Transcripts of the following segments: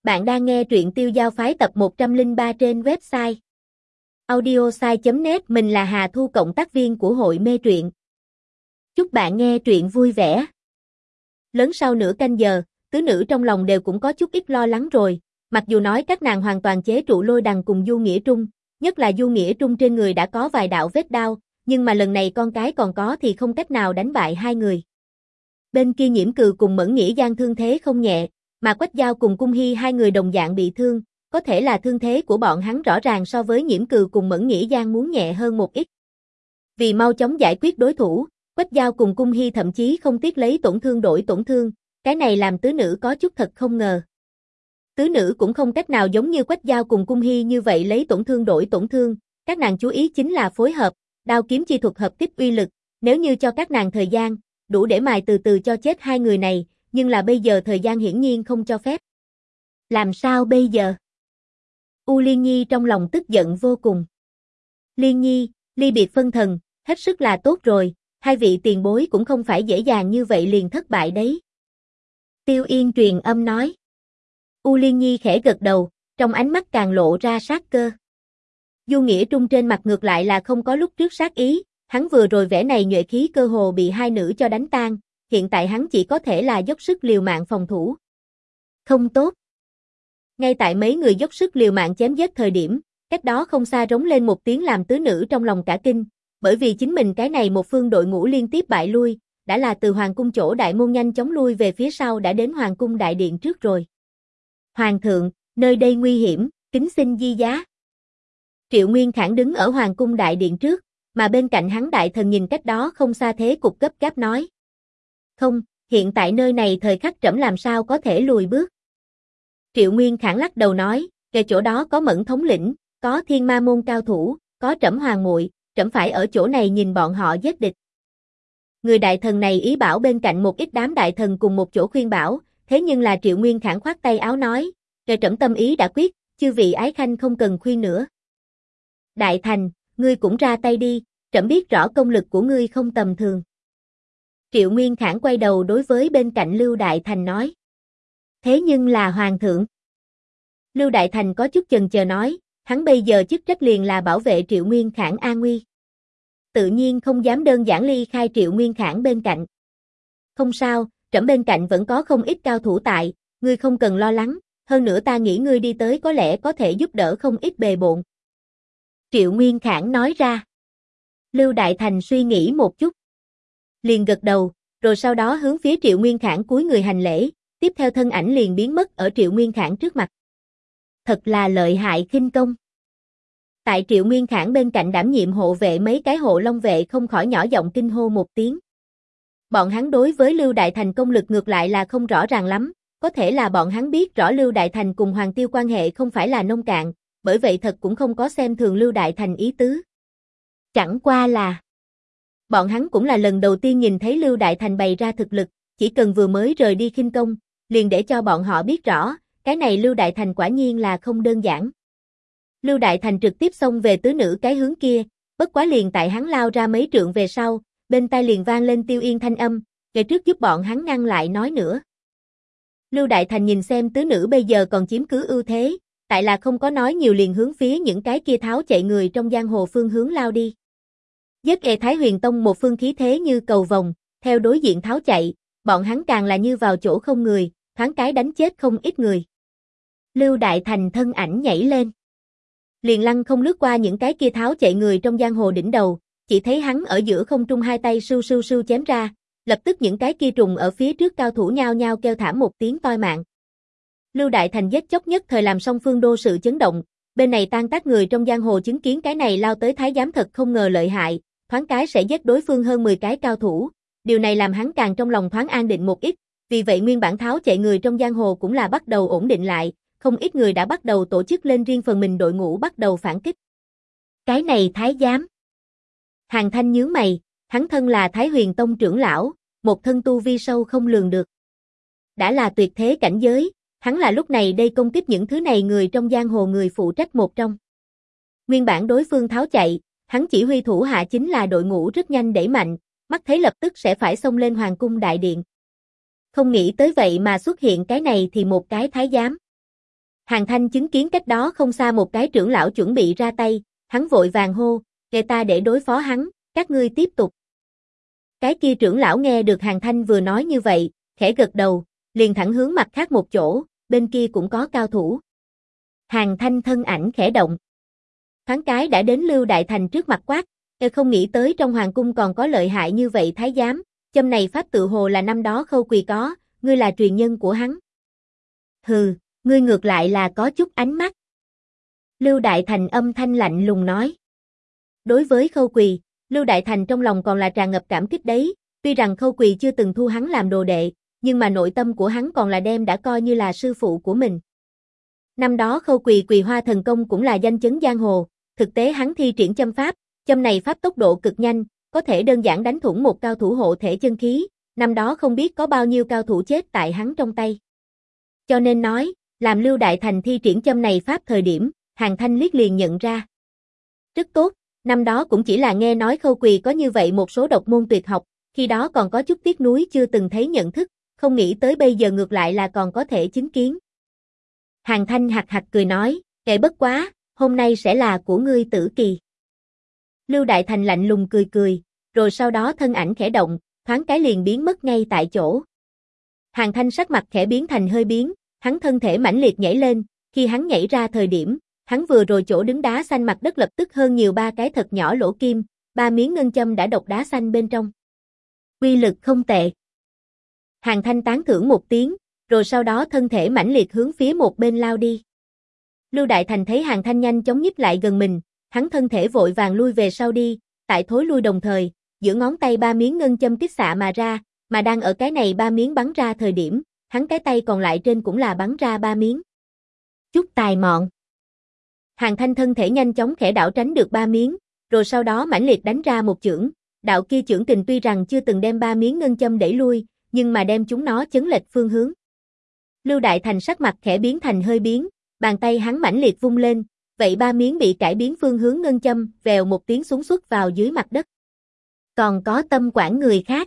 Bạn đang nghe truyện Tiêu Giao Phái tập 103 trên website audiosai.net. Mình là Hà Thu, cộng tác viên của hội mê truyện. Chúc bạn nghe truyện vui vẻ. Lớn sau nửa canh giờ, tứ nữ trong lòng đều cũng có chút ít lo lắng rồi. Mặc dù nói các nàng hoàn toàn chế trụ Lôi Đằng cùng Du Nghĩa Trung, nhất là Du Nghĩa Trung trên người đã có vài đạo vết đao, nhưng mà lần này con cái còn có thì không cách nào đánh bại hai người. Bên kia Nhiễm Cừ cùng Mẫn Nghĩa Giang thương thế không nhẹ, mà Quách Giao cùng Cung Hy hai người đồng dạng bị thương, có thể là thương thế của bọn hắn rõ ràng so với Nhiễm Cừ cùng Mẫn Nghĩa Giang muốn nhẹ hơn một ít. Vì mau chóng giải quyết đối thủ, Quách Giao cùng Cung Hy thậm chí không tiếc lấy tổn thương đổi tổn thương, cái này làm tứ nữ có chút thật không ngờ. Tứ nữ cũng không cách nào giống như Quách Giao cùng Cung Hy như vậy lấy tổn thương đổi tổn thương, các nàng chú ý chính là phối hợp, đao kiếm chi thuật hợp kích uy lực, nếu như cho các nàng thời gian, đủ để mài từ từ cho chết hai người này, nhưng là bây giờ thời gian hiển nhiên không cho phép. Làm sao bây giờ? U Liên Nhi trong lòng tức giận vô cùng. Liên Nhi, ly biệt phân thần, hết sức là tốt rồi, hai vị tiền bối cũng không phải dễ dàng như vậy liền thất bại đấy. Tiêu Yên truyền âm nói. U Liên Nhi khẽ gật đầu, trong ánh mắt càng lộ ra sát cơ. Du Nghĩa Trung trên mặt ngược lại là không có lúc trước sát ý, hắn vừa rồi vẻ này nhuệ khí cơ hồ bị hai nữ cho đánh tan, hiện tại hắn chỉ có thể là dốc sức liều mạng phòng thủ. Không tốt. Ngay tại mấy người dốc sức liều mạng chém giết thời điểm, cách đó không xa rống lên một tiếng làm tứ nữ trong lòng cả kinh, bởi vì chính mình cái này một phương đội ngũ liên tiếp bại lui, đã là từ hoàng cung chỗ đại môn nhanh chóng lui về phía sau đã đến hoàng cung đại điện trước rồi. Hoàng thượng, nơi đây nguy hiểm, kính xin di giá. Triệu Nguyên Khản đứng ở hoàng cung đại điện trước, mà bên cạnh hắn đại thần nhìn cách đó không xa thế cục gấp gáp nói. Không, hiện tại nơi này thời khắc trẫm làm sao có thể lùi bước. Triệu Nguyên Khản lắc đầu nói, kề chỗ đó có Mẫn thống lĩnh, có Thiên Ma môn cao thủ, có trẫm hoàng muội, trẫm phải ở chỗ này nhìn bọn họ giết địch. Người đại thần này ý bảo bên cạnh một ít đám đại thần cùng một chỗ khuyên bảo, thế nhưng là Triệu Nguyên Khản khoát tay áo nói, kề trẫm tâm ý đã quyết, chư vị ái khanh không cần khuyên nữa. Đại thành, ngươi cũng ra tay đi, trẫm biết rõ công lực của ngươi không tầm thường. Triệu Nguyên Khản quay đầu đối với bên cạnh Lưu Đại Thành nói. Thế nhưng là hoàng thượng. Lưu Đại Thành có chút chần chờ nói, hắn bây giờ chức trách liền là bảo vệ Triệu Nguyên Khản an nguy. Tự nhiên không dám đơn giản ly khai Triệu Nguyên Khản bên cạnh. Không sao, trẫm bên cạnh vẫn có không ít cao thủ tại, ngươi không cần lo lắng, hơn nữa ta nghĩ ngươi đi tới có lẽ có thể giúp đỡ không ít bề bộn. Triệu Nguyên Khản nói ra. Lưu Đại Thành suy nghĩ một chút. Liền gật đầu, rồi sau đó hướng phía Triệu Nguyên Khản cúi người hành lễ, tiếp theo thân ảnh liền biến mất ở Triệu Nguyên Khản trước mặt. Thật là lợi hại khinh công. Tại Triệu Nguyên Khản bên cạnh đảm nhiệm hộ vệ mấy cái hộ long vệ không khỏi nhỏ giọng kinh hô một tiếng. Bọn hắn đối với Lưu Đại Thành công lực ngược lại là không rõ ràng lắm, có thể là bọn hắn biết rõ Lưu Đại Thành cùng Hoàng Tiêu quan hệ không phải là nông cạn, bởi vậy thật cũng không có xem thường Lưu Đại Thành ý tứ. Chẳng qua là bọn hắn cũng là lần đầu tiên nhìn thấy Lưu Đại Thành bày ra thực lực, chỉ cần vừa mới rời đi khinh công, liền để cho bọn họ biết rõ, cái này Lưu Đại Thành quả nhiên là không đơn giản. Lưu Đại Thành trực tiếp xông về tứ nữ cái hướng kia, bất quá liền tại hắn lao ra mấy trượng về sau, bên tai liền vang lên Tiêu Yên thanh âm, ngày trước giúp bọn hắn ngăn lại nói nữa. Lưu Đại Thành nhìn xem tứ nữ bây giờ còn chiếm cứ ưu thế, tại là không có nói nhiều liền hướng phía những cái kia tháo chạy người trong giang hồ phương hướng lao đi. Giết Thái Huyền Tông một phương khí thế như cầu vồng, theo đối diện tháo chạy, bọn hắn càng là như vào chỗ không người, thoáng cái đánh chết không ít người. Lưu Đại Thành thân ảnh nhảy lên. Liền lăng không lướt qua những cái kia tháo chạy người trong giang hồ đỉnh đầu, chỉ thấy hắn ở giữa không trung hai tay sưu sưu sưu chém ra, lập tức những cái kia trùng ở phía trước cao thủ nhao nhao kêu thảm một tiếng toi mạng. Lưu Đại Thành giết chóc nhất thời làm song phương đô sự chấn động, bên này tan tác người trong giang hồ chứng kiến cái này lao tới thái giám thật không ngờ lợi hại, thoáng cái sẽ giết đối phương hơn 10 cái cao thủ, điều này làm hắn càng trong lòng thoáng an định một ít, vì vậy nguyên bản tháo chạy người trong giang hồ cũng là bắt đầu ổn định lại, không ít người đã bắt đầu tổ chức lên riêng phần mình đội ngũ bắt đầu phản kích. Cái này thái giám. Hàng Thanh nhướng mày, hắn thân là Thái Huyền Tông trưởng lão, một thân tu vi sâu không lường được. Đã là tuyệt thế cảnh giới, hắn là lúc này đây công kích những thứ này người trong giang hồ người phụ trách một trong. Nguyên bản đối phương tháo chạy, hắn chỉ huy thủ hạ chính là đội ngũ rất nhanh đẩy mạnh, mắt thấy lập tức sẽ phải xông lên hoàng cung đại điện. Không nghĩ tới vậy mà xuất hiện cái này thì một cái thái giám. Hàn Thanh chứng kiến cách đó không xa một cái trưởng lão chuẩn bị ra tay, hắn vội vàng hô, để ta để đối phó hắn, các ngươi tiếp tục. Cái kia trưởng lão nghe được Hàn Thanh vừa nói như vậy, khẽ gật đầu, liền thẳng hướng mặt khác một chỗ, bên kia cũng có cao thủ. Hàn Thanh thân ảnh khẽ động. Thoáng cái đã đến Lưu Đại Thành trước mặt quát, không nghĩ tới trong hoàng cung còn có lợi hại như vậy thái giám, châm này pháp tự hồ là năm đó Khâu Quỳ có, ngươi là truyền nhân của hắn. Hừ, ngươi ngược lại là có chút ánh mắt. Lưu Đại Thành âm thanh lạnh lùng nói. Đối với Khâu Quỳ, Lưu Đại Thành trong lòng còn là tràn ngập cảm kích đấy, tuy rằng Khâu Quỳ chưa từng thu hắn làm đồ đệ, nhưng mà nội tâm của hắn còn là đem đã coi như là sư phụ của mình. Năm đó Khâu Quỳ Quỳ Hoa thần công cũng là danh chấn giang hồ, thực tế hắn thi triển châm pháp, châm này pháp tốc độ cực nhanh, có thể đơn giản đánh thủng một cao thủ hộ thể chân khí, năm đó không biết có bao nhiêu cao thủ chết tại hắn trong tay. Cho nên nói, làm Lưu Đại Thành thi triển châm này pháp thời điểm, Hàn Thanh liếc liền nhận ra. Rất tốt, năm đó cũng chỉ là nghe nói Khâu Quỳ có như vậy một số độc môn tuyệt học, khi đó còn có chút tiếc nuối chưa từng thấy nhận thức, không nghĩ tới bây giờ ngược lại là còn có thể chứng kiến. Hàn Thanh hạc hạc cười nói, bất quá, hôm nay sẽ là của ngươi tử kỳ. Lưu Đại Thành lạnh lùng cười cười, rồi sau đó thân ảnh khẽ động, thoáng cái liền biến mất ngay tại chỗ. Hàn Thanh sắc mặt khẽ biến thành hơi biến, hắn thân thể mãnh liệt nhảy lên, khi hắn nhảy ra thời điểm, hắn vừa rồi chỗ đứng đá xanh mặt đất lập tức hơn nhiều 3 cái thật nhỏ lỗ kim, 3 miếng ngân châm đã độc đá xanh bên trong. Uy lực không tệ. Hàn Thanh tán thưởng một tiếng, rồi sau đó thân thể mãnh liệt hướng phía một bên lao đi. Lưu Đại Thành thấy Hàn Thanh nhanh chóng nhích lại gần mình, hắn thân thể vội vàng lui về sau đi, tại thối lui đồng thời, giữa ngón tay 3 miếng ngân châm kích xạ mà ra, mà đang ở cái này 3 miếng bắn ra thời điểm, hắn cái tay còn lại trên cũng là bắn ra 3 miếng. Chút tài mọn. Hàn Thanh thân thể nhanh chóng khẽ đảo tránh được 3 miếng, rồi sau đó mãnh liệt đánh ra một chưởng, đạo kia chưởng kình tuy rằng chưa từng đem 3 miếng ngân châm đẩy lui, nhưng mà đem chúng nó chấn lệch phương hướng. Lưu Đại Thành sắc mặt khẽ biến thành hơi biến, bàn tay hắn mãnh liệt vung lên, vậy 3 miếng bị cải biến phương hướng ngân châm, vèo một tiếng xuống xuất vào dưới mặt đất. Còn có tâm quản người khác.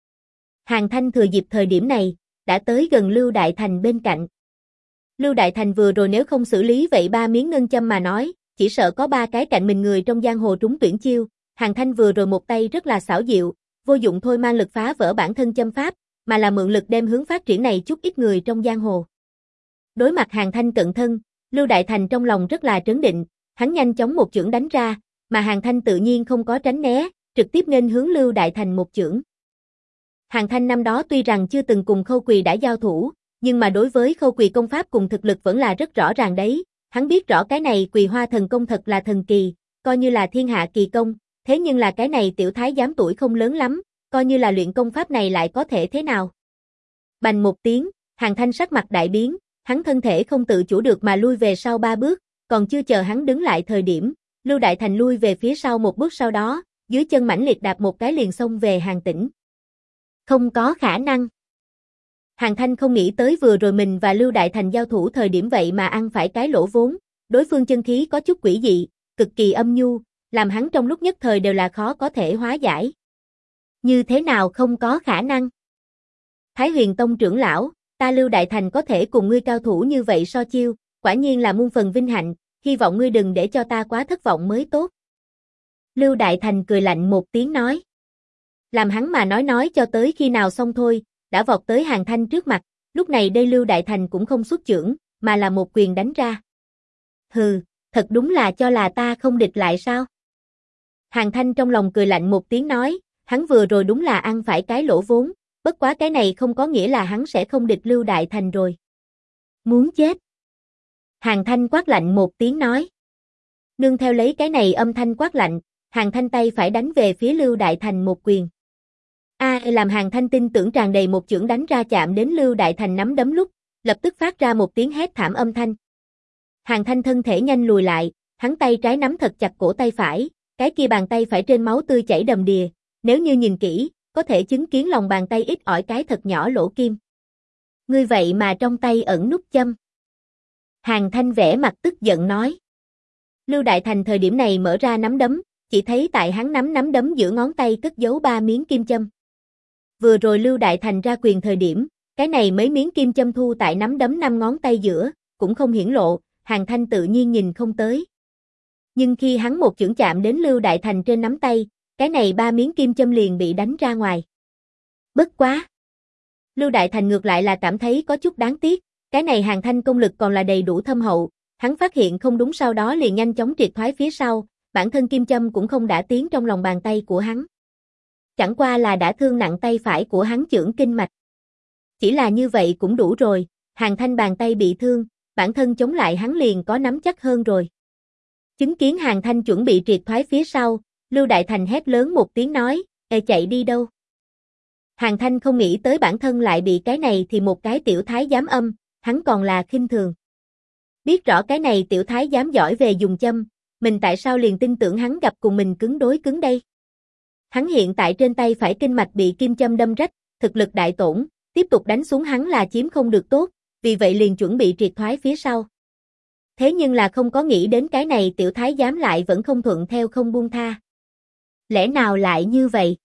Hàn Thanh thừa dịp thời điểm này, đã tới gần Lưu Đại Thành bên cạnh. Lưu Đại Thành vừa rồi nếu không xử lý vậy 3 miếng ngân châm mà nói, chỉ sợ có 3 cái cạnh mình người trong giang hồ trúng tuyển chiêu. Hàn Thanh vừa rồi một tay rất là xảo diệu, vô dụng thôi mang lực phá vỡ bản thân châm pháp, mà là mượn lực đem hướng phát triển này chút ít người trong giang hồ. Đối mặt Hàn Thanh cận thân, Lưu Đại Thành trong lòng rất là trấn định, hắn nhanh chóng một chưởng đánh ra, mà Hàn Thanh tự nhiên không có tránh né, trực tiếp nghênh hướng Lưu Đại Thành một chưởng. Hàn Thanh năm đó tuy rằng chưa từng cùng Khâu Quỳ đã giao thủ, nhưng mà đối với Khâu Quỳ công pháp cùng thực lực vẫn là rất rõ ràng đấy, hắn biết rõ cái này Quỳ Hoa thần công thật là thần kỳ, coi như là thiên hạ kỳ công, thế nhưng là cái này tiểu thái giám tuổi không lớn lắm, coi như là luyện công pháp này lại có thể thế nào. Bành một tiếng, Hàn Thanh sắc mặt đại biến, hắn thân thể không tự chủ được mà lui về sau 3 bước, còn chưa chờ hắn đứng lại thời điểm, Lưu Đại Thành lui về phía sau một bước sau đó, dưới chân mãnh liệt đạp một cái liền xông về Hàn Tĩnh. Không có khả năng. Hàn Thanh không nghĩ tới vừa rồi mình và Lưu Đại Thành giao thủ thời điểm vậy mà ăn phải cái lỗ vốn, đối phương chân khí có chút quỷ dị, cực kỳ âm nhu, làm hắn trong lúc nhất thời đều là khó có thể hóa giải. Như thế nào không có khả năng? Thái Huyền Tông trưởng lão, ta Lưu Đại Thành có thể cùng ngươi cao thủ như vậy so chiêu, quả nhiên là muôn phần vinh hạnh, hy vọng ngươi đừng để cho ta quá thất vọng mới tốt. Lưu Đại Thành cười lạnh một tiếng nói. Làm hắn mà nói cho tới khi nào xong thôi, đã vọt tới Hàn Thanh trước mặt, lúc này đây Lưu Đại Thành cũng không xuất chưởng, mà là một quyền đánh ra. Hừ, thật đúng là cho là ta không địch lại sao? Hàn Thanh trong lòng cười lạnh một tiếng nói, hắn vừa rồi đúng là ăn phải cái lỗ vốn, bất quá cái này không có nghĩa là hắn sẽ không địch Lưu Đại Thành rồi. Muốn chết. Hàn Thanh quát lạnh một tiếng nói. Nương theo lấy cái này âm thanh quát lạnh, Hàn Thanh tay phải đánh về phía Lưu Đại Thành một quyền. Làm Hàn Thanh tin tưởng tràn đầy một chưởng đánh ra chạm đến Lưu Đại Thành nắm đấm lúc, lập tức phát ra một tiếng hét thảm âm thanh. Hàn Thanh thân thể nhanh lùi lại, hắn tay trái nắm thật chặt cổ tay phải, cái kia bàn tay phải trên máu tươi chảy đầm đìa, nếu như nhìn kỹ, có thể chứng kiến lòng bàn tay ít ỏi cái thật nhỏ lỗ kim. Ngươi vậy mà trong tay ẩn nút châm. Hàn Thanh vẻ mặt tức giận nói. Lưu Đại Thành thời điểm này mở ra nắm đấm, chỉ thấy tại hắn nắm đấm giữa ngón tay cất giấu 3 miếng kim châm. Vừa rồi Lưu Đại Thành ra quyền thời điểm, cái này mấy miếng kim châm thu tại nắm đấm 5 ngón tay giữa, cũng không hiển lộ, Hàn Thanh tự nhiên nhìn không tới. Nhưng khi hắn một chưởng chạm đến Lưu Đại Thành trên nắm tay, cái này 3 miếng kim châm liền bị đánh ra ngoài. Bất quá! Lưu Đại Thành ngược lại là cảm thấy có chút đáng tiếc, cái này Hàn Thanh công lực còn là đầy đủ thâm hậu, hắn phát hiện không đúng sau đó liền nhanh chóng triệt thoái phía sau, bản thân kim châm cũng không đã tiến trong lòng bàn tay của hắn. Chẳng qua là đã thương nặng tay phải của hắn chưởng kinh mạch. Chỉ là như vậy cũng đủ rồi, Hàn Thanh bàn tay bị thương, bản thân chống lại hắn liền có nắm chắc hơn rồi. Chứng kiến Hàn Thanh chuẩn bị triệt thoái phía sau, Lưu Đại Thành hét lớn một tiếng nói, "Ê chạy đi đâu?" Hàn Thanh không nghĩ tới bản thân lại bị cái này thì một cái tiểu thái giám âm, hắn còn là khinh thường. Biết rõ cái này tiểu thái giám giỏi về dùng châm, mình tại sao liền tin tưởng hắn gặp cùng mình cứng đối cứng đây? Hắn hiện tại trên tay phải kinh mạch bị kim châm đâm rách, thực lực đại tổn, tiếp tục đánh xuống hắn là chiếm không được tốt, vì vậy liền chuẩn bị triệt thoái phía sau. Thế nhưng là không có nghĩ đến cái này tiểu thái giám lại vẫn không thuận theo không buông tha. Lẽ nào lại như vậy?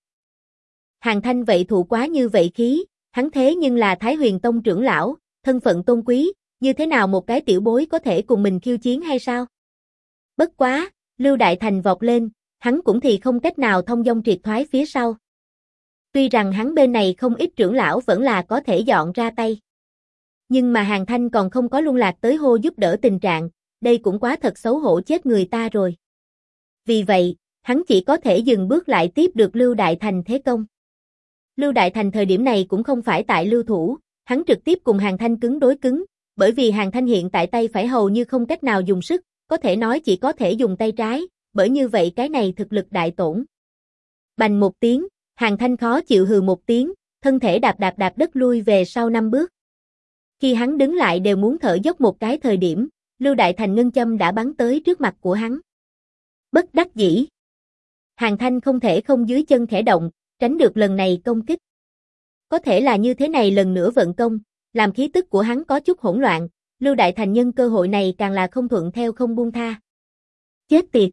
Hàn Thanh vậy thụ quá như vậy khí, hắn thế nhưng là Thái Huyền Tông trưởng lão, thân phận tôn quý, như thế nào một cái tiểu bối có thể cùng mình khiêu chiến hay sao? Bất quá, Lưu Đại Thành vọt lên, hắn cũng thì không cách nào thông dong triệt thoái phía sau. Tuy rằng hắn bên này không ít trưởng lão vẫn là có thể dọn ra tay. Nhưng mà Hàn Thanh còn không có luân lạc tới hô giúp đỡ tình trạng, đây cũng quá thật xấu hổ chết người ta rồi. Vì vậy, hắn chỉ có thể dừng bước lại tiếp được Lưu Đại Thành thế công. Lưu Đại Thành thời điểm này cũng không phải tại lưu thủ, hắn trực tiếp cùng Hàn Thanh cứng đối cứng, bởi vì Hàn Thanh hiện tại tay phải hầu như không cách nào dùng sức, có thể nói chỉ có thể dùng tay trái, bởi như vậy cái này thực lực đại tổn. Bành một tiếng, Hàn Thanh khó chịu hừ một tiếng, thân thể đạp đất lui về sau 5 bước. Khi hắn đứng lại đều muốn thở dốc một cái thời điểm, Lưu Đại Thành ngân châm đã bắn tới trước mặt của hắn. Bất đắc dĩ. Hàn Thanh không thể không dưới chân khẽ động, tránh được lần này công kích. Có thể là như thế này lần nữa vận công, làm khí tức của hắn có chút hỗn loạn, Lưu Đại Thành nhân cơ hội này càng là không thuận theo không buông tha. Chết tiệt!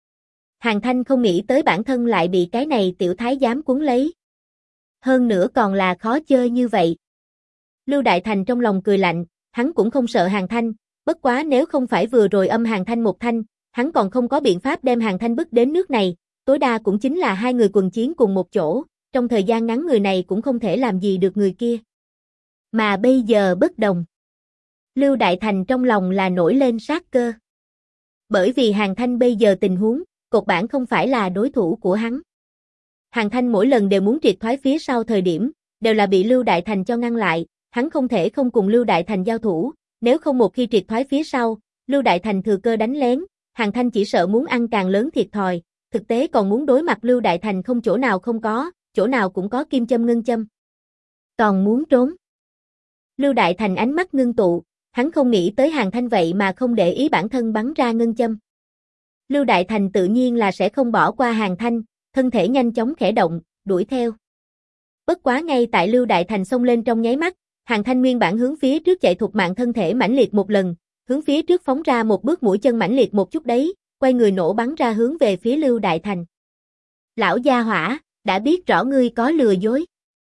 Hàn Thanh không nghĩ tới bản thân lại bị cái này tiểu thái giám cuốn lấy. Hơn nữa còn là khó chơi như vậy. Lưu Đại Thành trong lòng cười lạnh, hắn cũng không sợ Hàn Thanh, bất quá nếu không phải vừa rồi âm Hàn Thanh một thanh, hắn còn không có biện pháp đem Hàn Thanh bức đến nước này, tối đa cũng chính là hai người quần chiến cùng một chỗ, trong thời gian ngắn người này cũng không thể làm gì được người kia. Mà bây giờ bất đồng. Lưu Đại Thành trong lòng là nổi lên sát cơ. Bởi vì Hàn Thanh bây giờ tình huống, cột bản không phải là đối thủ của hắn. Hàn Thanh mỗi lần đều muốn triệt thoái phía sau thời điểm, đều là bị Lưu Đại Thành cho ngăn lại, hắn không thể không cùng Lưu Đại Thành giao thủ, nếu không một khi triệt thoái phía sau, Lưu Đại Thành thừa cơ đánh lén, Hàn Thanh chỉ sợ muốn ăn càng lớn thiệt thòi, thực tế còn muốn đối mặt Lưu Đại Thành không chỗ nào không có, chỗ nào cũng có kim châm ngân châm. Còn muốn trốn. Lưu Đại Thành ánh mắt ngưng tụ, hắn không nghĩ tới Hàn Thanh vậy mà không để ý bản thân bắn ra ngân châm. Lưu Đại Thành tự nhiên là sẽ không bỏ qua Hàn Thanh, thân thể nhanh chóng khẽ động, đuổi theo. Bất quá ngay tại Lưu Đại Thành xông lên trong nháy mắt, Hàn Thanh nguyên bản hướng phía trước chạy thục mạng thân thể mãnh liệt một lần, hướng phía trước phóng ra một bước mũi chân mãnh liệt một chút đấy, quay người nổ bắn ra hướng về phía Lưu Đại Thành. Lão gia hỏa, đã biết rõ ngươi có lừa dối.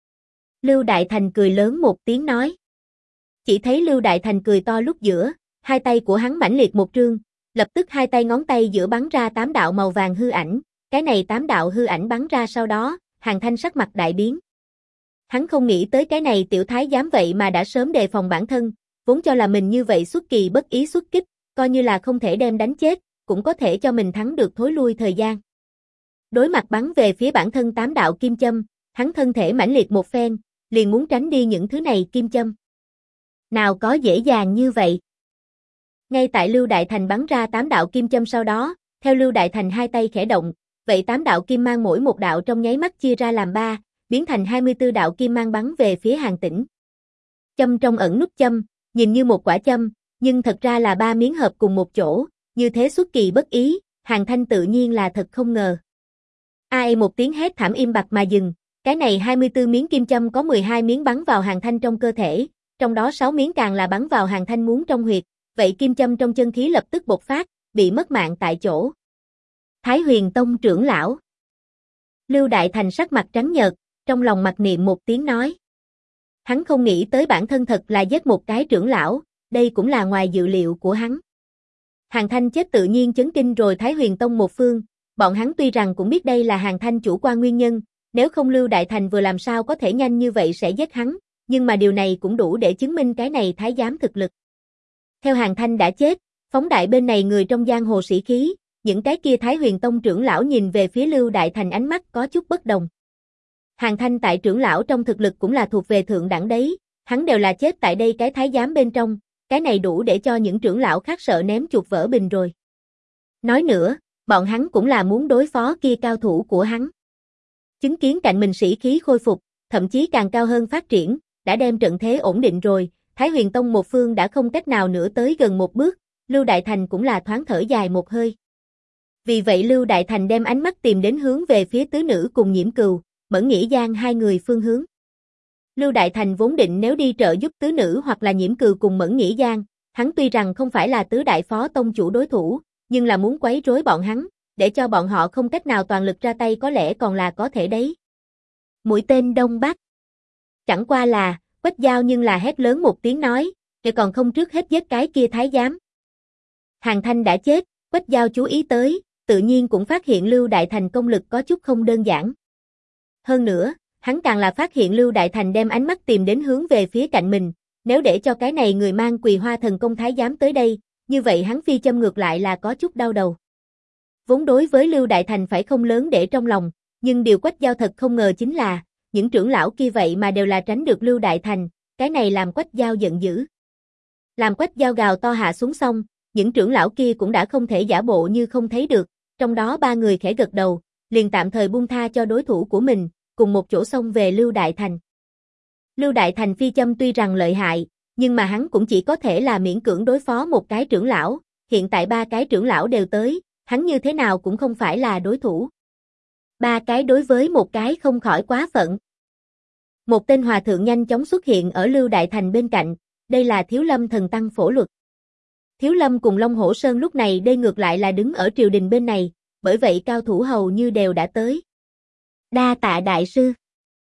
Lưu Đại Thành cười lớn một tiếng nói. Chỉ thấy Lưu Đại Thành cười to lúc giữa, hai tay của hắn mãnh liệt một trương, lập tức hai tay ngón tay giữa bắn ra 8 đạo màu vàng hư ảnh, cái này 8 đạo hư ảnh bắn ra sau đó, Hàn Thanh sắc mặt đại biến. Hắn không nghĩ tới cái này tiểu thái giám vậy mà đã sớm đề phòng bản thân, vốn cho là mình như vậy xuất kỳ bất ý xuất kích, coi như là không thể đem đánh chết, cũng có thể cho mình thắng được thối lui thời gian. Đối mặt bắn về phía bản thân 8 đạo kim châm, hắn thân thể mãnh liệt một phen, liền muốn tránh đi những thứ này kim châm. Nào có dễ dàng như vậy. Ngay tại Lưu Đại Thành bắn ra 8 đạo kim châm sau đó, theo Lưu Đại Thành hai tay khẽ động, vậy 8 đạo kim mang mỗi một đạo trong nháy mắt chia ra làm 3, biến thành 24 đạo kim mang bắn về phía Hàn Tĩnh. Châm trong ẩn nút châm, nhìn như một quả châm, nhưng thật ra là 3 miếng hợp cùng một chỗ, như thế xuất kỳ bất ý, Hàn Thanh tự nhiên là thật không ngờ. Ai một tiếng hét thảm im bặt mà dừng, cái này 24 miếng kim châm có 12 miếng bắn vào Hàn Thanh trong cơ thể, trong đó 6 miếng càng là bắn vào Hàn Thanh muốn trong huyệt, vậy kim châm trong chân khí lập tức bộc phát, bị mất mạng tại chỗ. Thái Huyền Tông trưởng lão. Lưu Đại Thành sắc mặt trắng nhợt, trong lòng mặc niệm một tiếng nói. Hắn không nghĩ tới bản thân thật là giết một cái trưởng lão, đây cũng là ngoài dự liệu của hắn. Hàn Thanh chết tự nhiên chấn kinh rồi Thái Huyền Tông một phương, bọn hắn tuy rằng cũng biết đây là Hàn Thanh chủ quan nguyên nhân, nếu không Lưu Đại Thành vừa làm sao có thể nhanh như vậy sẽ giết hắn, nhưng mà điều này cũng đủ để chứng minh cái này thái giám thực lực. Theo Hàn Thanh đã chết, phóng đại bên này người trong giang hồ sĩ khí, những cái kia Thái Huyền Tông trưởng lão nhìn về phía Lưu Đại Thành ánh mắt có chút bất đồng. Hàn Thanh tại trưởng lão trong thực lực cũng là thuộc về thượng đẳng đấy, hắn đều là chết tại đây cái thái giám bên trong, cái này đủ để cho những trưởng lão khác sợ ném chuột vỡ bình rồi. Nói nữa, bọn hắn cũng là muốn đối phó kia cao thủ của hắn. Chứng kiến cạnh mình sĩ khí khôi phục, thậm chí càng cao hơn phát triển, đã đem trận thế ổn định rồi, Thái Huyền Tông một phương đã không cách nào nữa tới gần một bước, Lưu Đại Thành cũng là thoáng thở dài một hơi. Vì vậy Lưu Đại Thành đem ánh mắt tìm đến hướng về phía tứ nữ cùng Nhiễm Cừu, Mẫn Nghĩa Giang hai người phương hướng. Lưu Đại Thành vốn định nếu đi trợ giúp tứ nữ hoặc là Nhiễm Cừu cùng Mẫn Nghĩa Giang, hắn tuy rằng không phải là tứ đại phó tông chủ đối thủ, nhưng là muốn quấy rối bọn hắn, để cho bọn họ không cách nào toàn lực ra tay có lẽ còn là có thể đấy. Mũi tên Đông Bắc. Chẳng qua là, Quách Dao nhưng là hét lớn một tiếng nói, để còn không trước hết giết cái kia thái giám. Hàn Thanh đã chết, Quách Dao chú ý tới, tự nhiên cũng phát hiện Lưu Đại Thành công lực có chút không đơn giản. Hơn nữa, hắn càng là phát hiện Lưu Đại Thành đem ánh mắt tìm đến hướng về phía cạnh mình, nếu để cho cái này người mang Quỳ Hoa Thần Công thái giám tới đây, như vậy hắn phi châm ngược lại là có chút đau đầu. Vốn đối với Lưu Đại Thành phải không lớn để trong lòng, nhưng điều Quách Dao thật không ngờ chính là, những trưởng lão kia vậy mà đều là tránh được Lưu Đại Thành, cái này làm Quách Dao giận dữ. Làm Quách Dao gào to hạ xuống xong, những trưởng lão kia cũng đã không thể giả bộ như không thấy được, trong đó ba người khẽ gật đầu, liền tạm thời buông tha cho đối thủ của mình, cùng một chỗ xông về Lưu Đại Thành. Lưu Đại Thành phi châm tuy rằng lợi hại, nhưng mà hắn cũng chỉ có thể là miễn cưỡng đối phó một cái trưởng lão, hiện tại ba cái trưởng lão đều tới, hắn như thế nào cũng không phải là đối thủ. Ba cái đối với một cái không khỏi quá phận. Một tên hòa thượng nhanh chóng xuất hiện ở Lưu Đại Thành bên cạnh, đây là Thiếu Lâm Thần Tăng Phổ Luật. Thiếu Lâm cùng Long Hổ Sơn lúc này đây ngược lại là đứng ở triều đình bên này, bởi vậy cao thủ hầu như đều đã tới. Đa tạ đại sư.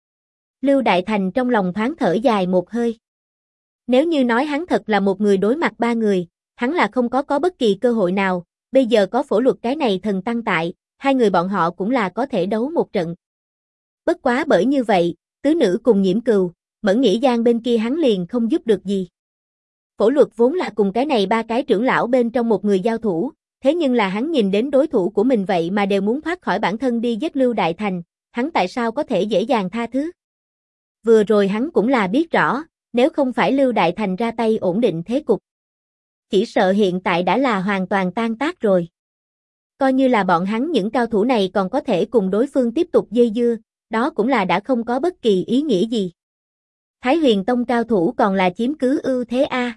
Lưu Đại Thành trong lòng thoáng thở dài một hơi. Nếu như nói hắn thật là một người đối mặt ba người, hắn là không có bất kỳ cơ hội nào, bây giờ có Phổ Luật cái này thần tăng tại, hai người bọn họ cũng là có thể đấu một trận. Bất quá bởi như vậy, tứ nữ cùng Nhiễm Cừu, Mẫn Nghĩa Giang bên kia hắn liền không giúp được gì. Phổ Luật vốn là cùng cái này ba cái trưởng lão bên trong một người giao thủ, thế nhưng là hắn nhìn đến đối thủ của mình vậy mà đều muốn thoát khỏi bản thân đi giết Lưu Đại Thành, hắn tại sao có thể dễ dàng tha thứ? Vừa rồi hắn cũng là biết rõ, nếu không phải Lưu Đại Thành ra tay ổn định thế cục, chỉ sợ hiện tại đã là hoàn toàn tan tác rồi. Coi như là bọn hắn những cao thủ này còn có thể cùng đối phương tiếp tục dây dưa, đó cũng là đã không có bất kỳ ý nghĩa gì. Thái Huyền Tông cao thủ còn là chiếm cứ ưu thế a.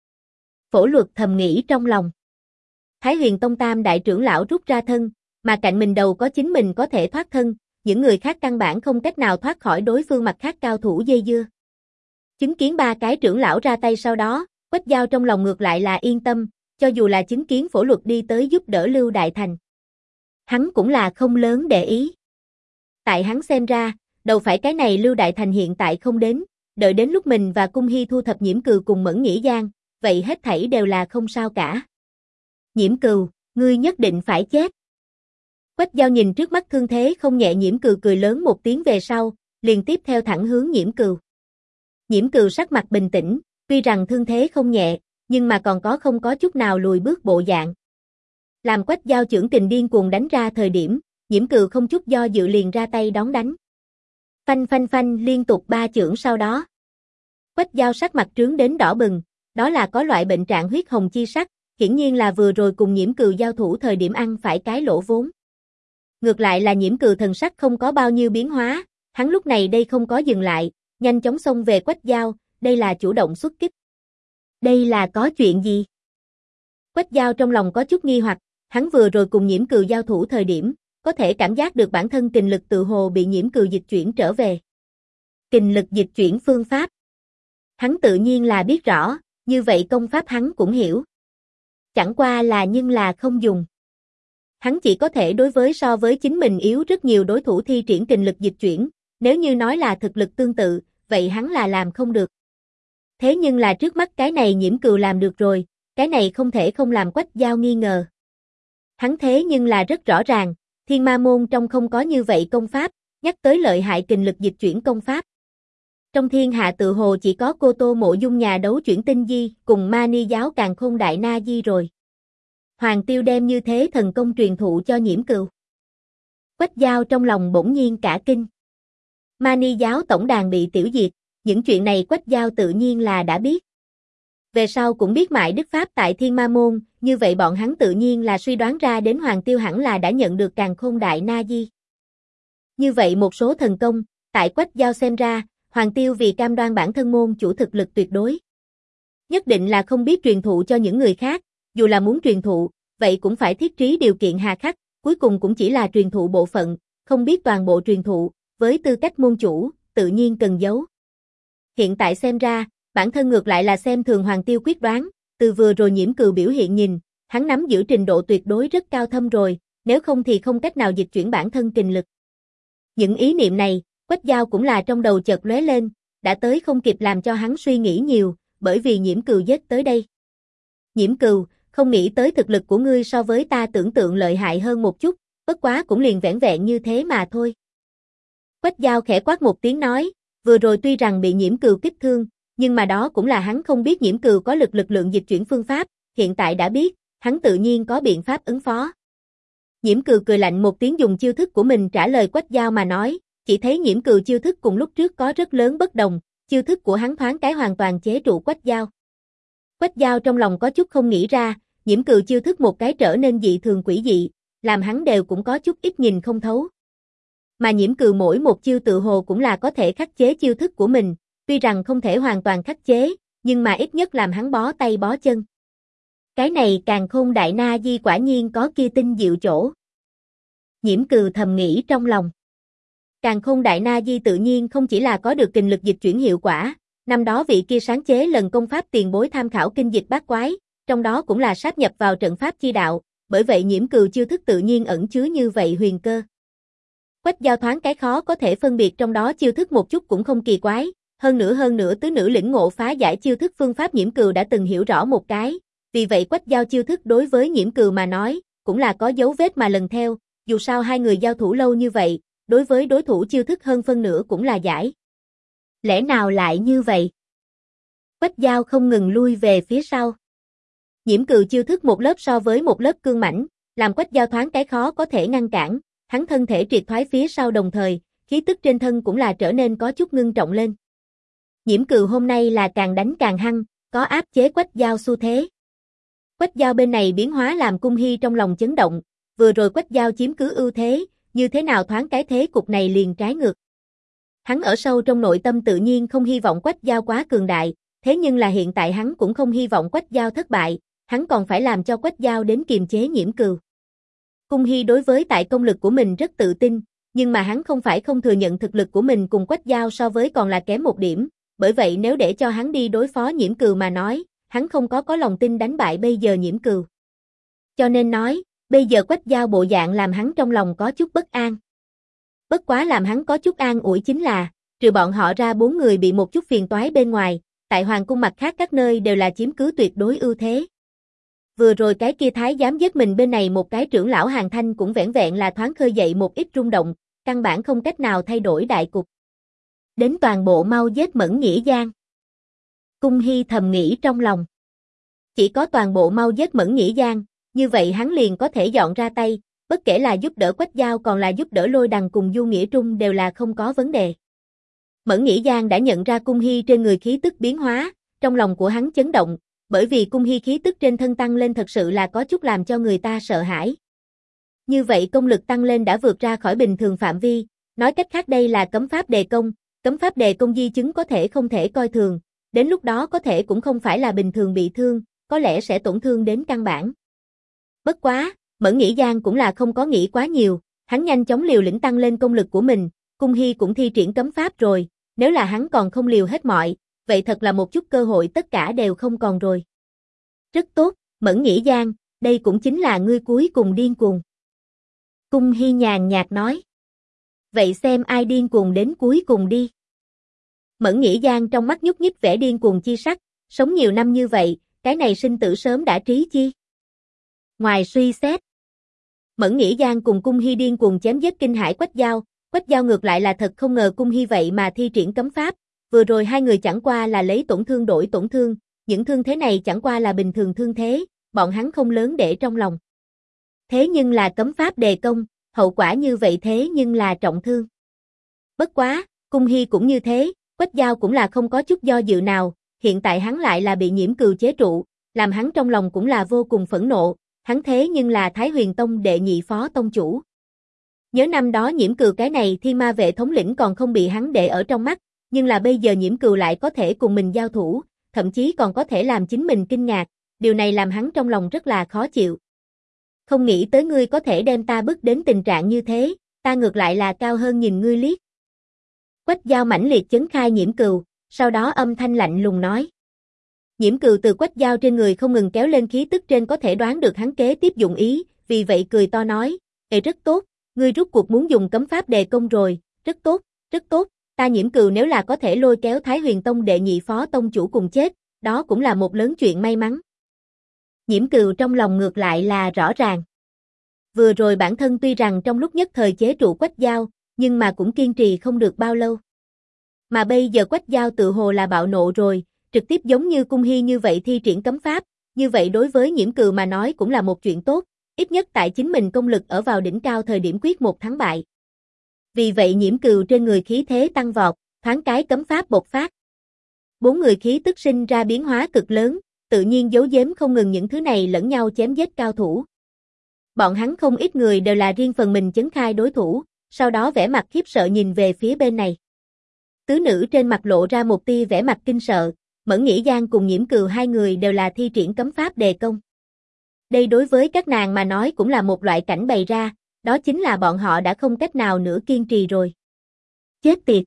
Phổ Luật thầm nghĩ trong lòng. Thái Huyền Tông tam đại trưởng lão rút ra thân, mà cạnh mình đầu có chính mình có thể thoát thân, những người khác căn bản không cách nào thoát khỏi đối phương mặt khác cao thủ dây dưa. Chứng kiến ba cái trưởng lão ra tay sau đó, Quách Dao trong lòng ngược lại là yên tâm, cho dù là chứng kiến Phổ Luật đi tới giúp đỡ Lưu Đại Thành. Hắn cũng là không lớn để ý. Tại hắn xem ra, đầu phải cái này Lưu Đại Thành hiện tại không đến, đợi đến lúc mình và Cung Hy thu thập Nhiễm Cừu cùng Mẫn Nghĩa Giang, vậy hết thảy đều là không sao cả. Nhiễm Cừu, ngươi nhất định phải chết. Quách Dao nhìn trước mắt thương thế không nhẹ Nhiễm Cừu cười lớn một tiếng về sau, liền tiếp theo thẳng hướng Nhiễm Cừu. Nhiễm Cừu sắc mặt bình tĩnh, tuy rằng thương thế không nhẹ, nhưng mà còn không có chút nào lùi bước bộ dạng. Làm Quách Dao chưởng kình điên cuồng đánh ra thời điểm, Nhiễm Cừu không chút do dự liền ra tay đón đánh. Phanh phanh phanh liên tục ba chưởng sau đó. Quách Dao sắc mặt trướng đến đỏ bừng, đó là có loại bệnh trạng huyết hồng chi sắc, hiển nhiên là vừa rồi cùng Nhiễm Cừu giao thủ thời điểm ăn phải cái lỗ vốn. Ngược lại là Nhiễm Cừu thần sắc không có bao nhiêu biến hóa, hắn lúc này đây không có dừng lại, nhanh chóng xông về Quách Dao, đây là chủ động xuất kích. Đây là có chuyện gì? Quách Dao trong lòng có chút nghi hoặc, hắn vừa rồi cùng Nhiễm Cừu giao thủ thời điểm, có thể cảm giác được bản thân kình lực tự hồ bị Nhiễm Cừu dịch chuyển trở về. Kình lực dịch chuyển phương pháp. Hắn tự nhiên là biết rõ, như vậy công pháp hắn cũng hiểu. Chẳng qua là nhưng là không dùng. Hắn chỉ có thể đối với so với chính mình yếu rất nhiều đối thủ thi triển kình lực dịch chuyển, nếu như nói là thực lực tương tự, vậy hắn là làm không được. Thế nhưng là trước mắt cái này Nhiễm Cừu làm được rồi, cái này không thể không làm Quách Dao nghi ngờ. Hắn thế nhưng là rất rõ ràng, Thiên Ma môn trong không có như vậy công pháp, nhắc tới lợi hại kình lực dịch chuyển công pháp. Trong thiên hạ tự hồ chỉ có Cô Tô Mộ Dung nhà đấu chuyển tinh di, cùng Ma Ni giáo Càn Khôn Đại Na Di rồi. Hoàng Tiêu đem như thế thần công truyền thụ cho Nhiễm Cừu. Quách Dao trong lòng bỗng nhiên cả kinh. Ma Ni giáo tổng đàn bị tiểu diệt, những chuyện này Quách Dao tự nhiên là đã biết. Về sau cũng biết Mại Đức Pháp tại Thiên Ma môn, như vậy bọn hắn tự nhiên là suy đoán ra đến Hoàng Tiêu hẳn là đã nhận được Càn Khôn Đại Na Di. Như vậy một số thần công, tại Quách Dao xem ra, Hoàng Tiêu vì cam đoan bản thân môn chủ thực lực tuyệt đối. Nhất định là không biết truyền thụ cho những người khác, dù là muốn truyền thụ, vậy cũng phải thiết trí điều kiện hà khắc, cuối cùng cũng chỉ là truyền thụ bộ phận, không biết toàn bộ truyền thụ, với tư cách môn chủ, tự nhiên cần giấu. Hiện tại xem ra, bản thân ngược lại là xem thường Hoàng Tiêu quyết đoán, từ vừa rồi Nhiễm Cừu biểu hiện nhìn, hắn nắm giữ trình độ tuyệt đối rất cao thâm rồi, nếu không thì không cách nào dịch chuyển bản thân kình lực. Những ý niệm này, Quách Dao cũng là trong đầu chợt lóe lên, đã tới không kịp làm cho hắn suy nghĩ nhiều, bởi vì Nhiễm Cừu giết tới đây. Nhiễm Cừu, không nghĩ tới thực lực của ngươi so với ta tưởng tượng lợi hại hơn một chút, bất quá cũng liền vẻn vẹn như thế mà thôi. Quách Dao khẽ quát một tiếng nói, vừa rồi tuy rằng bị Nhiễm Cừu kích thương, nhưng mà đó cũng là hắn không biết Nhiễm Cừu có lực lượng dịch chuyển phương pháp, hiện tại đã biết, hắn tự nhiên có biện pháp ứng phó. Nhiễm Cừu cười lạnh một tiếng dùng chiêu thức của mình trả lời Quách Dao mà nói, chỉ thấy Nhiễm Cừu chiêu thức cùng lúc trước có rất lớn bất đồng, chiêu thức của hắn thoáng cái hoàn toàn chế trụ Quách Dao. Quách Dao trong lòng có chút không nghĩ ra, Nhiễm Cừu chiêu thức một cái trở nên dị thường quỷ dị, làm hắn đều cũng có chút ít nhìn không thấu. Mà Nhiễm Cừu mỗi một chiêu tự hồ cũng là có thể khắc chế chiêu thức của mình, tuy rằng không thể hoàn toàn khắc chế, nhưng mà ít nhất làm hắn bó tay bó chân. Cái này Càn Khôn Đại Na Di quả nhiên có kia tinh diệu chỗ. Nhiễm Cừu thầm nghĩ trong lòng. Càn Khôn Đại Na Di tự nhiên không chỉ là có được kình lực dịch chuyển hiệu quả, năm đó vị kia sáng chế lần công pháp tiền bối tham khảo kinh dịch bát quái, trong đó cũng là sáp nhập vào trận pháp chi đạo, bởi vậy Nhiễm Cừu chiêu thức tự nhiên ẩn chứa như vậy huyền cơ. Quách Dao thoáng cái khó có thể phân biệt trong đó chiêu thức một chút cũng không kỳ quái, hơn nữa tứ nữ lĩnh ngộ phá giải chiêu thức phương pháp Nhiễm Cừu đã từng hiểu rõ một cái, vì vậy Quách Dao chiêu thức đối với Nhiễm Cừu mà nói, cũng là có dấu vết mà lần theo, dù sao hai người giao thủ lâu như vậy, đối với đối thủ chiêu thức hơn phân nửa cũng là giải. Lẽ nào lại như vậy? Quách Dao không ngừng lui về phía sau. Nhiễm Cừu chiêu thức một lớp so với một lớp cương mãnh, làm Quách Dao thoáng cái khó có thể ngăn cản, hắn thân thể triệt thoái phía sau đồng thời, khí tức trên thân cũng là trở nên có chút ngưng trọng lên. Nhiễm Cừu hôm nay là càng đánh càng hăng, có áp chế Quách Dao xu thế. Quách Dao bên này biến hóa làm Cung Hy trong lòng chấn động, vừa rồi Quách Dao chiếm cứ ưu thế, như thế nào thoáng cái thế cục này liền trái ngược. Hắn ở sâu trong nội tâm tự nhiên không hy vọng Quách Dao quá cường đại, thế nhưng là hiện tại hắn cũng không hy vọng Quách Dao thất bại, hắn còn phải làm cho Quách Dao đến kiềm chế Nhiễm Cừu. Cung Hy đối với tại công lực của mình rất tự tin, nhưng mà hắn không phải không thừa nhận thực lực của mình cùng Quách Dao so với còn là kém một điểm, bởi vậy nếu để cho hắn đi đối phó Nhiễm Cừu mà nói, hắn không có lòng tin đánh bại bây giờ Nhiễm Cừu. Cho nên nói, bây giờ Quách Dao bộ dạng làm hắn trong lòng có chút bất an. Bất quá làm hắn có chút an ủi chính là, trừ bọn họ ra 4 người bị một chút phiền toái bên ngoài, tại hoàng cung mặt khác các nơi đều là chiếm cứ tuyệt đối ưu thế. Vừa rồi cái kia thái giám giết mình bên này một cái trưởng lão Hàng Thanh cũng vẻn vẹn là thoáng khơi dậy một ít rung động, căn bản không cách nào thay đổi đại cục. Đến toàn bộ mau giết Mẫn Nghĩa Giang. Cung Hy thầm nghĩ trong lòng. Chỉ có toàn bộ mau giết Mẫn Nghĩa Giang, như vậy hắn liền có thể dọn ra tay, bất kể là giúp đỡ Quách Dao còn là giúp đỡ Lôi Đằng cùng Du Nghĩa Trung đều là không có vấn đề. Mẫn Nghĩa Giang đã nhận ra Cung Hy trên người khí tức biến hóa, trong lòng của hắn chấn động, bởi vì Cung Hy khí tức trên thân tăng lên thật sự là có chút làm cho người ta sợ hãi. Như vậy công lực tăng lên đã vượt ra khỏi bình thường phạm vi, nói cách khác đây là cấm pháp đề công di chứng có thể không thể coi thường, đến lúc đó có thể cũng không phải là bình thường bị thương, có lẽ sẽ tổn thương đến căn bản. Bất quá, Mẫn Nghĩa Giang cũng là không có nghĩ quá nhiều, hắn nhanh chóng liều lĩnh tăng lên công lực của mình, Cung Hy cũng thi triển cấm pháp rồi, nếu là hắn còn không liều hết mọi, vậy thật là một chút cơ hội tất cả đều không còn rồi. Rất tốt, Mẫn Nghĩa Giang, đây cũng chính là ngươi cuối cùng điên cuồng. Cung Hy nhàn nhạt nói. Vậy xem ai điên cuồng đến cuối cùng đi. Mẫn Nghĩa Giang trong mắt nhúc nhích vẻ điên cuồng chi sắc, sống nhiều năm như vậy, cái này sinh tử sớm đã trí chi. Ngoài suy xét, Mẫn Nghĩa Giang cùng Cung Hy điên cuồng chém giết kinh hãi Quách Dao ngược lại là thật không ngờ Cung Hy vậy mà thi triển cấm pháp, vừa rồi hai người chẳng qua là lấy tổn thương đổi tổn thương, những thương thế này chẳng qua là bình thường thương thế, bọn hắn không lớn để trong lòng. Thế nhưng là cấm pháp đề công, hậu quả như vậy thế nhưng là trọng thương. Bất quá, Cung Hy cũng như thế, Quách Dao cũng là không có chút do dự nào, hiện tại hắn lại là bị Nhiễm Cừu chế trụ, làm hắn trong lòng cũng là vô cùng phẫn nộ, hắn thế nhưng là Thái Huyền Tông đệ nhị phó tông chủ. Nhớ năm đó Nhiễm Cừu cái này Thiên Ma vệ thống lĩnh còn không bị hắn để ở trong mắt, nhưng là bây giờ Nhiễm Cừu lại có thể cùng mình giao thủ, thậm chí còn có thể làm chính mình kinh ngạc, điều này làm hắn trong lòng rất là khó chịu. Không nghĩ tới ngươi có thể đem ta bức đến tình trạng như thế, ta ngược lại là cao hơn nhìn ngươi liếc. Quách Dao mãnh liệt chấn khai Nhiễm Cừu, sau đó âm thanh lạnh lùng nói. Nhiễm Cừu từ Quách Dao trên người không ngừng kéo lên khí tức trên có thể đoán được hắn kế tiếp dụng ý, vì vậy cười to nói, rất tốt, ngươi rút cuộc muốn dùng cấm pháp đề công rồi, rất tốt, ta Nhiễm Cừu nếu là có thể lôi kéo Thái Huyền Tông đệ nhị phó tông chủ cùng chết, đó cũng là một lớn chuyện may mắn. Nhiễm Cừu trong lòng ngược lại là rõ ràng. Vừa rồi bản thân tuy rằng trong lúc nhất thời chế trụ Quách Dao, nhưng mà cũng kiên trì không được bao lâu. Mà bây giờ Quách Dao tự hồ là bạo nộ rồi, trực tiếp giống như Cung Hy như vậy thi triển cấm pháp, như vậy đối với Nhiễm Cừu mà nói cũng là một chuyện tốt, ít nhất tại chính mình công lực ở vào đỉnh cao thời điểm quyết một thắng bại. Vì vậy Nhiễm Cừu trên người khí thế tăng vọt, thoáng cái cấm pháp bộc phát. Bốn người khí tức sinh ra biến hóa cực lớn, tự nhiên giấu giếm không ngừng những thứ này lẫn nhau chém giết cao thủ. Bọn hắn không ít người đều là riêng phần mình chấn khai đối thủ, sau đó vẻ mặt khiếp sợ nhìn về phía bên này. Tứ nữ trên mặt lộ ra một tia vẻ mặt kinh sợ, Mẫn Nghĩa Giang cùng Nhiễm Cừu hai người đều là thi triển cấm pháp đề công. Đây đối với các nàng mà nói cũng là một loại cảnh bày ra, đó chính là bọn họ đã không cách nào nữa kiên trì rồi. Chết tiệt!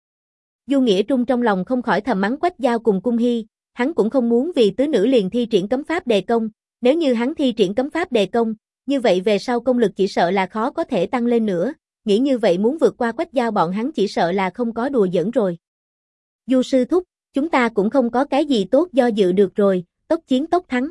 Du Nghĩa Trung trong lòng không khỏi thầm mắng Quách Dao cùng Cung Hy, hắn cũng không muốn vì tứ nữ liền thi triển cấm pháp đề công, nếu như hắn thi triển cấm pháp đề công, như vậy về sau công lực chỉ sợ là khó có thể tăng lên nữa, nghĩ như vậy muốn vượt qua Quách Dao bọn hắn chỉ sợ là không có đùa giỡn rồi. Du sư thúc, chúng ta cũng không có cái gì tốt do dự được rồi, tốc chiến tốc thắng.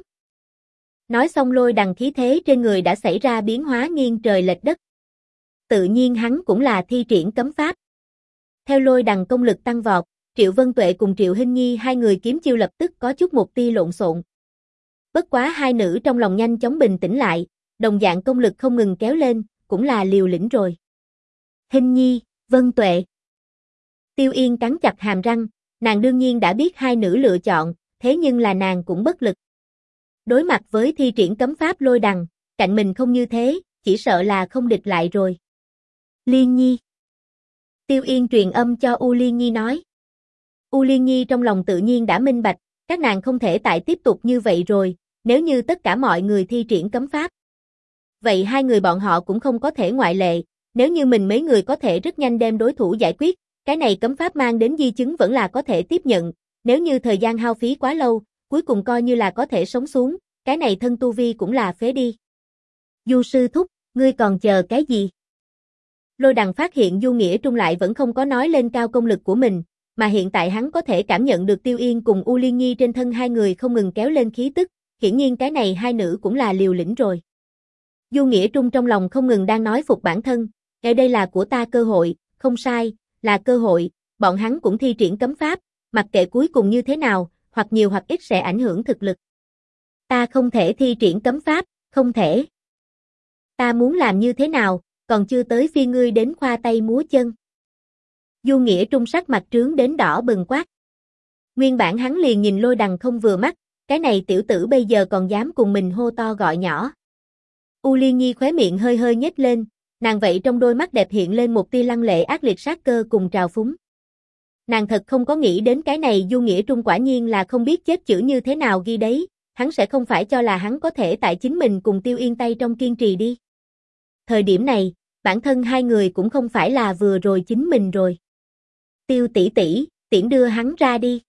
Nói xong Lôi Đằng khí thế trên người đã xảy ra biến hóa nghiêng trời lệch đất. Tự nhiên hắn cũng là thi triển cấm pháp. Theo Lôi Đằng công lực tăng vọt, Triệu Vân Tuệ cùng Triệu Hinh Nhi hai người kiếm chiêu lập tức có chút một tia lộn xộn. Bất quá hai nữ trong lòng nhanh chóng bình tĩnh lại, đồng dạng công lực không ngừng kéo lên, cũng là liều lĩnh rồi. Hinh Nhi, Vân Tuệ. Tiêu Yên cắn chặt hàm răng, nàng đương nhiên đã biết hai nữ lựa chọn, thế nhưng là nàng cũng bất lực. Đối mặt với thi triển cấm pháp Lôi Đằng, cạnh mình không như thế, chỉ sợ là không địch lại rồi. Liên Nhi. Tiêu Yên truyền âm cho U Liên Nhi nói. U Liên Nhi trong lòng tự nhiên đã minh bạch, các nàng không thể tại tiếp tục như vậy rồi, nếu như tất cả mọi người thi triển cấm pháp. Vậy hai người bọn họ cũng không có thể ngoại lệ, nếu như mình mấy người có thể rất nhanh đem đối thủ giải quyết, cái này cấm pháp mang đến di chứng vẫn là có thể tiếp nhận, nếu như thời gian hao phí quá lâu, cuối cùng coi như là có thể sống xuống, cái này thân tu vi cũng là phế đi. Du sư thúc, ngươi còn chờ cái gì? Lôi Đằng phát hiện Du Nghĩa Trung lại vẫn không có nói lên cao công lực của mình, mà hiện tại hắn có thể cảm nhận được Tiêu Yên cùng U Liên Nhi trên thân hai người không ngừng kéo lên khí tức, hiển nhiên cái này hai nữ cũng là liều lĩnh rồi. Du Nghĩa Trung trong lòng không ngừng đang nói phục bản thân, đây là của ta cơ hội, không sai, là cơ hội, bọn hắn cũng thi triển cấm pháp, mặc kệ cuối cùng như thế nào, hoặc nhiều hoặc ít sẽ ảnh hưởng thực lực. Ta không thể thi triển cấm pháp, không thể. Ta muốn làm như thế nào, còn chưa tới phiên ngươi đến khoa tay múa chân. Du Nghĩa Trung sắc mặt trướng đến đỏ bừng quát. Nguyên bản hắn liền nhìn Lôi Đằng không vừa mắt, cái này tiểu tử bây giờ còn dám cùng mình hô to gọi nhỏ. U Liên Nhi khóe miệng hơi hơi nhếch lên, nàng vậy trong đôi mắt đẹp hiện lên một tia lăng lệ ác liệt sát cơ cùng trào phúng. Nàng thật không có nghĩ đến cái này Du Nghĩa Trung quả nhiên là không biết chết chữ như thế nào ghi đấy, hắn sẽ không phải cho là hắn có thể tại chính mình cùng Tiêu Yên tay trong kiên trì đi. Thời điểm này, bản thân hai người cũng không phải là vừa rồi chính mình rồi. Tiêu tỷ tỷ, tiễn đưa hắn ra đi.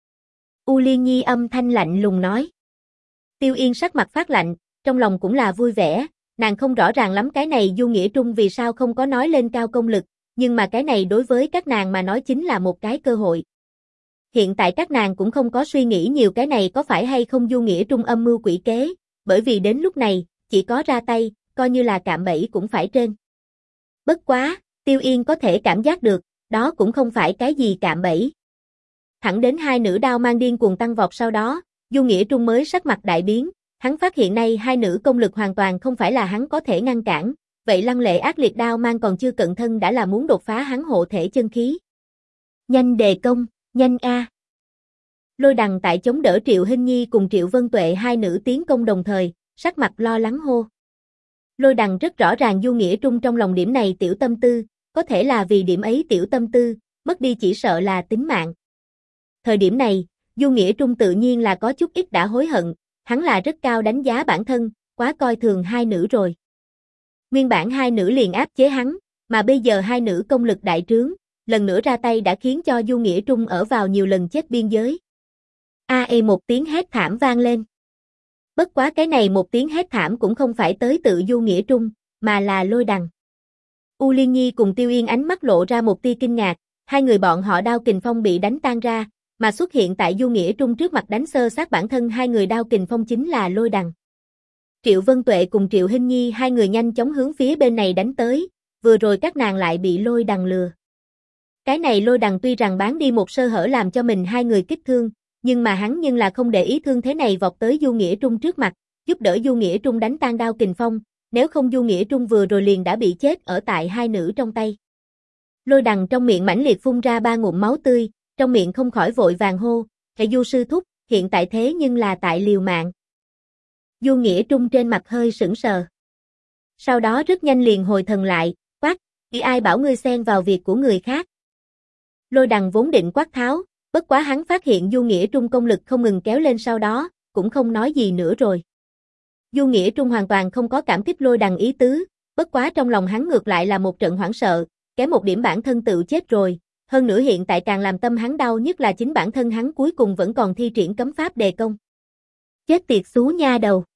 U Liên Nhi âm thanh lạnh lùng nói. Tiêu Yên sắc mặt phát lạnh, trong lòng cũng là vui vẻ, nàng không rõ ràng lắm cái này Du Nghĩa Trung vì sao không có nói lên cao công lực, nhưng mà cái này đối với các nàng mà nói chính là một cái cơ hội. Hiện tại các nàng cũng không có suy nghĩ nhiều cái này có phải hay không Du Nghĩa Trung âm mưu quỷ kế, bởi vì đến lúc này, chỉ có ra tay, coi như là cạm bẫy cũng phải trên. Bất quá, Tiêu Yên có thể cảm giác được, đó cũng không phải cái gì cạm bẫy. Thẳng đến hai nữ đao mang điên cuồng tăng vọt sau đó, Du Nghĩa Trung mới sắc mặt đại biến, hắn phát hiện nay hai nữ công lực hoàn toàn không phải là hắn có thể ngăn cản, vậy lăng lệ ác liệt đao mang còn chưa cận thân đã là muốn đột phá hắn hộ thể chân khí. Nhanh đề công, nhanh a. Lôi Đằng tại chống đỡ Triệu Hinh Nhi cùng Triệu Vân Tuệ hai nữ tiến công đồng thời, sắc mặt lo lắng hô. Lôi Đằng rất rõ ràng Du Nghĩa Trung trong lòng điểm này tiểu tâm tư, có thể là vì điểm ấy tiểu tâm tư, mất đi chỉ sợ là tính mạng. Thời điểm này, Du Nghĩa Trung tự nhiên là có chút ít đã hối hận, hắn là rất cao đánh giá bản thân, quá coi thường hai nữ rồi. Nguyên bản hai nữ liền áp chế hắn, mà bây giờ hai nữ công lực đại trướng, lần nữa ra tay đã khiến cho Du Nghĩa Trung ở vào nhiều lần chết biên giới. Một tiếng hét thảm vang lên. Bất quá cái này một tiếng hét thảm cũng không phải tới tự Du Nghĩa Trung, mà là Lôi Đằng. U Liên Nhi cùng Tiêu Yên ánh mắt lộ ra một tia kinh ngạc, hai người bọn họ đao kình phong bị đánh tan ra, mà xuất hiện tại Du Nghĩa Trung trước mặt đánh sơ sát bản thân hai người đao kình phong chính là Lôi Đằng. Triệu Vân Tuệ cùng Triệu Hinh Nhi hai người nhanh chóng hướng phía bên này đánh tới, vừa rồi các nàng lại bị Lôi Đằng lừa. Cái này Lôi Đằng tuy rằng bán đi một sơ hở làm cho mình hai người kích thương, nhưng mà hắn nhưng là không để ý thương thế này vọt tới Du Nghĩa Trung trước mặt, giúp đỡ Du Nghĩa Trung đánh tan đao kình phong, nếu không Du Nghĩa Trung vừa rồi liền đã bị chết ở tại hai nữ trong tay. Lôi Đằng trong miệng mãnh liệt phun ra 3 ngụm máu tươi, trong miệng không khỏi vội vàng hô, "Hệ Du sư thúc, hiện tại thế nhưng là tại liều mạng." Du Nghĩa Trung trên mặt hơi sững sờ. Sau đó rất nhanh liền hồi thần lại, quát, "Ý ai bảo ngươi xen vào việc của người khác?" Lôi Đằng vốn định quát tháo, bất quá hắn phát hiện Du Nghĩa Trung công lực không ngừng kéo lên sau đó, cũng không nói gì nữa rồi. Du Nghĩa Trung hoàn toàn không có cảm kích Lôi Đằng ý tứ, bất quá trong lòng hắn ngược lại là một trận hoảng sợ, kém một điểm bản thân tự chết rồi, hơn nữa hiện tại càng làm tâm hắn đau nhất là chính bản thân hắn cuối cùng vẫn còn thi triển cấm pháp đề công. Chết tiệt xú nha đầu.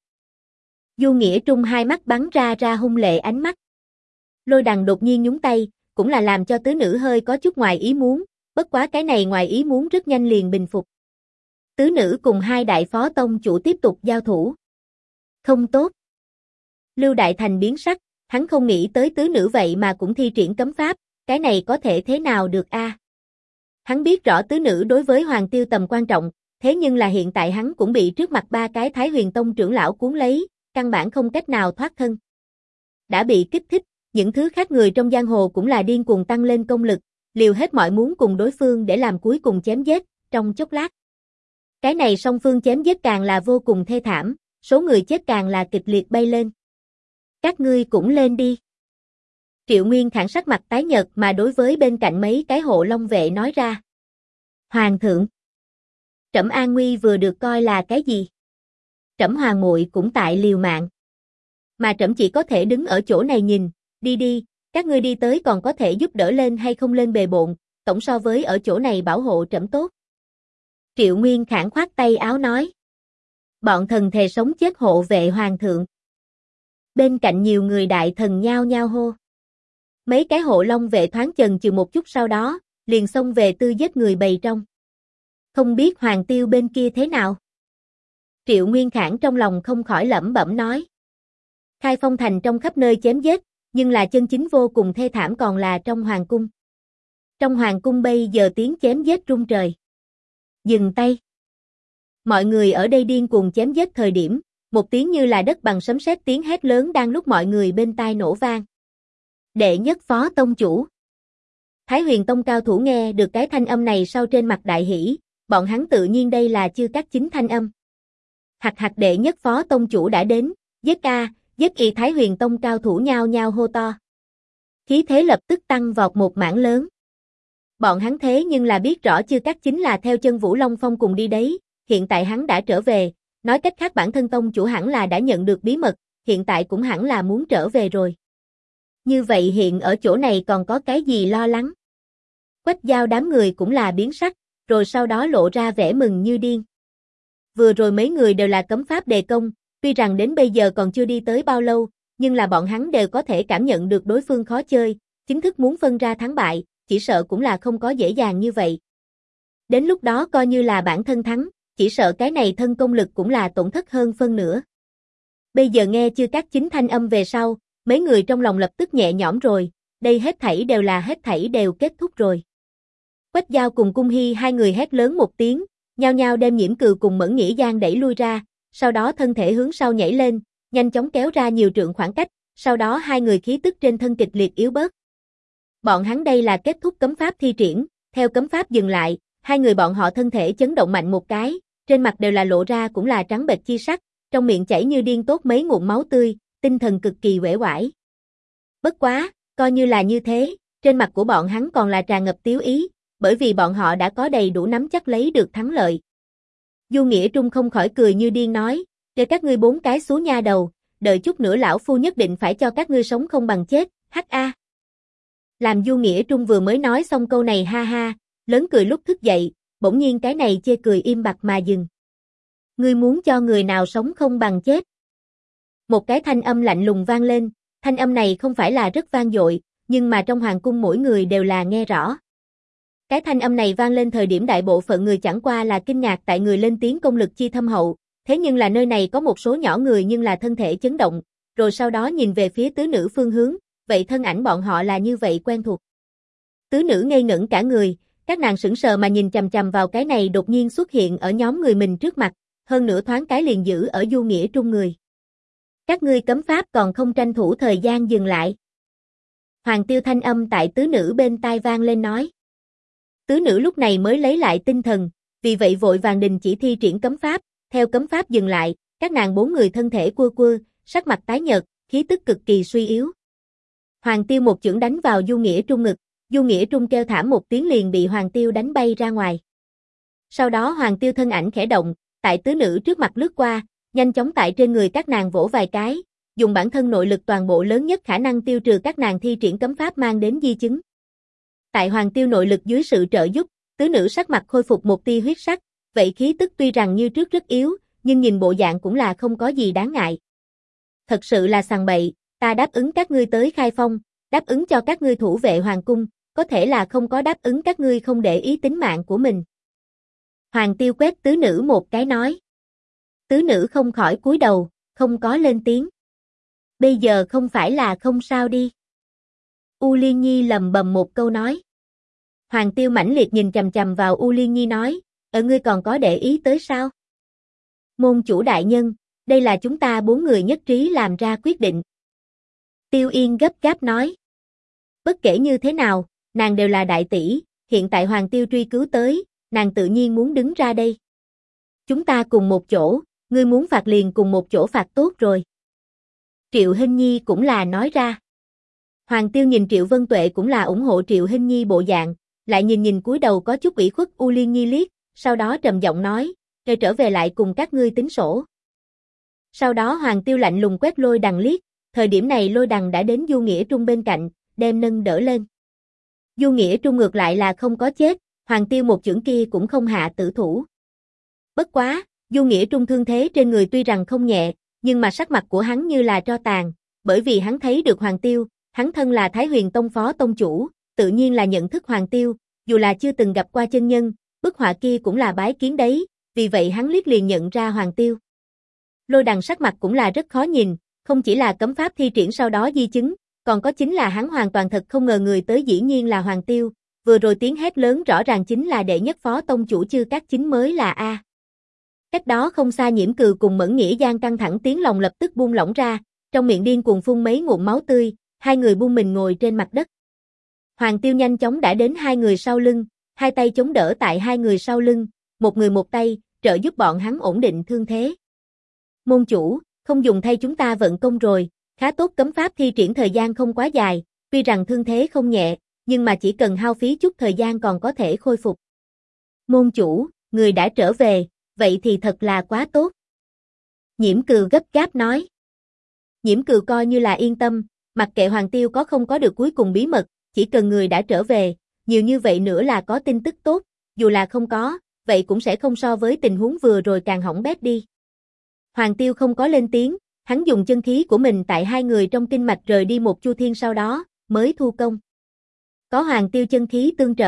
Du Nghĩa Trung hai mắt bắn ra hung lệ ánh mắt. Lôi Đằng đột nhiên nhúng tay, cũng là làm cho tứ nữ hơi có chút ngoài ý muốn, bất quá cái này ngoài ý muốn rất nhanh liền bình phục. Tứ nữ cùng hai đại phó tông chủ tiếp tục giao thủ. Không tốt. Lưu Đại Thành biến sắc, hắn không nghĩ tới tứ nữ vậy mà cũng thi triển cấm pháp, cái này có thể thế nào được a? Hắn biết rõ tứ nữ đối với Hoàng Tiêu tầm quan trọng, thế nhưng là hiện tại hắn cũng bị trước mặt ba cái Thái Huyền Tông trưởng lão cuốn lấy, căn bản không cách nào thoát thân. Đã bị kích thích, những thứ khác người trong giang hồ cũng là điên cuồng tăng lên công lực, liều hết mọi muốn cùng đối phương để làm cuối cùng chém giết, trong chốc lát. Cái này song phương chém giết càng là vô cùng thê thảm, số người chết càng là kịch liệt bay lên. Các ngươi cũng lên đi. Triệu Nguyên Khải sắc mặt tái nhợt mà đối với bên cạnh mấy cái hộ long vệ nói ra. Hoàng thượng. Trẫm an nguy vừa được coi là cái gì? Trẫm hoàng muội cũng tại liều mạng. Mà trẫm chỉ có thể đứng ở chỗ này nhìn, đi, các ngươi đi tới còn có thể giúp đỡ lên hay không lên bề bộn, tổng so với ở chỗ này bảo hộ trẫm tốt. Triệu Nguyên Khải khoát tay áo nói. Bọn thần thề sống chết hộ vệ hoàng thượng. Bên cạnh nhiều người đại thần nhao nhao hô. Mấy cái hộ long vệ thoáng chần chừ một chút sau đó, liền xông về tư giết người bầy trong. Không biết Hoàng Tiêu bên kia thế nào? Triệu Nguyên Khải trong lòng không khỏi lẩm bẩm nói. Khai Phong Thành trong khắp nơi chém giết, nhưng là chân chính vô cùng thê thảm còn là trong Hoàng Cung. Trong Hoàng Cung bây giờ tiếng chém giết rung trời. Dừng tay. Mọi người ở đây điên cuồng chém giết thời điểm, một tiếng như là đất bằng sấm sét tiếng hét lớn đang lúc mọi người bên tai nổ vang. Đệ nhất phó tông chủ. Thái Huyền Tông cao thủ nghe được cái thanh âm này sau trên mặt đại hỉ, bọn hắn tự nhiên đây là chưa các chính thanh âm. Hạc đệ nhất phó tông chủ đã đến, giết a, giết y. Thái Huyền Tông cao thủ nhao nhao hô to. Khí thế lập tức tăng vọt một mảng lớn. Bọn hắn thế nhưng là biết rõ chưa các chính là theo chân Vũ Long Phong cùng đi đấy, hiện tại hắn đã trở về, nói cách khác bản thân tông chủ hẳn là đã nhận được bí mật, hiện tại cũng hẳn là muốn trở về rồi. Như vậy hiện ở chỗ này còn có cái gì lo lắng? Quách Giao đám người cũng là biến sắc, rồi sau đó lộ ra vẻ mừng như điên. Vừa rồi mấy người đều là cấm pháp đề công, tuy rằng đến bây giờ còn chưa đi tới bao lâu, nhưng là bọn hắn đều có thể cảm nhận được đối phương khó chơi, chính thức muốn phân ra thắng bại, chỉ sợ cũng là không có dễ dàng như vậy. Đến lúc đó coi như là bản thân thắng, chỉ sợ cái này thân công lực cũng là tổn thất hơn phân nửa. Bây giờ nghe Chư Cát Chính thanh âm về sau, mấy người trong lòng lập tức nhẹ nhõm rồi, đây hết thảy đều kết thúc rồi. Quách Giao cùng Cung Hy hai người hét lớn một tiếng, nhao nhao đem Nhiễm Cừu cùng Mẫn Nghĩa Giang đẩy lui ra, sau đó thân thể hướng sau nhảy lên, nhanh chóng kéo ra nhiều trượng khoảng cách, sau đó hai người khí tức trên thân kịch liệt yếu bớt. Bọn hắn đây là kết thúc cấm pháp thi triển, theo cấm pháp dừng lại, hai người bọn họ thân thể chấn động mạnh một cái, trên mặt đều là lộ ra cũng là trắng bệch chi sắc, trong miệng chảy như điên tốt mấy ngụm máu tươi, tinh thần cực kỳ uể oải. Bất quá, coi như là như thế, trên mặt của bọn hắn còn là tràn ngập tiếu ý, bởi vì bọn họ đã có đầy đủ nắm chắc lấy được thắng lợi. Du Nghĩa Trung không khỏi cười như điên nói, để các ngươi bốn cái xú nha đầu, đợi chút nữa lão phu nhất định phải cho các ngươi sống không bằng chết, hắc a. Làm Du Nghĩa Trung vừa mới nói xong câu này ha ha, lớn cười lúc thức dậy, bỗng nhiên cái này chê cười im bặt mà dừng. Ngươi muốn cho người nào sống không bằng chết? Một cái thanh âm lạnh lùng vang lên, thanh âm này không phải là rất vang dội, nhưng mà trong hoàng cung mỗi người đều là nghe rõ. Cái thanh âm này vang lên thời điểm đại bộ phận người chẳng qua là kinh ngạc tại người lên tiếng công lực chi thâm hậu, thế nhưng là nơi này có một số nhỏ người nhưng là thân thể chấn động, rồi sau đó nhìn về phía tứ nữ phương hướng, vậy thân ảnh bọn họ là như vậy quen thuộc. Tứ nữ ngây ngẩn cả người, các nàng sững sờ mà nhìn chằm chằm vào cái này đột nhiên xuất hiện ở nhóm người mình trước mặt, hơn nữa thoáng cái liền giữ ở Du Nghĩa Trung người. Các ngươi cấm pháp còn không tranh thủ thời gian dừng lại. Hoàng Tiêu thanh âm tại tứ nữ bên tai vang lên nói. Tứ nữ lúc này mới lấy lại tinh thần, vì vậy vội vàng đình chỉ thi triển cấm pháp, theo cấm pháp dừng lại, các nàng bốn người thân thể quơ quơ, sắc mặt tái nhợt, khí tức cực kỳ suy yếu. Hoàng Tiêu một chưởng đánh vào Du Nghĩa Trung ngực, Du Nghĩa Trung kêu thảm một tiếng liền bị Hoàng Tiêu đánh bay ra ngoài. Sau đó Hoàng Tiêu thân ảnh khẽ động, tại tứ nữ trước mặt lướt qua, nhanh chóng tại trên người các nàng vỗ vài cái, dùng bản thân nội lực toàn bộ lớn nhất khả năng tiêu trừ các nàng thi triển cấm pháp mang đến di chứng. Tại Hoàng Tiêu nội lực dưới sự trợ giúp, tứ nữ sắc mặt khôi phục một tia huyết sắc, vậy khí tức tuy rằng như trước rất yếu, nhưng nhìn bộ dạng cũng là không có gì đáng ngại. Thật sự là sằng bậy, ta đáp ứng các ngươi tới khai phong, đáp ứng cho các ngươi thủ vệ hoàng cung, có thể là không có đáp ứng các ngươi không để ý tính mạng của mình. Hoàng Tiêu quét tứ nữ một cái nói. Tứ nữ không khỏi cúi đầu, không có lên tiếng. Bây giờ không phải là không sao đi. U Liên Nhi lầm bầm một câu nói. Hoàng Tiêu mãnh liệt nhìn chằm chằm vào U Liên Nhi nói, ở ngươi còn có để ý tới sao? Môn chủ đại nhân, đây là chúng ta bốn người nhất trí làm ra quyết định. Tiêu Yên gấp gáp nói. Bất kể như thế nào, nàng đều là đại tỷ, hiện tại Hoàng Tiêu truy cứu tới, nàng tự nhiên muốn đứng ra đây. Chúng ta cùng một chỗ, ngươi muốn phạt liền cùng một chỗ phạt tốt rồi. Triệu Hinh Nhi cũng là nói ra. Hoàng Tiêu nhìn Triệu Vân Tuệ cũng là ủng hộ Triệu Hinh Nhi bộ dạng, lại nhìn cúi đầu có chút ủy khuất U Liên Nhi liếc, sau đó trầm giọng nói, rồi trở về lại cùng các ngươi tính sổ. Sau đó Hoàng Tiêu lạnh lùng quét Lôi Đằng liếc, thời điểm này Lôi Đằng đã đến Du Nghĩa Trung bên cạnh, đem nâng đỡ lên. Du Nghĩa Trung ngược lại là không có chết, Hoàng Tiêu một chưởng kia cũng không hạ tử thủ. Bất quá, Du Nghĩa Trung thương thế trên người tuy rằng không nhẹ, nhưng mà sắc mặt của hắn như là tro tàn, bởi vì hắn thấy được Hoàng Tiêu, hắn thân là Thái Huyền Tông phó tông chủ, tự nhiên là nhận thức Hoàng Tiêu, dù là chưa từng gặp qua chân nhân, bức họa kia cũng là bái kiến đấy, vì vậy hắn liếc liền nhận ra Hoàng Tiêu. Lôi Đằng sắc mặt cũng là rất khó nhìn, không chỉ là cấm pháp thi triển sau đó di chứng, còn có chính là hắn hoàn toàn thật không ngờ người tới dĩ nhiên là Hoàng Tiêu, vừa rồi tiếng hét lớn rõ ràng chính là đệ nhất phó tông chủ Chư Cát Chính mới là A. Cách đó không xa Nhiễm Cừu cùng Mẫn Nghĩa Giang căng thẳng tiếng lòng lập tức buông lỏng ra, trong miệng điên cuồng phun mấy ngụm máu tươi, hai người buông mình ngồi trên mặt đất. Hoàng Tiêu nhanh chóng đã đến hai người sau lưng, hai tay chống đỡ tại hai người sau lưng, một người một tay, trợ giúp bọn hắn ổn định thương thế. Môn chủ, không dùng thay chúng ta vận công rồi, khá tốt cấm pháp thi triển thời gian không quá dài, tuy rằng thương thế không nhẹ, nhưng mà chỉ cần hao phí chút thời gian còn có thể khôi phục. Môn chủ, người đã trở về, vậy thì thật là quá tốt. Nhiễm Cừu gấp gáp nói. Nhiễm Cừu coi như là yên tâm, mặc kệ Hoàng Tiêu có không có được cuối cùng bí mật, chỉ cần người đã trở về, nhiều như vậy nữa là có tin tức tốt, dù là không có, vậy cũng sẽ không so với tình huống vừa rồi càng hỏng bét đi. Hoàng Tiêu không có lên tiếng, hắn dùng chân khí của mình tại hai người trong kinh mạch rời đi một chu thiên sau đó, mới thu công. Có Hoàng Tiêu chân khí tương trợ,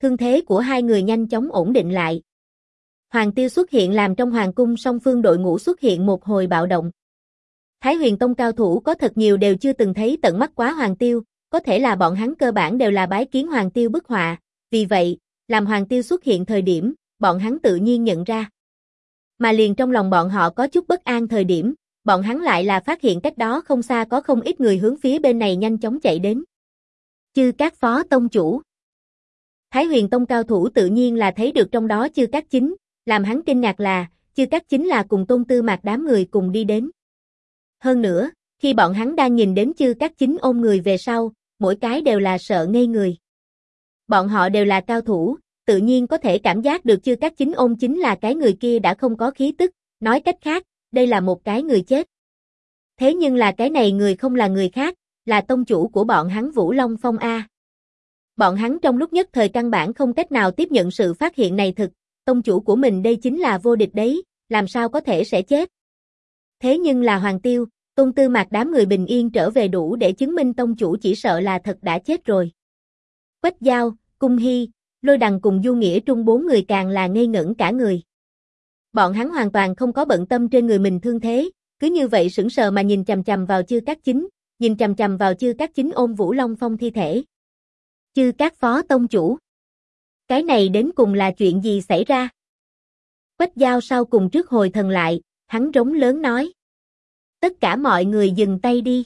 thương thế của hai người nhanh chóng ổn định lại. Hoàng Tiêu xuất hiện làm trong hoàng cung song phương đội ngũ xuất hiện một hồi bạo động. Thái Huyền Tông cao thủ có thật nhiều đều chưa từng thấy tận mắt quá Hoàng Tiêu, có thể là bọn hắn cơ bản đều là bái kiến Hoàng Tiêu bức họa, vì vậy, làm Hoàng Tiêu xuất hiện thời điểm, bọn hắn tự nhiên nhận ra. Mà liền trong lòng bọn họ có chút bất an thời điểm, bọn hắn lại là phát hiện cách đó không xa có không ít người hướng phía bên này nhanh chóng chạy đến. Chư Cát phó tông chủ. Thái Huyền Tông cao thủ tự nhiên là thấy được trong đó Chư Cát chính, làm hắn kinh ngạc là, Chư Cát chính là cùng Tôn Tư Mạc đám người cùng đi đến. Hơn nữa, khi bọn hắn đang nhìn đến Chư Cát chính ôm người về sau, mỗi cái đều là sợ ngây người. Bọn họ đều là cao thủ, tự nhiên có thể cảm giác được Chư Cát chính ôm chính là cái người kia đã không có khí tức, nói cách khác, đây là một cái người chết. Thế nhưng là cái này người không là người khác, là tông chủ của bọn hắn Vũ Long Phong A. Bọn hắn trong lúc nhất thời căn bản không cách nào tiếp nhận sự phát hiện này thực, tông chủ của mình đây chính là vô địch đấy, làm sao có thể sẽ chết. Thế nhưng là Hoàng Tiêu, Tôn Tư Mạc đám người bình yên trở về đủ để chứng minh tông chủ chỉ sợ là thật đã chết rồi. Quách Giao, Cung Hy, Lôi Đằng cùng Du Nghĩa Trung bốn người càng là ngây ngẩn cả người. Bọn hắn hoàn toàn không có bận tâm trên người mình thương thế, cứ như vậy sững sờ mà nhìn chằm chằm vào Chư Cát chính, nhìn chằm chằm vào Chư Cát chính ôm Vũ Long Phong thi thể. Chư Cát phó tông chủ. Cái này đến cùng là chuyện gì xảy ra? Quách Giao sau cùng trước hồi thần lại, hắn rống lớn nói. Tất cả mọi người dừng tay đi.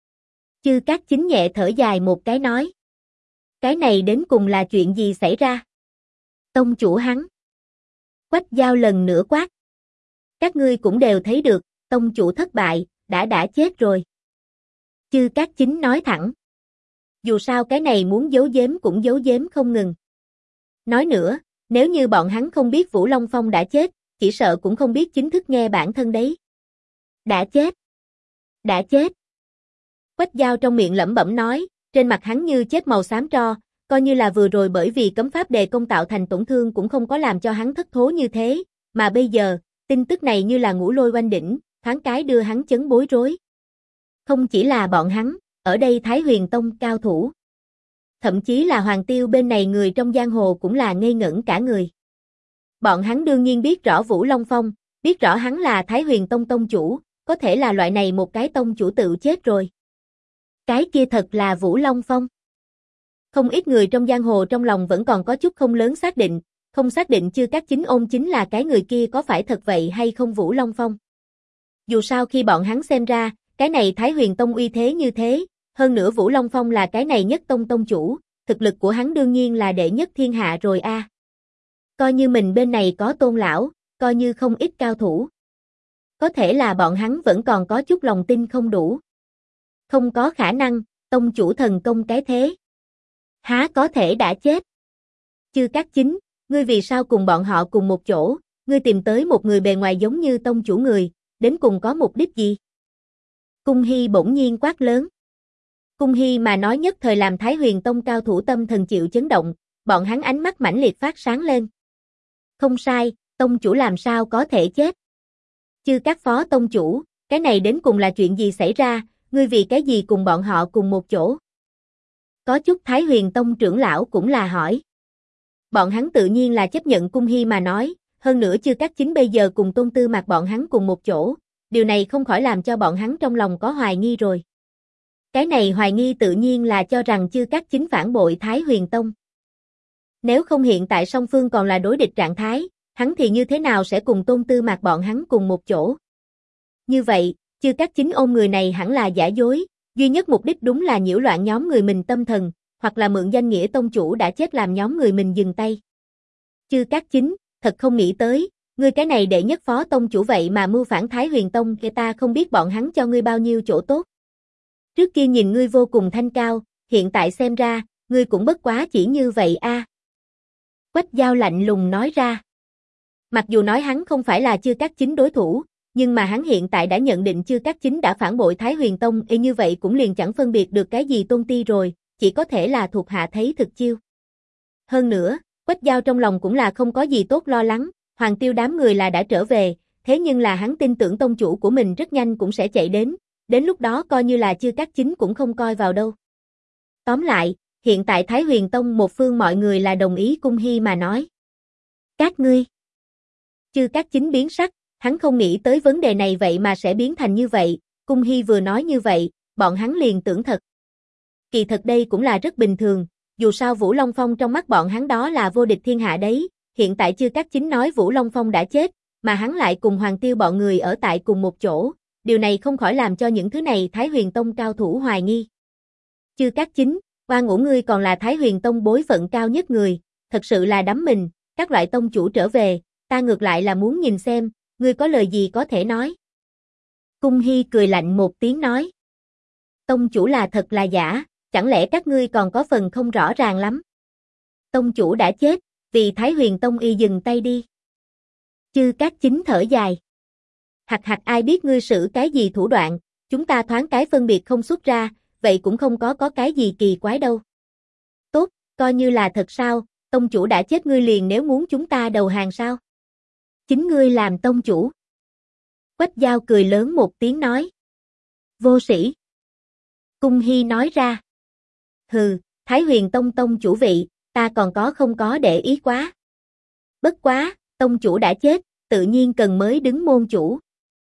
Chư Cát chính nhẹ thở dài một cái nói. Cái này đến cùng là chuyện gì xảy ra? Tông chủ hắn. Quách Giao lần nữa quát. Các ngươi cũng đều thấy được, tông chủ thất bại, đã chết rồi. Chư Cát chính nói thẳng. Dù sao cái này muốn giấu giếm cũng giấu giếm không ngừng. Nói nữa, nếu như bọn hắn không biết Vũ Long Phong đã chết, chỉ sợ cũng không biết chính thức nghe bản thân đấy. Đã chết. Đã chết. Quách Giao trong miệng lẩm bẩm nói, trên mặt hắn như chết màu xám tro, coi như là vừa rồi bởi vì cấm pháp đề công tạo thành tổn thương cũng không có làm cho hắn thất thố như thế, mà bây giờ, tin tức này như là ngũ lôi oanh đỉnh, thoáng cái đưa hắn chấn bối rối. Không chỉ là bọn hắn, ở đây Thái Huyền Tông cao thủ. Thậm chí là Hoàng Tiêu bên này người trong giang hồ cũng là ngây ngẩn cả người. Bọn hắn đương nhiên biết rõ Vũ Long Phong, biết rõ hắn là Thái Huyền Tông tông chủ, có thể là loại này một cái tông chủ tự chết rồi. Cái kia thật là Vũ Long Phong. Không ít người trong giang hồ trong lòng vẫn còn có chút không lớn xác định, không xác định Chư Cát chính ôn chính là cái người kia có phải thật vậy hay không Vũ Long Phong. Dù sao khi bọn hắn xem ra, cái này Thái Huyền Tông uy thế như thế, hơn nữa Vũ Long Phong là cái này nhất tông tông chủ, thực lực của hắn đương nhiên là đệ nhất thiên hạ rồi a. Coi như mình bên này có Tôn lão, coi như không ít cao thủ. Có thể là bọn hắn vẫn còn có chút lòng tin không đủ. Không có khả năng, tông chủ thần công cái thế. Há có thể đã chết. Chư Cát chính, ngươi vì sao cùng bọn họ cùng một chỗ, ngươi tìm tới một người bề ngoài giống như tông chủ người, đến cùng có mục đích gì? Cung Hy bỗng nhiên quát lớn. Cung Hy mà nói nhất thời làm Thái Huyền Tông cao thủ tâm thần chịu chấn động, bọn hắn ánh mắt mãnh liệt phát sáng lên. Không sai, tông chủ làm sao có thể chết? Chư Cát phó tông chủ, cái này đến cùng là chuyện gì xảy ra, ngươi vì cái gì cùng bọn họ cùng một chỗ? Có chút Thái Huyền Tông trưởng lão cũng là hỏi. Bọn hắn tự nhiên là chấp nhận Cung Hy mà nói, hơn nữa Chư Cát chính bây giờ cùng Tôn Tư Mạc bọn hắn cùng một chỗ, điều này không khỏi làm cho bọn hắn trong lòng có hoài nghi rồi. Cái này hoài nghi tự nhiên là cho rằng Chư Cát chính phản bội Thái Huyền Tông. Nếu không hiện tại song phương còn là đối địch trạng thái, hắn thì như thế nào sẽ cùng Tôn Tư Mạc bọn hắn cùng một chỗ? Như vậy, Chư Cát chính ôm người này hẳn là giả dối, duy nhất mục đích đúng là nhiễu loạn nhóm người mình tâm thần, hoặc là mượn danh nghĩa tông chủ đã chết làm nhóm người mình dừng tay. Chư Cát chính, thật không nghĩ tới, ngươi cái này đệ nhất phó tông chủ vậy mà mưu phản Thái Huyền Tông, kẻ ta không biết bọn hắn cho ngươi bao nhiêu chỗ tốt. Trước kia nhìn ngươi vô cùng thanh cao, hiện tại xem ra, ngươi cũng bất quá chỉ như vậy a. Quách Giao lạnh lùng nói ra. Mặc dù nói hắn không phải là Chư Cát chính đối thủ, nhưng mà hắn hiện tại đã nhận định Chư Cát chính đã phản bội Thái Huyền Tông, như vậy cũng liền chẳng phân biệt được cái gì tôn ti rồi, chỉ có thể là thuộc hạ thấy thực chiêu. Hơn nữa, Quách Giao trong lòng cũng là không có gì tốt lo lắng, Hoàng Tiêu đám người là đã trở về, thế nhưng là hắn tin tưởng tông chủ của mình rất nhanh cũng sẽ chạy đến lúc đó coi như là Chư Cát chính cũng không coi vào đâu. Tóm lại, hiện tại Thái Huyền Tông một phương mọi người là đồng ý Cung Hy mà nói. Các ngươi. Chư Cát Chính biến sắc, hắn không nghĩ tới vấn đề này vậy mà sẽ biến thành như vậy, Cung Hy vừa nói như vậy, bọn hắn liền tưởng thật. Kỳ thật đây cũng là rất bình thường, dù sao Vũ Long Phong trong mắt bọn hắn đó là vô địch thiên hạ đấy, hiện tại Chư Cát Chính nói Vũ Long Phong đã chết, mà hắn lại cùng Hoàng Tiêu bọn người ở tại cùng một chỗ, điều này không khỏi làm cho những thứ này Thái Huyền Tông cao thủ hoài nghi. Chư Cát Chính, oan uổng ngươi còn là Thái Huyền Tông bối phận cao nhất người, thật sự là đắm mình, các loại tông chủ trở về, ta ngược lại là muốn nhìn xem, ngươi có lời gì có thể nói. Cung Hy cười lạnh một tiếng nói. Tông chủ là thật là giả, chẳng lẽ các ngươi còn có phần không rõ ràng lắm. Tông chủ đã chết, vì Thái Huyền Tông y dừng tay đi. Chư Cát Chính thở dài. Hặc hặc ai biết ngươi sử cái gì thủ đoạn, chúng ta thoáng cái phân biệt không xuất ra, vậy cũng không có cái gì kỳ quái đâu. Tốt, coi như là thật sao, tông chủ đã chết ngươi liền nếu muốn chúng ta đầu hàng sao? Chính ngươi làm tông chủ. Quách Dao cười lớn một tiếng nói. Vô sĩ. Cung Hy nói ra. Hừ, Thái Huyền Tông tông chủ vị, ta còn không có để ý quá. Bất quá, tông chủ đã chết, tự nhiên cần mới đứng môn chủ.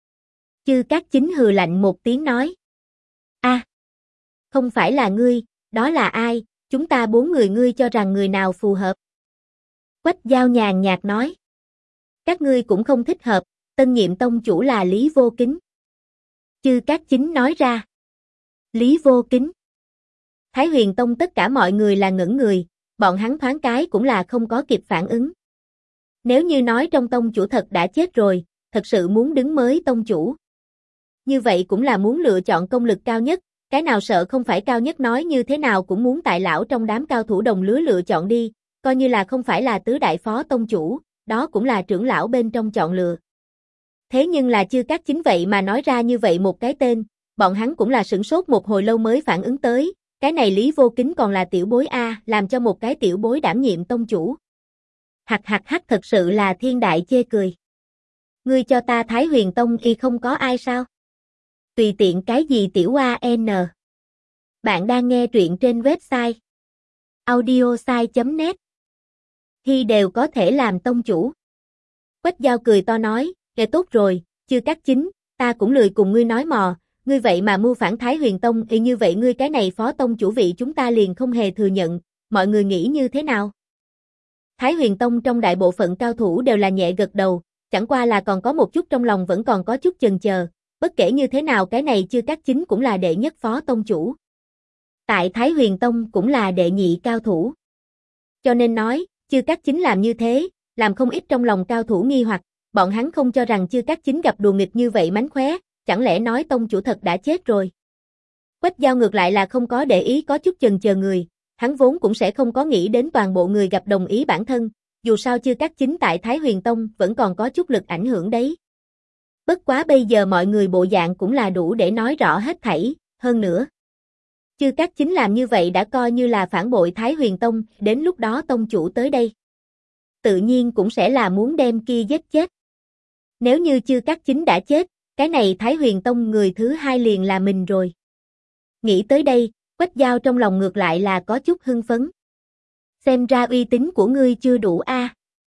Chư Cát Chính hừ lạnh một tiếng nói. A, không phải là ngươi, đó là ai, chúng ta 4 người ngươi cho rằng người nào phù hợp. Quách Dao nhàn nhạt nói. Các ngươi cũng không thích hợp, tân nhiệm tông chủ là Lý Vô Kính. Chư Cát Chính nói ra. Lý Vô Kính. Thái Huyền Tông tất cả mọi người là ngẩn người, bọn hắn thoáng cái cũng là không có kịp phản ứng. Nếu như nói trong tông chủ thật đã chết rồi, thật sự muốn đứng mới tông chủ. Như vậy cũng là muốn lựa chọn công lực cao nhất, cái nào sợ không phải cao nhất nói như thế nào cũng muốn tại lão trong đám cao thủ đồng lứa lựa chọn đi, coi như là không phải là tứ đại phó tông chủ, đó cũng là trưởng lão bên trong chọn lựa. Thế nhưng là Chư Cát Chính vậy mà nói ra như vậy một cái tên, bọn hắn cũng là sửng sốt một hồi lâu mới phản ứng tới, cái này Lý Vô Kính còn là tiểu bối A, làm cho một cái tiểu bối đảm nhiệm tông chủ. Hặc hặc hặc thật sự là thiên đại chê cười. Ngươi cho ta Thái Huyền Tông y không có ai sao? Tùy tiện cái gì tiểu AN. Bạn đang nghe truyện trên website audiosai.net. Hy đều có thể làm tông chủ. Quách Dao cười to nói, nghe tốt rồi, Chư Cát Chính, ta cũng lười cùng ngươi nói mò, ngươi vậy mà mưu phản Thái Huyền Tông, y như vậy ngươi cái này phó tông chủ vị chúng ta liền không hề thừa nhận, mọi người nghĩ như thế nào? Thái Huyền Tông trong đại bộ phận cao thủ đều là nhẹ gật đầu, chẳng qua là còn có một chút trong lòng vẫn còn có chút chần chờ, bất kể như thế nào cái này Chư Cát Chính cũng là đệ nhất phó tông chủ. Tại Thái Huyền Tông cũng là đệ nhị cao thủ. Cho nên nói, Chư Cát Chính làm như thế, làm không ít trong lòng cao thủ nghi hoặc, bọn hắn không cho rằng Chư Cát Chính gặp đùa nghịch như vậy mánh khóe, chẳng lẽ nói tông chủ thật đã chết rồi. Quách Dao ngược lại là không có để ý có chút chần chờ người, hắn vốn cũng sẽ không có nghĩ đến toàn bộ người gặp đồng ý bản thân, dù sao Chư Cát Chính tại Thái Huyền Tông vẫn còn có chút lực ảnh hưởng đấy. Bất quá bây giờ mọi người bộ dạng cũng là đủ để nói rõ hết thảy, hơn nữa. Chư Cát Chính làm như vậy đã coi như là phản bội Thái Huyền Tông, đến lúc đó tông chủ tới đây. Tự nhiên cũng sẽ là muốn đem kia giết chết. Nếu như Chư Cát Chính đã chết, cái này Thái Huyền Tông người thứ hai liền là mình rồi. Nghĩ tới đây, Quách Dao trong lòng ngược lại là có chút hưng phấn. Xem ra uy tín của ngươi chưa đủ a.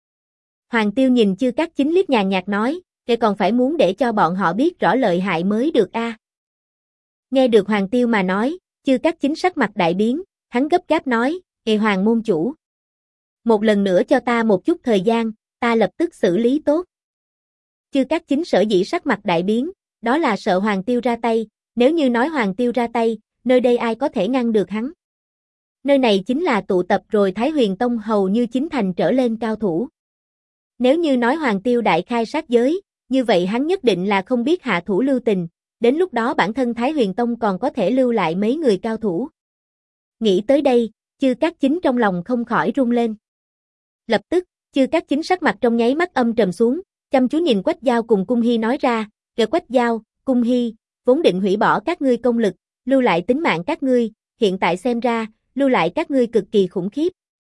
Hoàng Tiêu nhìn Chư Cát Chính liếc nhàn nhạt nói, "Kể còn phải muốn để cho bọn họ biết rõ lợi hại mới được a." Nghe được Hoàng Tiêu mà nói, Chư Cát Chính sắc mặt đại biến, hắn gấp gáp nói, "Ê Hoàng môn chủ, một lần nữa cho ta một chút thời gian, ta lập tức xử lý tốt." Chư Cát Chính sở dĩ sắc mặt đại biến, đó là sợ Hoàng Tiêu ra tay, nếu như nói Hoàng Tiêu ra tay, nơi đây ai có thể ngăn được hắn. Nơi này chính là tụ tập rồi Thái Huyền Tông hầu như chính thành trở lên cao thủ. Nếu như nói Hoàng Tiêu đại khai sát giới, như vậy hắn nhất định là không biết hạ thủ lưu tình, đến lúc đó bản thân Thái Huyền Tông còn có thể lưu lại mấy người cao thủ. Nghĩ tới đây, Chư Cát Chính trong lòng không khỏi run lên. Lập tức, Chư Cát Chính sắc mặt trong nháy mắt âm trầm xuống, chăm chú nhìn Quách Dao cùng Cung Hy nói ra, "Kìa Quách Dao, Cung Hy, vốn định hủy bỏ các ngươi công lực, lưu lại tính mạng các ngươi, hiện tại xem ra, lưu lại các ngươi cực kỳ khủng khiếp.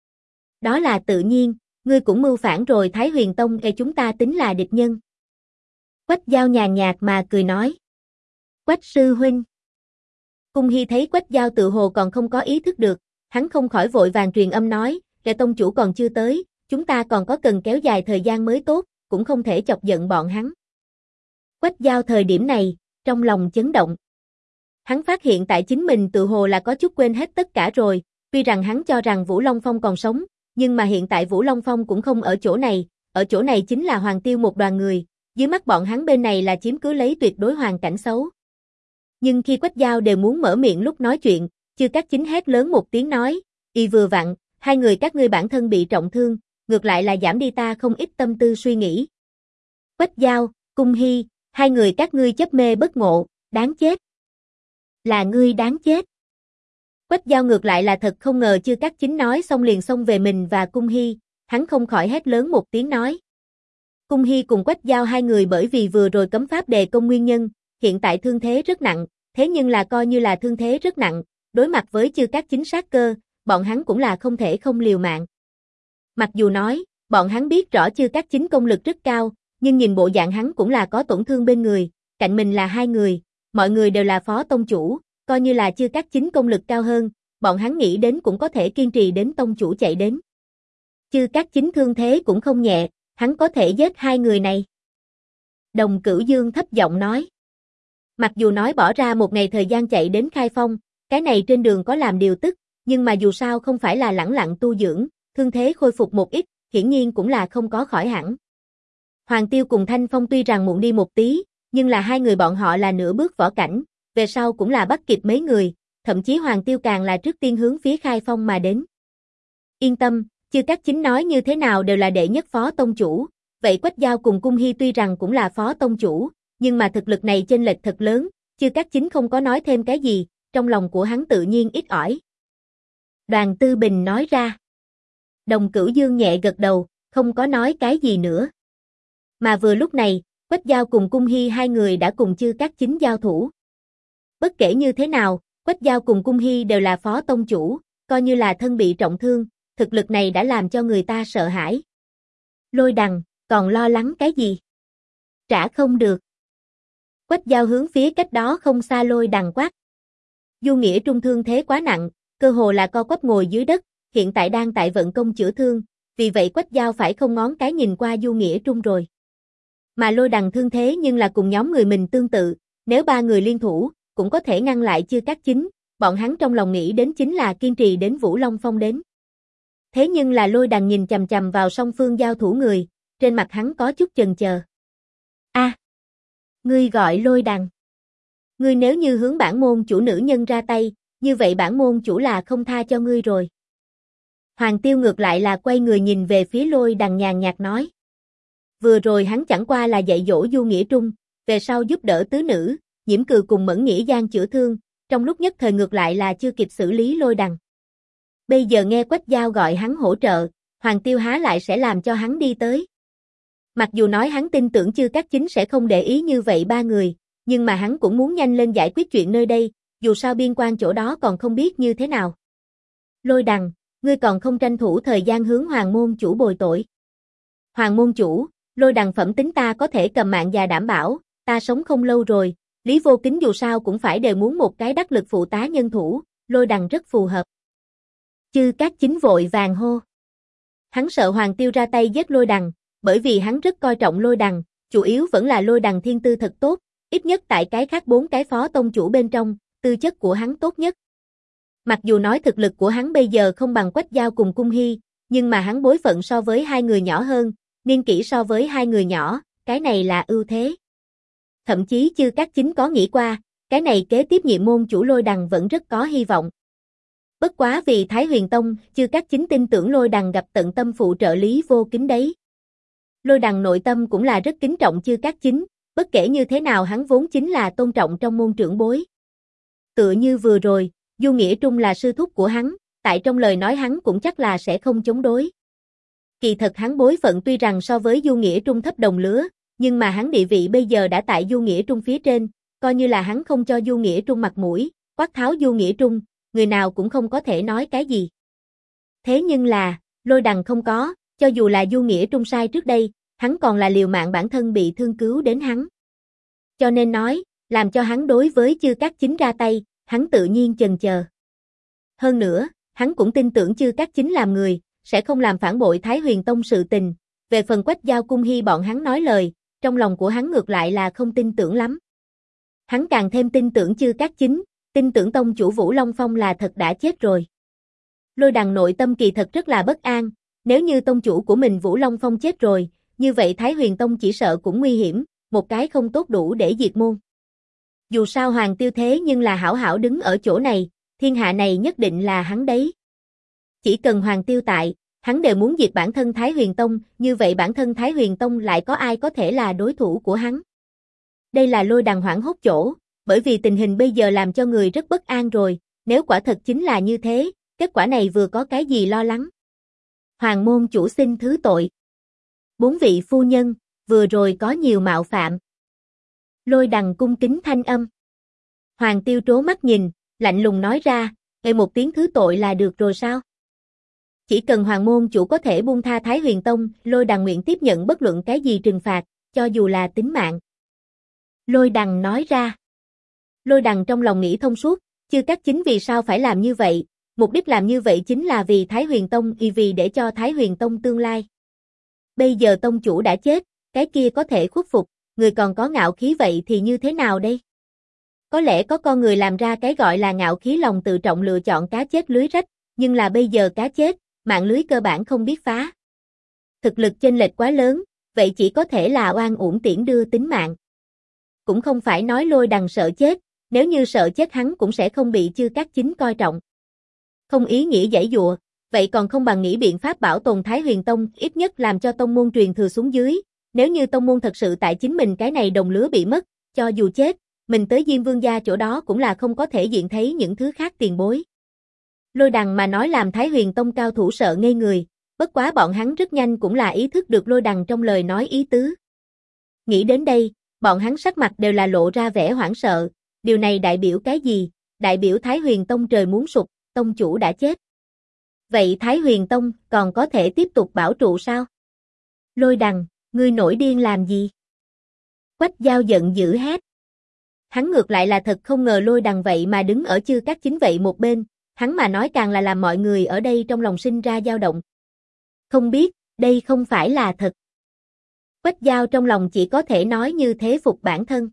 Đó là tự nhiên, ngươi cũng mưu phản rồi Thái Huyền Tông chúng ta tính là địch nhân." Quách Dao nhàn nhạt mà cười nói. "Quách sư huynh." Cung Hy thấy Quách Dao tự hồ còn không có ý thức được, Hắn không khỏi vội vàng truyền âm nói, Lệ tông chủ còn chưa tới, chúng ta còn có cần kéo dài thời gian mới tốt, cũng không thể chọc giận bọn hắn. Quách Giao thời điểm này, trong lòng chấn động. Hắn phát hiện tại chính mình tự hồ là có chút quên hết tất cả rồi, tuy rằng hắn cho rằng Vũ Long Phong còn sống, nhưng mà hiện tại Vũ Long Phong cũng không ở chỗ này chính là Hoàng Tiêu một đoàn người, dưới mắt bọn hắn bên này là chiếm cứ lấy tuyệt đối hoàn cảnh xấu. Nhưng khi Quách Giao đều muốn mở miệng lúc nói chuyện, Chư Cát Chính hét lớn một tiếng nói, y vừa vặn, hai người các ngươi bản thân bị trọng thương, ngược lại là giảm đi ta không ít tâm tư suy nghĩ. Quách Giao, Cung Hy, hai người các ngươi chấp mê bất ngộ, đáng chết. Là ngươi đáng chết. Quách Giao ngược lại là thật không ngờ Chư Cát Chính nói xong liền xông về mình và Cung Hy, hắn không khỏi hét lớn một tiếng nói. Cung Hy cùng Quách Giao hai người bởi vì vừa rồi cấm pháp đề công nguyên nhân, hiện tại thương thế rất nặng, thế nhưng là coi như là thương thế rất nặng, đối mặt với Chư Cát Chính sát cơ, bọn hắn cũng là không thể không liều mạng. Mặc dù nói, bọn hắn biết rõ Chư Cát Chính công lực rất cao, nhưng nhìn bộ dạng hắn cũng là có tổn thương bên người, cạnh mình là hai người, mọi người đều là phó tông chủ, coi như là Chư Cát Chính công lực cao hơn, bọn hắn nghĩ đến cũng có thể kiên trì đến tông chủ chạy đến. Chư Cát Chính thương thế cũng không nhẹ, hắn có thể giết hai người này. Đồng Cửu Dương thấp giọng nói. Mặc dù nói bỏ ra một ngày thời gian chạy đến Khai Phong, cái này trên đường có làm điều tức, nhưng mà dù sao không phải là lẳng lặng tu dưỡng, thương thế khôi phục một ít, hiển nhiên cũng là không có khỏi hẳn. Hoàng Tiêu cùng Thanh Phong tuy rằng muộn đi một tí, nhưng là hai người bọn họ là nửa bước võ cảnh, về sau cũng là bắt kịp mấy người, thậm chí Hoàng Tiêu càng là trước tiên hướng phía Khai Phong mà đến. Yên tâm, Chư Cát Chính nói như thế nào đều là đệ nhất phó tông chủ, vậy Quách Giao cùng Cung Hy tuy rằng cũng là phó tông chủ, nhưng mà thực lực này chênh lệch thật lớn, Chư Cát Chính không có nói thêm cái gì, trong lòng của hắn tự nhiên ít ỏi. Đoàn Tư Bình nói ra. Đồng Cửu Dương nhẹ gật đầu, không có nói cái gì nữa. Mà vừa lúc này, Quách Giao cùng Cung Hy hai người đã cùng Chư Cát Chính giao thủ. Bất kể như thế nào, Quách Giao cùng Cung Hy đều là phó tông chủ, coi như là thân bị trọng thương, thực lực này đã làm cho người ta sợ hãi. Lôi Đằng, còn lo lắng cái gì? Trả không được. Quách Giao hướng phía cách đó không xa Lôi Đằng quát. Du Nghĩa Trung thương thế quá nặng, cơ hồ là co quắp ngồi dưới đất, hiện tại đang tại vận công chữa thương, vì vậy Quách Giao phải không ngón cái nhìn qua Du Nghĩa Trung rồi. Mà Lôi Đằng thương thế nhưng là cùng nhóm người mình tương tự, nếu ba người liên thủ, cũng có thể ngăn lại Chư Cát Chính, bọn hắn trong lòng nghĩ đến chính là kiên trì đến Vũ Long Phong đến. Thế nhưng là Lôi Đằng nhìn chằm chằm vào song phương giao thủ người, trên mặt hắn có chút chần chờ. Ngươi gọi Lôi Đằng. Ngươi nếu như hướng bản môn chủ nữ nhân ra tay, như vậy bản môn chủ là không tha cho ngươi rồi. Hoàng Tiêu ngược lại là quay người nhìn về phía Lôi Đằng nhàn nhạt nói. Vừa rồi hắn chẳng qua là dạy dỗ Du Nghĩa Trung, về sau giúp đỡ tứ nữ, Nhiễm Cừ cùng Mẫn Nghĩa Giang chữa thương, trong lúc nhất thời ngược lại là chưa kịp xử lý Lôi Đằng. Bây giờ nghe Quách Giao gọi hắn hỗ trợ, Hoàng Tiêu há lại sẽ làm cho hắn đi tới. Mặc dù nói hắn tin tưởng Chư Cát Chính sẽ không để ý như vậy ba người, nhưng mà hắn cũng muốn nhanh lên giải quyết chuyện nơi đây, dù sao biên quan chỗ đó còn không biết như thế nào. Lôi Đằng, ngươi còn không tranh thủ thời gian hướng Hoàng môn chủ bồi tội. Hoàng môn chủ, Lôi Đằng phẩm tính ta có thể cầm mạng già đảm bảo, ta sống không lâu rồi, Lý Vô Kính dù sao cũng phải đều muốn một cái đắc lực phụ tá nhân thủ, Lôi Đằng rất phù hợp. Chư Cát Chính vội vàng hô. Hắn sợ Hoàng Tiêu ra tay giết Lôi Đằng, bởi vì hắn rất coi trọng Lôi Đằng, chủ yếu vẫn là Lôi Đằng thiên tư thật tốt, ít nhất tại cái khác 4 cái phó tông chủ bên trong, tư chất của hắn tốt nhất. Mặc dù nói thực lực của hắn bây giờ không bằng Quách Giao cùng Cung Hy, nhưng mà hắn bối phận so với hai người nhỏ hơn, niên kỷ so với hai người nhỏ, cái này là ưu thế. Thậm chí Chư Cát Chính có nghĩ qua, cái này kế tiếp nhiệm môn chủ Lôi Đằng vẫn rất có hy vọng. Bất quá vì Thái Huyền Tông, Chư Cát Chính tin tưởng Lôi Đằng gặp tận tâm phụ trợ Lý Vô Kính đấy. Lôi Đằng nội tâm cũng là rất kính trọng Chư Cát Chính, bất kể như thế nào hắn vốn chính là tôn trọng trong môn trưởng bối. Tựa như vừa rồi, Du Nghĩa Trung là sư thúc của hắn, tại trong lời nói hắn cũng chắc là sẽ không chống đối. Kỳ thật hắn bối phận tuy rằng so với Du Nghĩa Trung thấp đồng lứa, nhưng mà hắn địa vị bây giờ đã tại Du Nghĩa Trung phía trên, coi như là hắn không cho Du Nghĩa Trung mặt mũi, quát tháo Du Nghĩa Trung, người nào cũng không có thể nói cái gì. Thế nhưng là, Lôi Đằng không có, cho dù là Du Nghĩa Trung sai trước đây, hắn còn là liều mạng bản thân bị thương cứu đến hắn. Cho nên nói, làm cho hắn đối với Chư Cát Chính ra tay, hắn tự nhiên chần chờ. Hơn nữa, hắn cũng tin tưởng Chư Cát Chính làm người, sẽ không làm phản bội Thái Huyền Tông sự tình. Về phần Quách Giao Cung Hy bọn hắn nói lời, trong lòng của hắn ngược lại là không tin tưởng lắm. Hắn càng thêm tin tưởng Chư Cát Chính, tin tưởng tông chủ Vũ Long Phong là thật đã chết rồi. Lôi Đằng nội tâm kỳ thật rất là bất an, nếu như tông chủ của mình Vũ Long Phong chết rồi, như vậy Thái Huyền Tông chỉ sợ cũng nguy hiểm, một cái không tốt đủ để diệt môn. Dù sao Hoàng Tiêu thế nhưng là hảo hảo đứng ở chỗ này, thiên hạ này nhất định là hắn đấy. Chỉ cần Hoàng Tiêu tại, hắn đều muốn diệt bản thân Thái Huyền Tông, như vậy bản thân Thái Huyền Tông lại có ai có thể là đối thủ của hắn. Đây là Lôi Đằng hoảng hốt chỗ, bởi vì tình hình bây giờ làm cho người rất bất an rồi, nếu quả thật chính là như thế, kết quả này vừa có cái gì lo lắng. Hoàng môn chủ xin thứ tội. 4 vị phu nhân, vừa rồi có nhiều mạo phạm. Lôi Đằng cung kính thanh âm. Hoàng Tiêu trố mắt nhìn, lạnh lùng nói ra, một tiếng thứ tội là được rồi sao? Chỉ cần Hoàng môn chủ có thể buông tha Thái Huyền Tông, Lôi Đằng nguyện tiếp nhận bất luận cái gì trừng phạt, cho dù là tính mạng. Lôi Đằng nói ra. Lôi Đằng trong lòng nghĩ thông suốt, Chư Cát Chính vì sao phải làm như vậy, mục đích làm như vậy chính là vì Thái Huyền Tông, vì để cho Thái Huyền Tông tương lai. Bây giờ tông chủ đã chết, cái kia có thể khuất phục, người còn có ngạo khí vậy thì như thế nào đây? Có lẽ có con người làm ra cái gọi là ngạo khí lòng tự trọng lựa chọn cá chết lưới rách, nhưng là bây giờ cá chết, mạng lưới cơ bản không biết phá. Thực lực chênh lệch quá lớn, vậy chỉ có thể là oan uổng tiễn đưa tính mạng. Cũng không phải nói Lôi Đằng sợ chết, nếu như sợ chết hắn cũng sẽ không bị Chư Cát Chính coi trọng. Không ý nghĩa giãy giụa, vậy còn không bằng nghĩ biện pháp bảo tồn Thái Huyền Tông, ít nhất làm cho tông môn truyền thừa xuống dưới, nếu như tông môn thật sự tại chính mình cái này đồng lứa bị mất, cho dù chết, mình tới Diêm Vương gia chỗ đó cũng là không có thể diện thấy những thứ khác tiền bối. Lôi Đằng mà nói làm Thái Huyền Tông cao thủ sợ ngây người, bất quá bọn hắn rất nhanh cũng là ý thức được Lôi Đằng trong lời nói ý tứ. Nghĩ đến đây, bọn hắn sắc mặt đều là lộ ra vẻ hoảng sợ, điều này đại biểu cái gì? Đại biểu Thái Huyền Tông trời muốn sụp, tông chủ đã chết. Vậy Thái Huyền Tông còn có thể tiếp tục bảo trụ sao? Lôi Đằng, ngươi nổi điên làm gì? Quách Giao giận dữ hét. Hắn ngược lại là thật không ngờ Lôi Đằng vậy mà đứng ở Chư Cát Chính vậy một bên, hắn mà nói càng là làm mọi người ở đây trong lòng sinh ra dao động. Không biết, đây không phải là thật. Quách Giao trong lòng chỉ có thể nói như thế phục bản thân.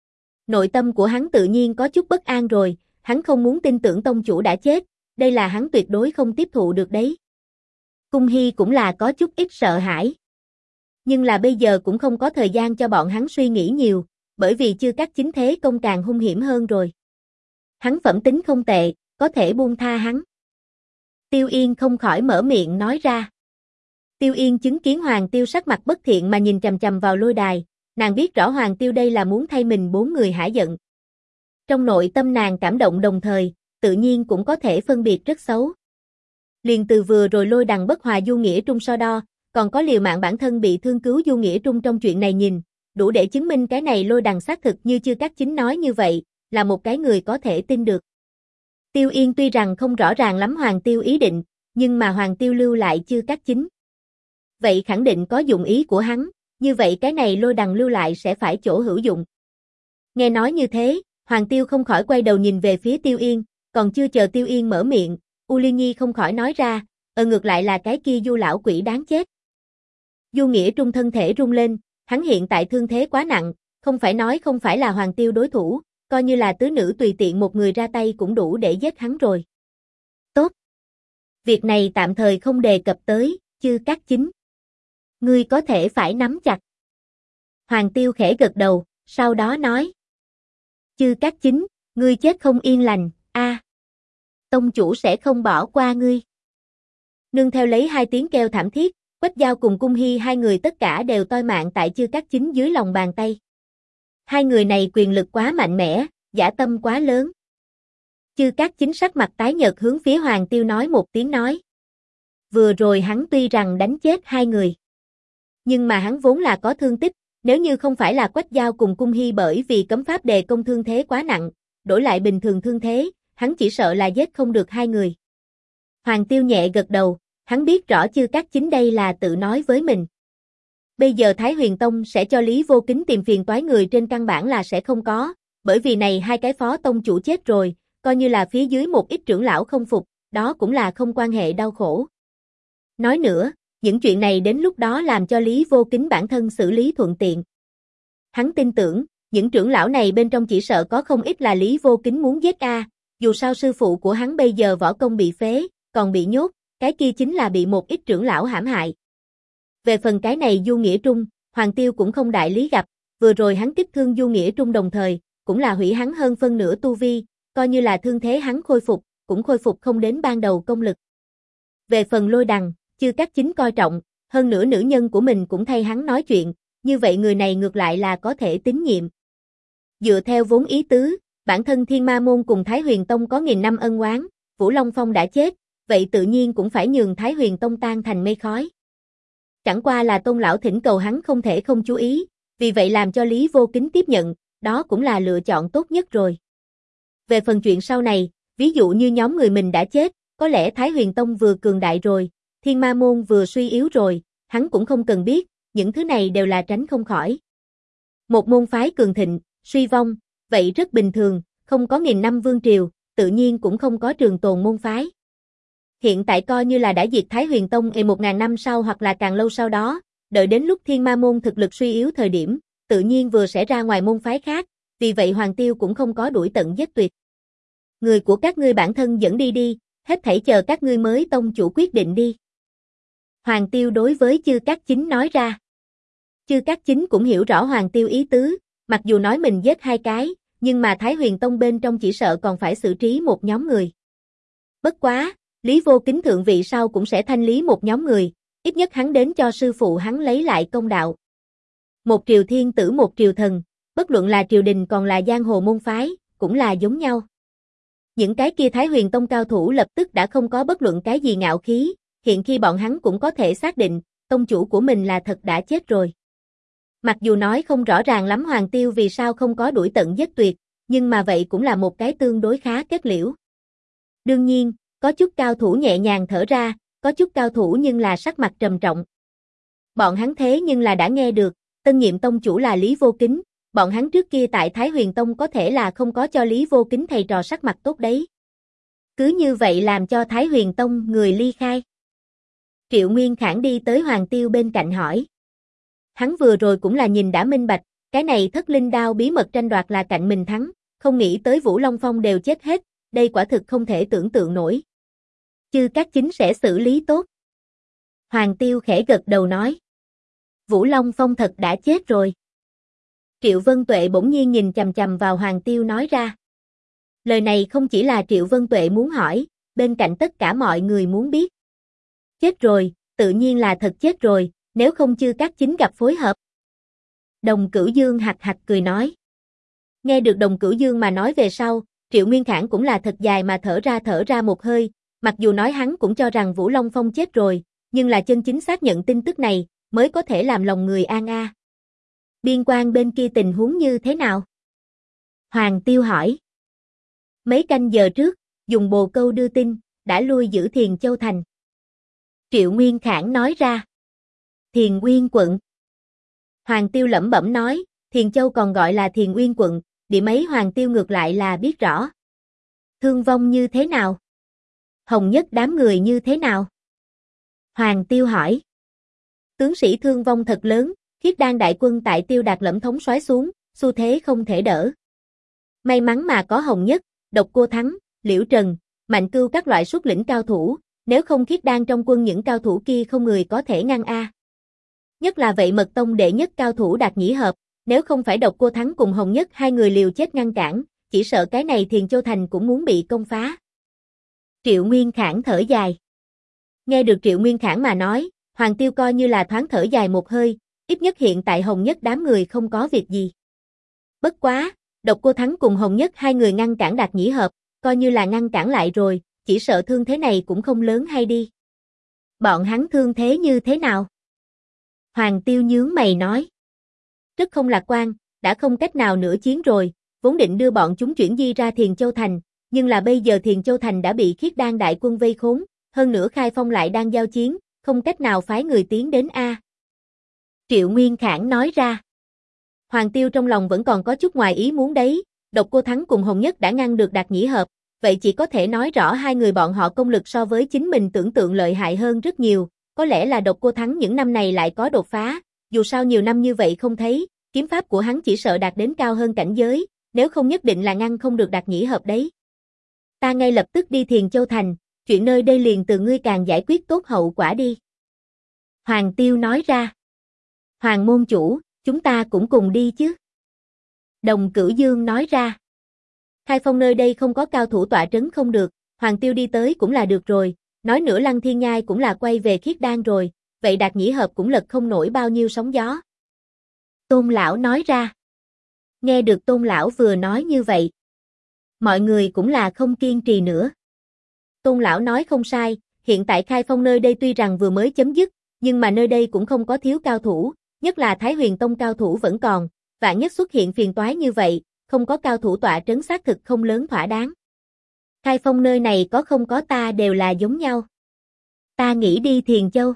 Nội tâm của hắn tự nhiên có chút bất an rồi, hắn không muốn tin tưởng tông chủ đã chết, đây là hắn tuyệt đối không tiếp thụ được đấy. Cung Hy cũng là có chút ít sợ hãi. Nhưng là bây giờ cũng không có thời gian cho bọn hắn suy nghĩ nhiều, bởi vì Chư Cát Chính thế công càng hung hiểm hơn rồi. Hắn phẩm tính không tệ, có thể buông tha hắn. Tiêu Yên không khỏi mở miệng nói ra. Tiêu Yên chứng kiến Hoàng Tiêu sắc mặt bất thiện mà nhìn chằm chằm vào lôi đài, nàng biết rõ Hoàng Tiêu đây là muốn thay mình 4 người hả giận. Trong nội tâm nàng cảm động đồng thời, tự nhiên cũng có thể phân biệt rất xấu. Liền từ vừa rồi Lôi Đằng bất hòa Du Nghĩa Trung so đo, còn có liều mạng bản thân bị thương cứu Du Nghĩa Trung trong chuyện này nhìn, đủ để chứng minh cái này Lôi Đằng xác thực như Chư Cát Chính nói như vậy, là một cái người có thể tin được. Tiêu Yên tuy rằng không rõ ràng lắm Hoàng Tiêu ý định, nhưng mà Hoàng Tiêu lưu lại Chư Cát Chính. Vậy khẳng định có dụng ý của hắn, như vậy cái này Lôi Đằng lưu lại sẽ phải chỗ hữu dụng. Nghe nói như thế, Hoàng Tiêu không khỏi quay đầu nhìn về phía Tiêu Yên, còn chưa chờ Tiêu Yên mở miệng, U Liên Nhi không khỏi nói ra, ngược lại là cái kia Du lão quỷ đáng chết. Du Nghĩa Trung thân thể rung lên, hắn hiện tại thương thế quá nặng, không phải nói không phải là Hoàng Tiêu đối thủ, coi như là tứ nữ tùy tiện một người ra tay cũng đủ để giết hắn rồi. Tốt. Việc này tạm thời không đề cập tới, Chư Cát Chính. Ngươi có thể phải nắm chặt. Hoàng Tiêu khẽ gật đầu, sau đó nói. Chư Cát Chính, ngươi chết không yên lành, tông chủ sẽ không bỏ qua ngươi. Nương theo lấy 2 tiếng kêu thảm thiết, Quách Giao cùng Cung Hy 2 người tất cả đều toi mạng tại Chư Cát Chính dưới lòng bàn tay. 2 người này quyền lực quá mạnh mẽ, dã tâm quá lớn. Chư Cát Chính sắc mặt tái nhợt hướng phía Hoàng Tiêu nói một tiếng nói. Vừa rồi hắn tuy rằng đánh chết 2 người, nhưng mà hắn vốn là có thương tích, nếu như không phải là Quách Giao cùng Cung Hy bởi vì cấm pháp đề công thương thế quá nặng, đổi lại bình thường thương thế, hắn chỉ sợ là giết không được 2 người. Hoàng Tiêu nhẹ gật đầu, hắn biết rõ Chư Cát Chính đây là tự nói với mình. Bây giờ Thái Huyền Tông sẽ cho Lý Vô Kính tìm phiền toái người trên căn bản là sẽ không có, bởi vì này 2 cái phó tông chủ chết rồi, coi như là phía dưới một ít trưởng lão không phục, đó cũng là không quan hệ đau khổ. Nói nữa, những chuyện này đến lúc đó làm cho Lý Vô Kính bản thân xử lý thuận tiện. Hắn tin tưởng, những trưởng lão này bên trong chỉ sợ có không ít là Lý Vô Kính muốn giết dù sao sư phụ của hắn bây giờ võ công bị phế, còn bị nhốt, cái kia chính là bị một ít trưởng lão hãm hại. Về phần cái này Du Nghĩa Trung, Hoàng Tiêu cũng không đại lý gặp, vừa rồi hắn kích thương Du Nghĩa Trung đồng thời, cũng là hủy hắn hơn phân nửa tu vi, coi như là thương thế hắn khôi phục, cũng khôi phục không đến ban đầu công lực. Về phần Lôi Đằng, Chư Cát Chính coi trọng, hơn nữa nữ nhân của mình cũng thay hắn nói chuyện, như vậy người này ngược lại là có thể tín nhiệm. Dựa theo vốn ý tứ, bản thân Thiên Ma Môn cùng Thái Huyền Tông có nghìn năm ân oán, Vũ Long Phong đã chết, vậy tự nhiên cũng phải nhường Thái Huyền Tông tan thành mây khói. Chẳng qua là Tôn lão thỉnh cầu hắn không thể không chú ý, vì vậy làm cho Lý Vô Kính tiếp nhận, đó cũng là lựa chọn tốt nhất rồi. Về phần chuyện sau này, ví dụ như nhóm người mình đã chết, có lẽ Thái Huyền Tông vừa cường đại rồi, Thiên Ma Môn vừa suy yếu rồi, hắn cũng không cần biết, những thứ này đều là tránh không khỏi. Một môn phái cường thịnh, suy vong, vậy rất bình thường, không có nghìn năm vương triều, tự nhiên cũng không có trường tồn môn phái. Hiện tại coi như là đã diệt Thái Huyền Tông 1000 năm sau hoặc là càng lâu sau đó, đợi đến lúc Thiên Ma Môn thực lực suy yếu thời điểm, tự nhiên vừa sẽ ra ngoài môn phái khác, vì vậy Hoàng Tiêu cũng không có đuổi tận giết tuyệt. Người của các ngươi bản thân dẫn đi, hết thảy chờ các ngươi mới tông chủ quyết định đi. Hoàng Tiêu đối với Chư Cát Chính nói ra. Chư Cát Chính cũng hiểu rõ Hoàng Tiêu ý tứ, mặc dù nói mình giết 2 cái, nhưng mà Thái Huyền Tông bên trong chỉ sợ còn phải xử trí một nhóm người. Bất quá, Lý Vô Kính thượng vị sau cũng sẽ thanh lý một nhóm người, ít nhất hắn đến cho sư phụ hắn lấy lại công đạo. Một triều thiên tử một triều thần, bất luận là triều đình còn là giang hồ môn phái, cũng là giống nhau. Những cái kia Thái Huyền Tông cao thủ lập tức đã không có bất luận cái gì ngạo khí, hiện khi bọn hắn cũng có thể xác định, tông chủ của mình là thật đã chết rồi. Mặc dù nói không rõ ràng lắm Hoàng Tiêu vì sao không có đuổi tận giết tuyệt, nhưng mà vậy cũng là một cái tương đối khá kết liễu. Đương nhiên, có chút cao thủ nhẹ nhàng thở ra, có chút cao thủ nhưng là sắc mặt trầm trọng. Bọn hắn thế nhưng là đã nghe được, tân nhiệm tông chủ là Lý Vô Kính, bọn hắn trước kia tại Thái Huyền Tông có thể là không có cho Lý Vô Kính thầy trò sắc mặt tốt đấy. Cứ như vậy làm cho Thái Huyền Tông người ly khai. Triệu Nguyên Khảng đi tới Hoàng Tiêu bên cạnh hỏi. Hắn vừa rồi cũng là nhìn đã minh bạch, cái này Thất Linh Đao bí mật tranh đoạt là cạnh mình thắng, không nghĩ tới Vũ Long Phong đều chết hết, đây quả thực không thể tưởng tượng nổi. Chư Cát Chính sẽ xử lý tốt. Hoàng Tiêu khẽ gật đầu nói. Vũ Long Phong thật đã chết rồi. Triệu Vân Tuệ bỗng nhiên nhìn chằm chằm vào Hoàng Tiêu nói ra. Lời này không chỉ là Triệu Vân Tuệ muốn hỏi, bên cạnh tất cả mọi người muốn biết. Chết rồi, tự nhiên là thật chết rồi, nếu không Chư Cát Chính gặp phối hợp. Đồng Cửu Dương hạc hạc cười nói. Nghe được Đồng Cửu Dương mà nói về sau, Triệu Nguyên Khảng cũng là thật dài mà thở ra một hơi, mặc dù nói hắn cũng cho rằng Vũ Long Phong chết rồi, nhưng là chân chính xác nhận tin tức này, mới có thể làm lòng người an. Biên quan bên kia tình huống như thế nào? Hoàng Tiêu hỏi. Mấy canh giờ trước, dùng bồ câu đưa tin, đã lui giữ Thiền Châu thành. Triệu Nguyên Khảng nói ra. Thiền Uyên quận. Hoàng Tiêu lẩm bẩm nói, Thiền Châu còn gọi là Thiền Uyên quận, điểm ấy Hoàng Tiêu ngược lại là biết rõ. Thương vong như thế nào? Hồng Nhất đám người như thế nào? Hoàng Tiêu hỏi. Tướng sĩ thương vong thật lớn, Khiết Đan đại quân tại Tiêu Đạt Lẫm thống soái xuống, xu thế không thể đỡ. May mắn mà có Hồng Nhất, Độc Cô Thắng, Liễu Trần, Mạnh Cưu các loại xuất lĩnh cao thủ, nếu không Khiết Đan trong quân những cao thủ kia không người có thể ngăn Nhất là vậy Mật Tông đệ nhất cao thủ Đạt Nhĩ Hợp, nếu không phải Độc Cô Thắng cùng Hồng Nhất hai người liều chết ngăn cản, chỉ sợ cái này Thiền Châu thành cũng muốn bị công phá. Triệu Nguyên Khảng thở dài. Nghe được Triệu Nguyên Khảng mà nói, Hoàng Tiêu coi như là thoáng thở dài một hơi, ít nhất hiện tại Hồng Nhất đám người không có việc gì. Bất quá, Độc Cô Thắng cùng Hồng Nhất hai người ngăn cản Đạt Nhĩ Hợp, coi như là ngăn cản lại rồi, chỉ sợ thương thế này cũng không lớn hay đi. Bọn hắn thương thế như thế nào? Hoàng Tiêu nhướng mày nói. Rất không lạc quan, đã không cách nào nữa chiến rồi, vốn định đưa bọn chúng chuyển di ra Thiền Châu thành, nhưng là bây giờ Thiền Châu thành đã bị Khiết Đan đại quân vây khốn, hơn nữa Khai Phong lại đang giao chiến, không cách nào phái người tiến đến Triệu Nguyên Khảng nói ra. Hoàng Tiêu trong lòng vẫn còn có chút ngoài ý muốn đấy, Độc Cô Thắng cùng Hồng Nhất đã ngăn được Đạt Nhĩ Hợp, vậy chỉ có thể nói rõ hai người bọn họ công lực so với chính mình tưởng tượng lợi hại hơn rất nhiều, có lẽ là Độc Cô Thắng những năm này lại có đột phá, dù sao nhiều năm như vậy không thấy, kiếm pháp của hắn chỉ sợ đạt đến cao hơn cảnh giới, nếu không nhất định là ngăn không được Đạt Nhĩ Hợp đấy. Ta ngay lập tức đi Thiền Châu Thành, chuyện nơi đây liền từ ngươi càng giải quyết tốt hậu quả đi. Hoàng Tiêu nói ra. Hoàng môn chủ, chúng ta cũng cùng đi chứ. Đồng Cửu Dương nói ra. Khai Phong nơi đây không có cao thủ tọa trấn không được, Hoàng Tiêu đi tới cũng là được rồi, nói nữa Lăng Thiên Nhai cũng là quay về Khiết Đan rồi, vậy Đạt Nhĩ Hợp cũng lật không nổi bao nhiêu sóng gió. Tôn Lão nói ra. Nghe được Tôn Lão vừa nói như vậy, mọi người cũng là không kiên trì nữa. Tôn Lão nói không sai, hiện tại Khai Phong nơi đây tuy rằng vừa mới chấm dứt, nhưng mà nơi đây cũng không có thiếu cao thủ, nhất là Thái Huyền Tông cao thủ vẫn còn, vạn nhất xuất hiện phiền toái như vậy, không có cao thủ tọa trấn xác thực không lớn thỏa đáng. Khai Phong nơi này có không có ta đều là giống nhau. Ta nghĩ đi Thiền Châu.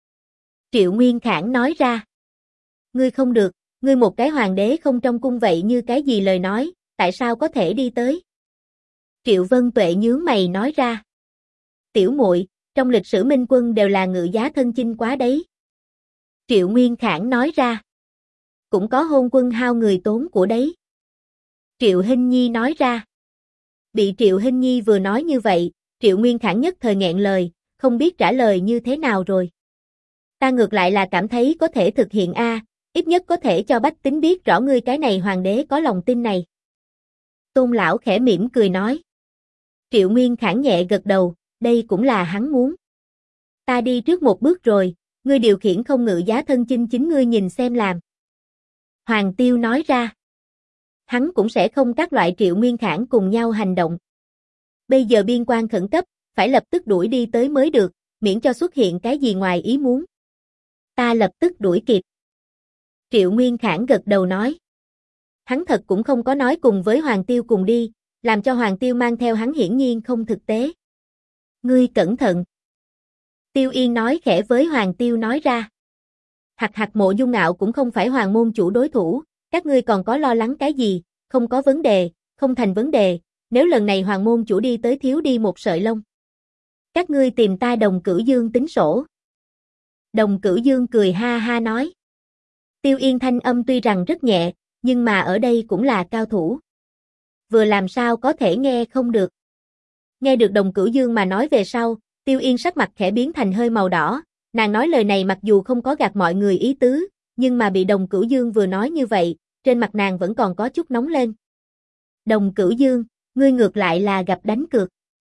Triệu Nguyên Khảng nói ra. Ngươi không được, ngươi một cái hoàng đế không trong cung vậy như cái gì lời nói, tại sao có thể đi tới? Triệu Vân Tuệ nhướng mày nói ra. Tiểu muội, trong lịch sử Minh Quân đều là ngự giá thân chinh quá đấy. Triệu Nguyên Khảng nói ra. Cũng có hôn quân hao người tốn của đấy. Triệu Hinh Nhi nói ra. Bị Triệu Hinh Nhi vừa nói như vậy, Triệu Nguyên Khảng nhất thời nghẹn lời, không biết trả lời như thế nào rồi. Ta ngược lại là cảm thấy có thể thực hiện ít nhất có thể cho bách tính biết rõ ngươi cái này hoàng đế có lòng tin này. Tôn Lão khẽ mỉm cười nói. Triệu Nguyên Khảng nhẹ gật đầu, đây cũng là hắn muốn. Ta đi trước một bước rồi, ngươi điều khiển không ngự giá thân chinh chính ngươi nhìn xem làm. Hoàng Tiêu nói ra. Hắn cũng sẽ không các loại Triệu Nguyên Khảng cùng nhau hành động. Bây giờ biên quan khẩn cấp, phải lập tức đuổi đi tới mới được, miễn cho xuất hiện cái gì ngoài ý muốn. Ta lập tức đuổi kịp. Triệu Nguyên Khảng gật đầu nói. Hắn thật cũng không có nói cùng với Hoàng Tiêu cùng đi, làm cho Hoàng Tiêu mang theo hắn hiển nhiên không thực tế. Ngươi cẩn thận. Tiêu Yên nói khẽ với Hoàng Tiêu nói ra. Hạc Mộ Dung Ngạo cũng không phải Hoàng môn chủ đối thủ, các ngươi còn có lo lắng cái gì, không có vấn đề, không thành vấn đề, nếu lần này Hoàng môn chủ đi tới thiếu đi một sợi lông. Các ngươi tìm ta Đồng Cửu Dương tính sổ. Đồng Cửu Dương cười ha ha nói. Tiêu Yên thanh âm tuy rằng rất nhẹ, nhưng mà ở đây cũng là cao thủ. Vừa làm sao có thể nghe không được. Nghe được Đồng Cửu Dương mà nói về sau, Tiêu Yên sắc mặt khẽ biến thành hơi màu đỏ, nàng nói lời này mặc dù không có gạt mọi người ý tứ, nhưng mà bị Đồng Cửu Dương vừa nói như vậy, trên mặt nàng vẫn còn có chút nóng lên. Đồng Cửu Dương, ngươi ngược lại là gặp đánh cược.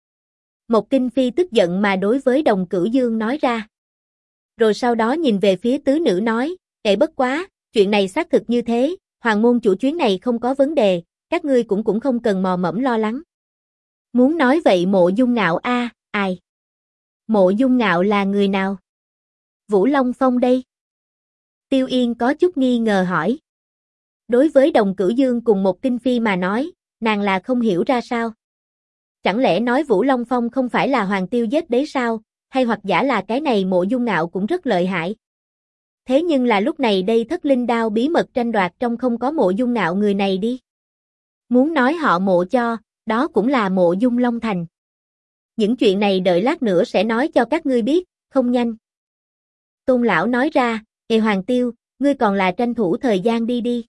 Một Kinh Phi tức giận mà đối với Đồng Cửu Dương nói ra. Rồi sau đó nhìn về phía tứ nữ nói, bất quá, chuyện này xác thực như thế, Hoàng môn chủ chuyến này không có vấn đề, các ngươi cũng không cần mò mẫm lo lắng. Muốn nói vậy Mộ Dung Ngạo ai? Mộ Dung Ngạo là người nào? Vũ Long Phong đây. Tiêu Yên có chút nghi ngờ hỏi. Đối với Đồng Cửu Dương cùng một Kinh Phi mà nói, nàng là không hiểu ra sao. Chẳng lẽ nói Vũ Long Phong không phải là Hoàng Tiêu giết đấy sao, hay hoặc giả là cái này Mộ Dung Ngạo cũng rất lợi hại. Thế nhưng là lúc này đây Thất Linh Đao bí mật tranh đoạt trong không có Mộ Dung Ngạo người này đi. Muốn nói họ Mộ cho, đó cũng là Mộ Dung Long Thành. Những chuyện này đợi lát nữa sẽ nói cho các ngươi biết, không nhanh. Tôn Lão nói ra, Hoàng Tiêu, ngươi còn là tranh thủ thời gian đi.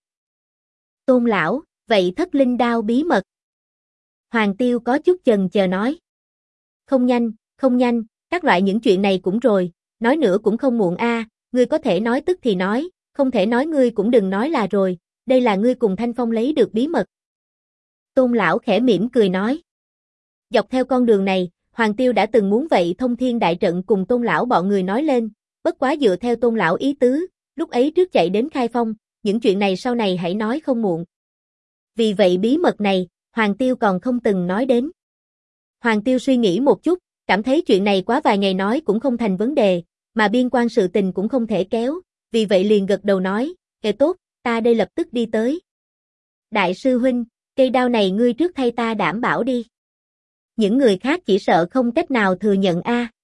Tôn Lão, vậy Thất Linh Đao bí mật. Hoàng Tiêu có chút chần chờ nói. Không nhanh, các loại những chuyện này cũng rồi, nói nữa cũng không muộn ngươi có thể nói tức thì nói, không thể nói ngươi cũng đừng nói là rồi, đây là ngươi cùng Thanh Phong lấy được bí mật. Tôn Lão khẽ mỉm cười nói. Dọc theo con đường này, Hoàng Tiêu đã từng muốn vậy thông thiên đại trận cùng Tôn Lão bọn người nói lên, bất quá dựa theo Tôn Lão ý tứ, lúc ấy trước chạy đến Khai Phong, những chuyện này sau này hãy nói không muộn. Vì vậy bí mật này, Hoàng Tiêu còn không từng nói đến. Hoàng Tiêu suy nghĩ một chút, cảm thấy chuyện này quá vài ngày nói cũng không thành vấn đề, mà biên quan sự tình cũng không thể kéo, vì vậy liền gật đầu nói, tốt, ta đây lập tức đi tới. Đại sư huynh, cây đao này ngươi trước thay ta đảm bảo đi. Những người khác chỉ sợ không cách nào thừa nhận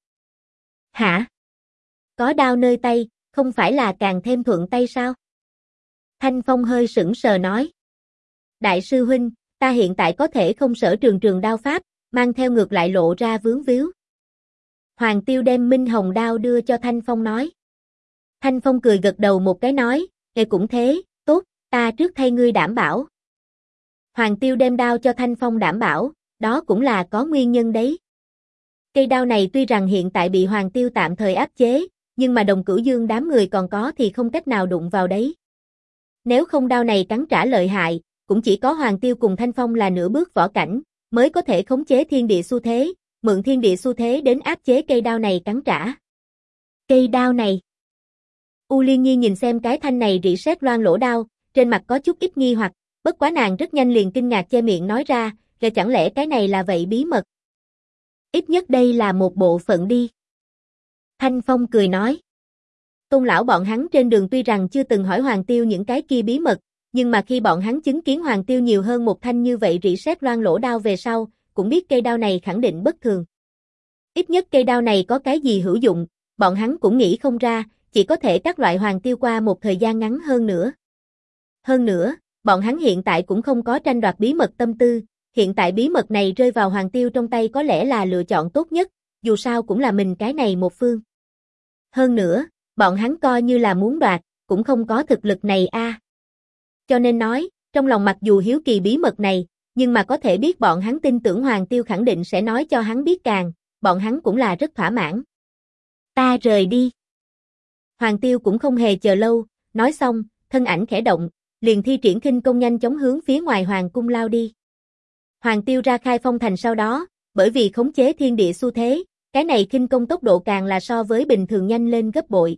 Hả? Có đao nơi tay, không phải là càng thêm thuận tay sao? Thanh Phong hơi sững sờ nói. Đại sư huynh, ta hiện tại có thể không sở trường đao pháp, mang theo ngược lại lộ ra vướng víu. Hoàng Tiêu đem Minh Hồng đao đưa cho Thanh Phong nói. Thanh Phong cười gật đầu một cái nói, cũng thế, tốt, ta trước thay ngươi đảm bảo. Hoàng Tiêu đem đao cho Thanh Phong đảm bảo, đó cũng là có nguyên nhân đấy. Cây đao này tuy rằng hiện tại bị Hoàng Tiêu tạm thời áp chế, nhưng mà Đồng Cửu Dương đám người còn có thì không cách nào đụng vào đấy. Nếu không đao này cắn trả lợi hại, cũng chỉ có Hoàng Tiêu cùng Thanh Phong là nửa bước võ cảnh, mới có thể khống chế thiên địa xu thế, mượn thiên địa xu thế đến áp chế cây đao này cắn trả. Cây đao này. U Liên Nhi nhìn xem cái thanh này rỉ sét loang lỗ đao, trên mặt có chút ít nghi hoặc, bất quá nàng rất nhanh liền kinh ngạc che miệng nói ra, chẳng lẽ cái này là vậy bí mật? Ít nhất đây là một bộ phận đi. Thanh Phong cười nói. Tôn lão bọn hắn trên đường tuy rằng chưa từng hỏi Hoàng Tiêu những cái kia bí mật, nhưng mà khi bọn hắn chứng kiến Hoàng Tiêu nhiều hơn một thanh như vậy rỉ sét loang lỗ đao về sau, cũng biết cây đao này khẳng định bất thường. Ít nhất cây đao này có cái gì hữu dụng, bọn hắn cũng nghĩ không ra, chỉ có thể các loại Hoàng Tiêu qua một thời gian ngắn hơn nữa. Hơn nữa, bọn hắn hiện tại cũng không có tranh đoạt bí mật tâm tư, hiện tại bí mật này rơi vào Hoàng Tiêu trong tay có lẽ là lựa chọn tốt nhất, dù sao cũng là mình cái này một phương. Hơn nữa, bọn hắn coi như là muốn đoạt, cũng không có thực lực này a. Cho nên nói, trong lòng mặc dù hiếu kỳ bí mật này, nhưng mà có thể biết bọn hắn tin tưởng Hoàng Tiêu khẳng định sẽ nói cho hắn biết càng, bọn hắn cũng là rất thỏa mãn. Ta rời đi. Hoàng Tiêu cũng không hề chờ lâu, nói xong, thân ảnh khẽ động, liền thi triển khinh công nhanh chóng hướng phía ngoài hoàng cung lao đi. Hoàng Tiêu ra Khai Phong thành sau đó, bởi vì khống chế thiên địa xu thế, cái này khinh công tốc độ càng là so với bình thường nhanh lên gấp bội.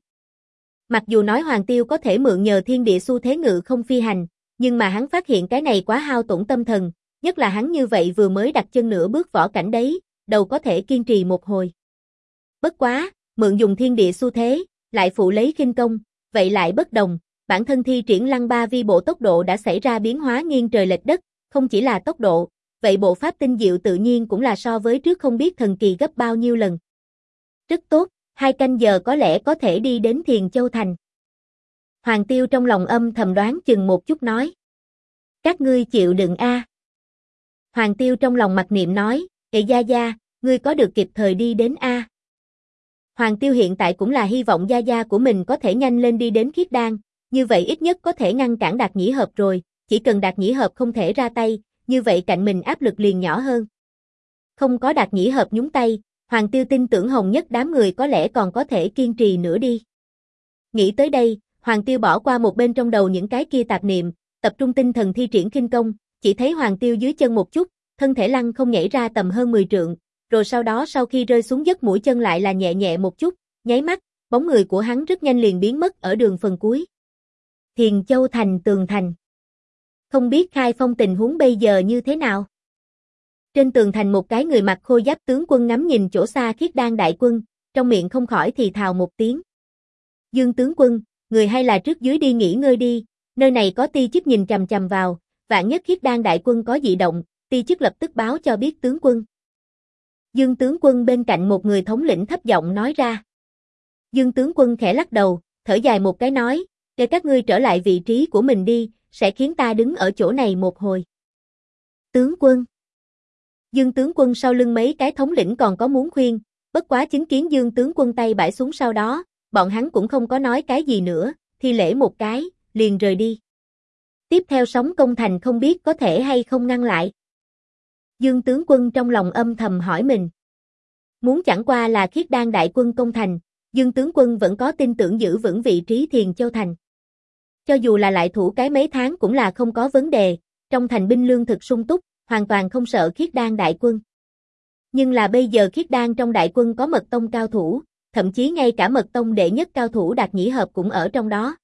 Mặc dù nói Hoàng Tiêu có thể mượn nhờ thiên địa xu thế ngự không phi hành, nhưng mà hắn phát hiện cái này quá hao tổn tâm thần, nhất là hắn như vậy vừa mới đặt chân nửa bước võ cảnh đấy, đâu có thể kiên trì một hồi. Bất quá, mượn dùng thiên địa xu thế, lại phụ lấy khinh công, vậy lại bất đồng, bản thân thi triển Lăng Ba Vi bộ tốc độ đã xảy ra biến hóa nghiêng trời lệch đất, không chỉ là tốc độ, vậy bộ pháp tinh diệu tự nhiên cũng là so với trước không biết thần kỳ gấp bao nhiêu lần. Rất tốt, 2 canh giờ có lẽ có thể đi đến Thiền Châu Thành. Hoàng Tiêu trong lòng âm thầm đoán chừng một chút nói. Các ngươi chịu đựng a. Hoàng Tiêu trong lòng mặc niệm nói, Gia Gia, ngươi có được kịp thời đi đến a. Hoàng Tiêu hiện tại cũng là hy vọng Gia Gia của mình có thể nhanh lên đi đến Khiết Đan, như vậy ít nhất có thể ngăn cản Đạt Nhĩ Hợp rồi, chỉ cần Đạt Nhĩ Hợp không thể ra tay, như vậy cạnh mình áp lực liền nhỏ hơn. Không có Đạt Nhĩ Hợp nhúng tay, Hoàng Tiêu tin tưởng Hồng Nhất đám người có lẽ còn có thể kiên trì nữa đi. Nghĩ tới đây, Hoàng Tiêu bỏ qua một bên trong đầu những cái kia tạp niệm, tập trung tinh thần thi triển khinh công, chỉ thấy Hoàng Tiêu dưới chân một chút, thân thể lăng không nhảy ra tầm hơn 10 trượng, rồi sau đó sau khi rơi xuống đất mũi chân lại là nhẹ nhẹ một chút, nháy mắt, bóng người của hắn rất nhanh liền biến mất ở đường phần cuối. Thiền Châu Thành tường thành. Không biết Khai Phong tình huống bây giờ như thế nào? Trên tường thành một cái người mặc khôi giáp tướng quân ngắm nhìn chỗ xa Khiết Đan đại quân, trong miệng không khỏi thì thào một tiếng. Dương tướng quân, người hay là trước dưới đi nghỉ ngơi đi, nơi này có ti chức nhìn chằm chằm vào, vạn nhất Khiết Đan đại quân có dị động, ti chức lập tức báo cho biết tướng quân. Dương tướng quân bên cạnh một người thống lĩnh thấp giọng nói ra. Dương tướng quân khẽ lắc đầu, thở dài một cái nói, để các ngươi trở lại vị trí của mình đi, sẽ khiến ta đứng ở chỗ này một hồi. Tướng quân. Dương tướng quân sau lưng mấy cái thống lĩnh còn có muốn khuyên, bất quá chứng kiến Dương tướng quân tay bãi xuống sau đó, bọn hắn cũng không có nói cái gì nữa, thi lễ một cái, liền rời đi. Tiếp theo sóng công thành không biết có thể hay không ngăn lại. Dương tướng quân trong lòng âm thầm hỏi mình. Muốn chẳng qua là Khiết Đan đại quân công thành, Dương tướng quân vẫn có tin tưởng giữ vững vị trí Thiền Châu Thành. Cho dù là lại thủ cái mấy tháng cũng là không có vấn đề, trong thành binh lương thực sung túc, hoàn toàn không sợ Khiết Đan đại quân. Nhưng là bây giờ Khiết Đan trong đại quân có Mật Tông cao thủ, thậm chí ngay cả Mật Tông đệ nhất cao thủ Đạt Nhĩ Hợp cũng ở trong đó.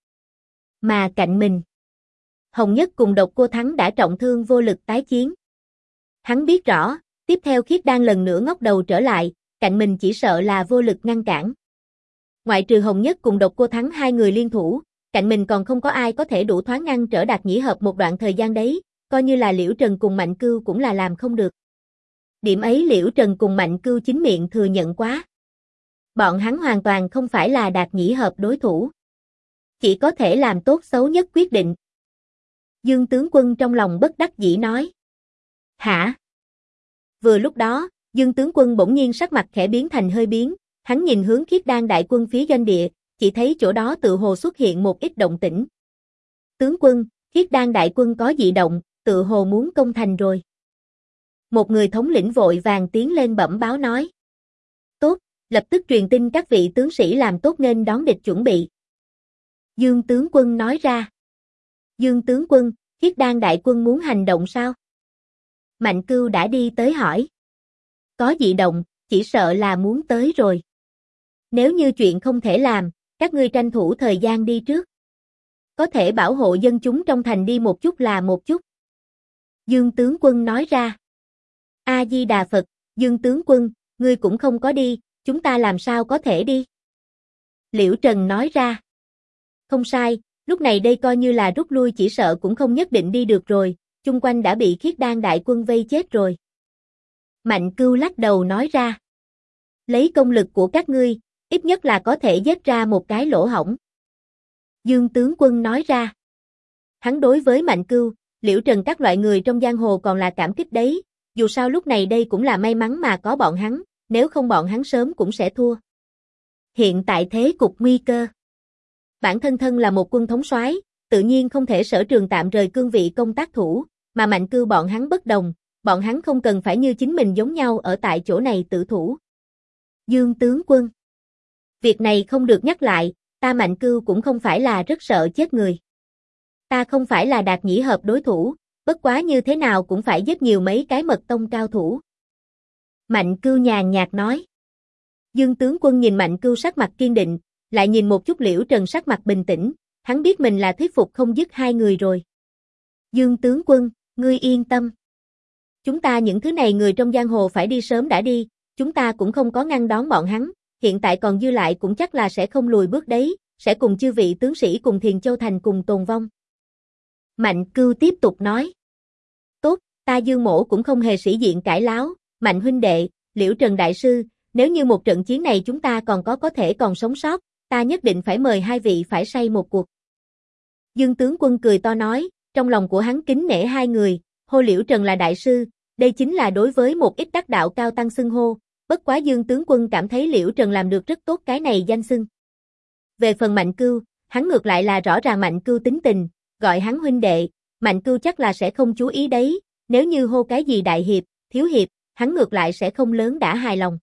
Mà cạnh mình, Hồng Nhất cùng Độc Cô Thắng đã trọng thương vô lực tái chiến. Hắn biết rõ, tiếp theo Khiết Đan lần nữa ngóc đầu trở lại, cạnh mình chỉ sợ là vô lực ngăn cản. Ngoại trừ Hồng Nhất cùng Độc Cô Thắng hai người liên thủ, cạnh mình còn không có ai có thể đủ thoáng ngăn trở Đạt Nhĩ Hợp một đoạn thời gian đấy, coi như là Liễu Trần cùng Mạnh Cưu cũng là làm không được. Điểm ấy Liễu Trần cùng Mạnh Cưu chính miệng thừa nhận quá. Bọn hắn hoàn toàn không phải là Đạt Nhĩ Hợp đối thủ. Chỉ có thể làm tốt xấu nhất quyết định. Dương tướng quân trong lòng bất đắc dĩ nói. Hả? Vừa lúc đó, Dương tướng quân bỗng nhiên sắc mặt khẽ biến thành hơi biến, hắn nhìn hướng Khiết Đan đại quân phía doanh địa, chỉ thấy chỗ đó tự hồ xuất hiện một ít động tĩnh. Tướng quân, Khiết Đan đại quân có dị động, tự hồ muốn công thành rồi. Một người thống lĩnh vội vàng tiến lên bẩm báo nói. Tốt, lập tức truyền tin các vị tướng sĩ làm tốt nên đón địch chuẩn bị. Dương tướng quân nói ra. Dương tướng quân, Khiết Đan đại quân muốn hành động sao? Mạnh Cưu đã đi tới hỏi. Có dị động, chỉ sợ là muốn tới rồi. Nếu như chuyện không thể làm, các ngươi tranh thủ thời gian đi trước. Có thể bảo hộ dân chúng trong thành đi một chút là một chút. Dương tướng quân nói ra. A-di-đà Phật, Dương tướng quân, ngươi cũng không có đi, chúng ta làm sao có thể đi? Liễu Trần nói ra. Không sai, lúc này đây coi như là rút lui chỉ sợ cũng không nhất định đi được rồi, chung quanh đã bị Khiết Đan đại quân vây chết rồi. Mạnh Cưu lắc đầu nói ra. Lấy công lực của các ngươi, ít nhất là có thể giết ra một cái lỗ hổng. Dương tướng quân nói ra. Hắn đối với Mạnh Cưu, Liễu Trần các loại người trong giang hồ còn là cảm kích đấy, dù sao lúc này đây cũng là may mắn mà có bọn hắn, nếu không bọn hắn sớm cũng sẽ thua. Hiện tại thế cục nguy cơ. Bản thân là một quân thống soái, tự nhiên không thể sở trường tạm rời cương vị công tác thủ, mà Mạnh Cưu bọn hắn bất đồng, bọn hắn không cần phải như chính mình giống nhau ở tại chỗ này tự thủ. Dương tướng quân. Việc này không được nhắc lại, ta Mạnh Cưu cũng không phải là rất sợ chết người. Ta không phải là Đạt Nhĩ Hợp đối thủ, bất quá như thế nào cũng phải giết nhiều mấy cái mật tông cao thủ. Mạnh Cưu nhàn nhạt nói. Dương tướng quân nhìn Mạnh Cưu sắc mặt kiên định, lại nhìn một chút Liễu Trần sắc mặt bình tĩnh, hắn biết mình là thuyết phục không dứt hai người rồi. Dương tướng quân, ngươi yên tâm. Chúng ta những thứ này người trong giang hồ phải đi sớm đã đi, chúng ta cũng không có ngăn đón bọn hắn, hiện tại còn dư lại cũng chắc là sẽ không lùi bước đấy, sẽ cùng chư vị tướng sĩ cùng Thiền Châu Thành cùng tồn vong. Mạnh Cưu tiếp tục nói. Tốt, ta Dương mỗ cũng không hề sĩ diện cãi láo, Mạnh huynh đệ, Liễu Trần đại sư, nếu như một trận chiến này chúng ta còn có thể còn sống sót, ta nhất định phải mời hai vị phải say một cuộc. Dương tướng quân cười to nói, trong lòng của hắn kính nể hai người, hô Liễu Trần là đại sư, đây chính là đối với một ít đắc đạo cao tăng xưng hô, bất quá Dương tướng quân cảm thấy Liễu Trần làm được rất tốt cái này danh xưng. Về phần Mạnh Cưu, hắn ngược lại là rõ ràng Mạnh Cưu tính tình, gọi hắn huynh đệ, Mạnh Cưu chắc là sẽ không chú ý đấy, nếu như hô cái gì đại hiệp, thiếu hiệp, hắn ngược lại sẽ không lớn đã hài lòng.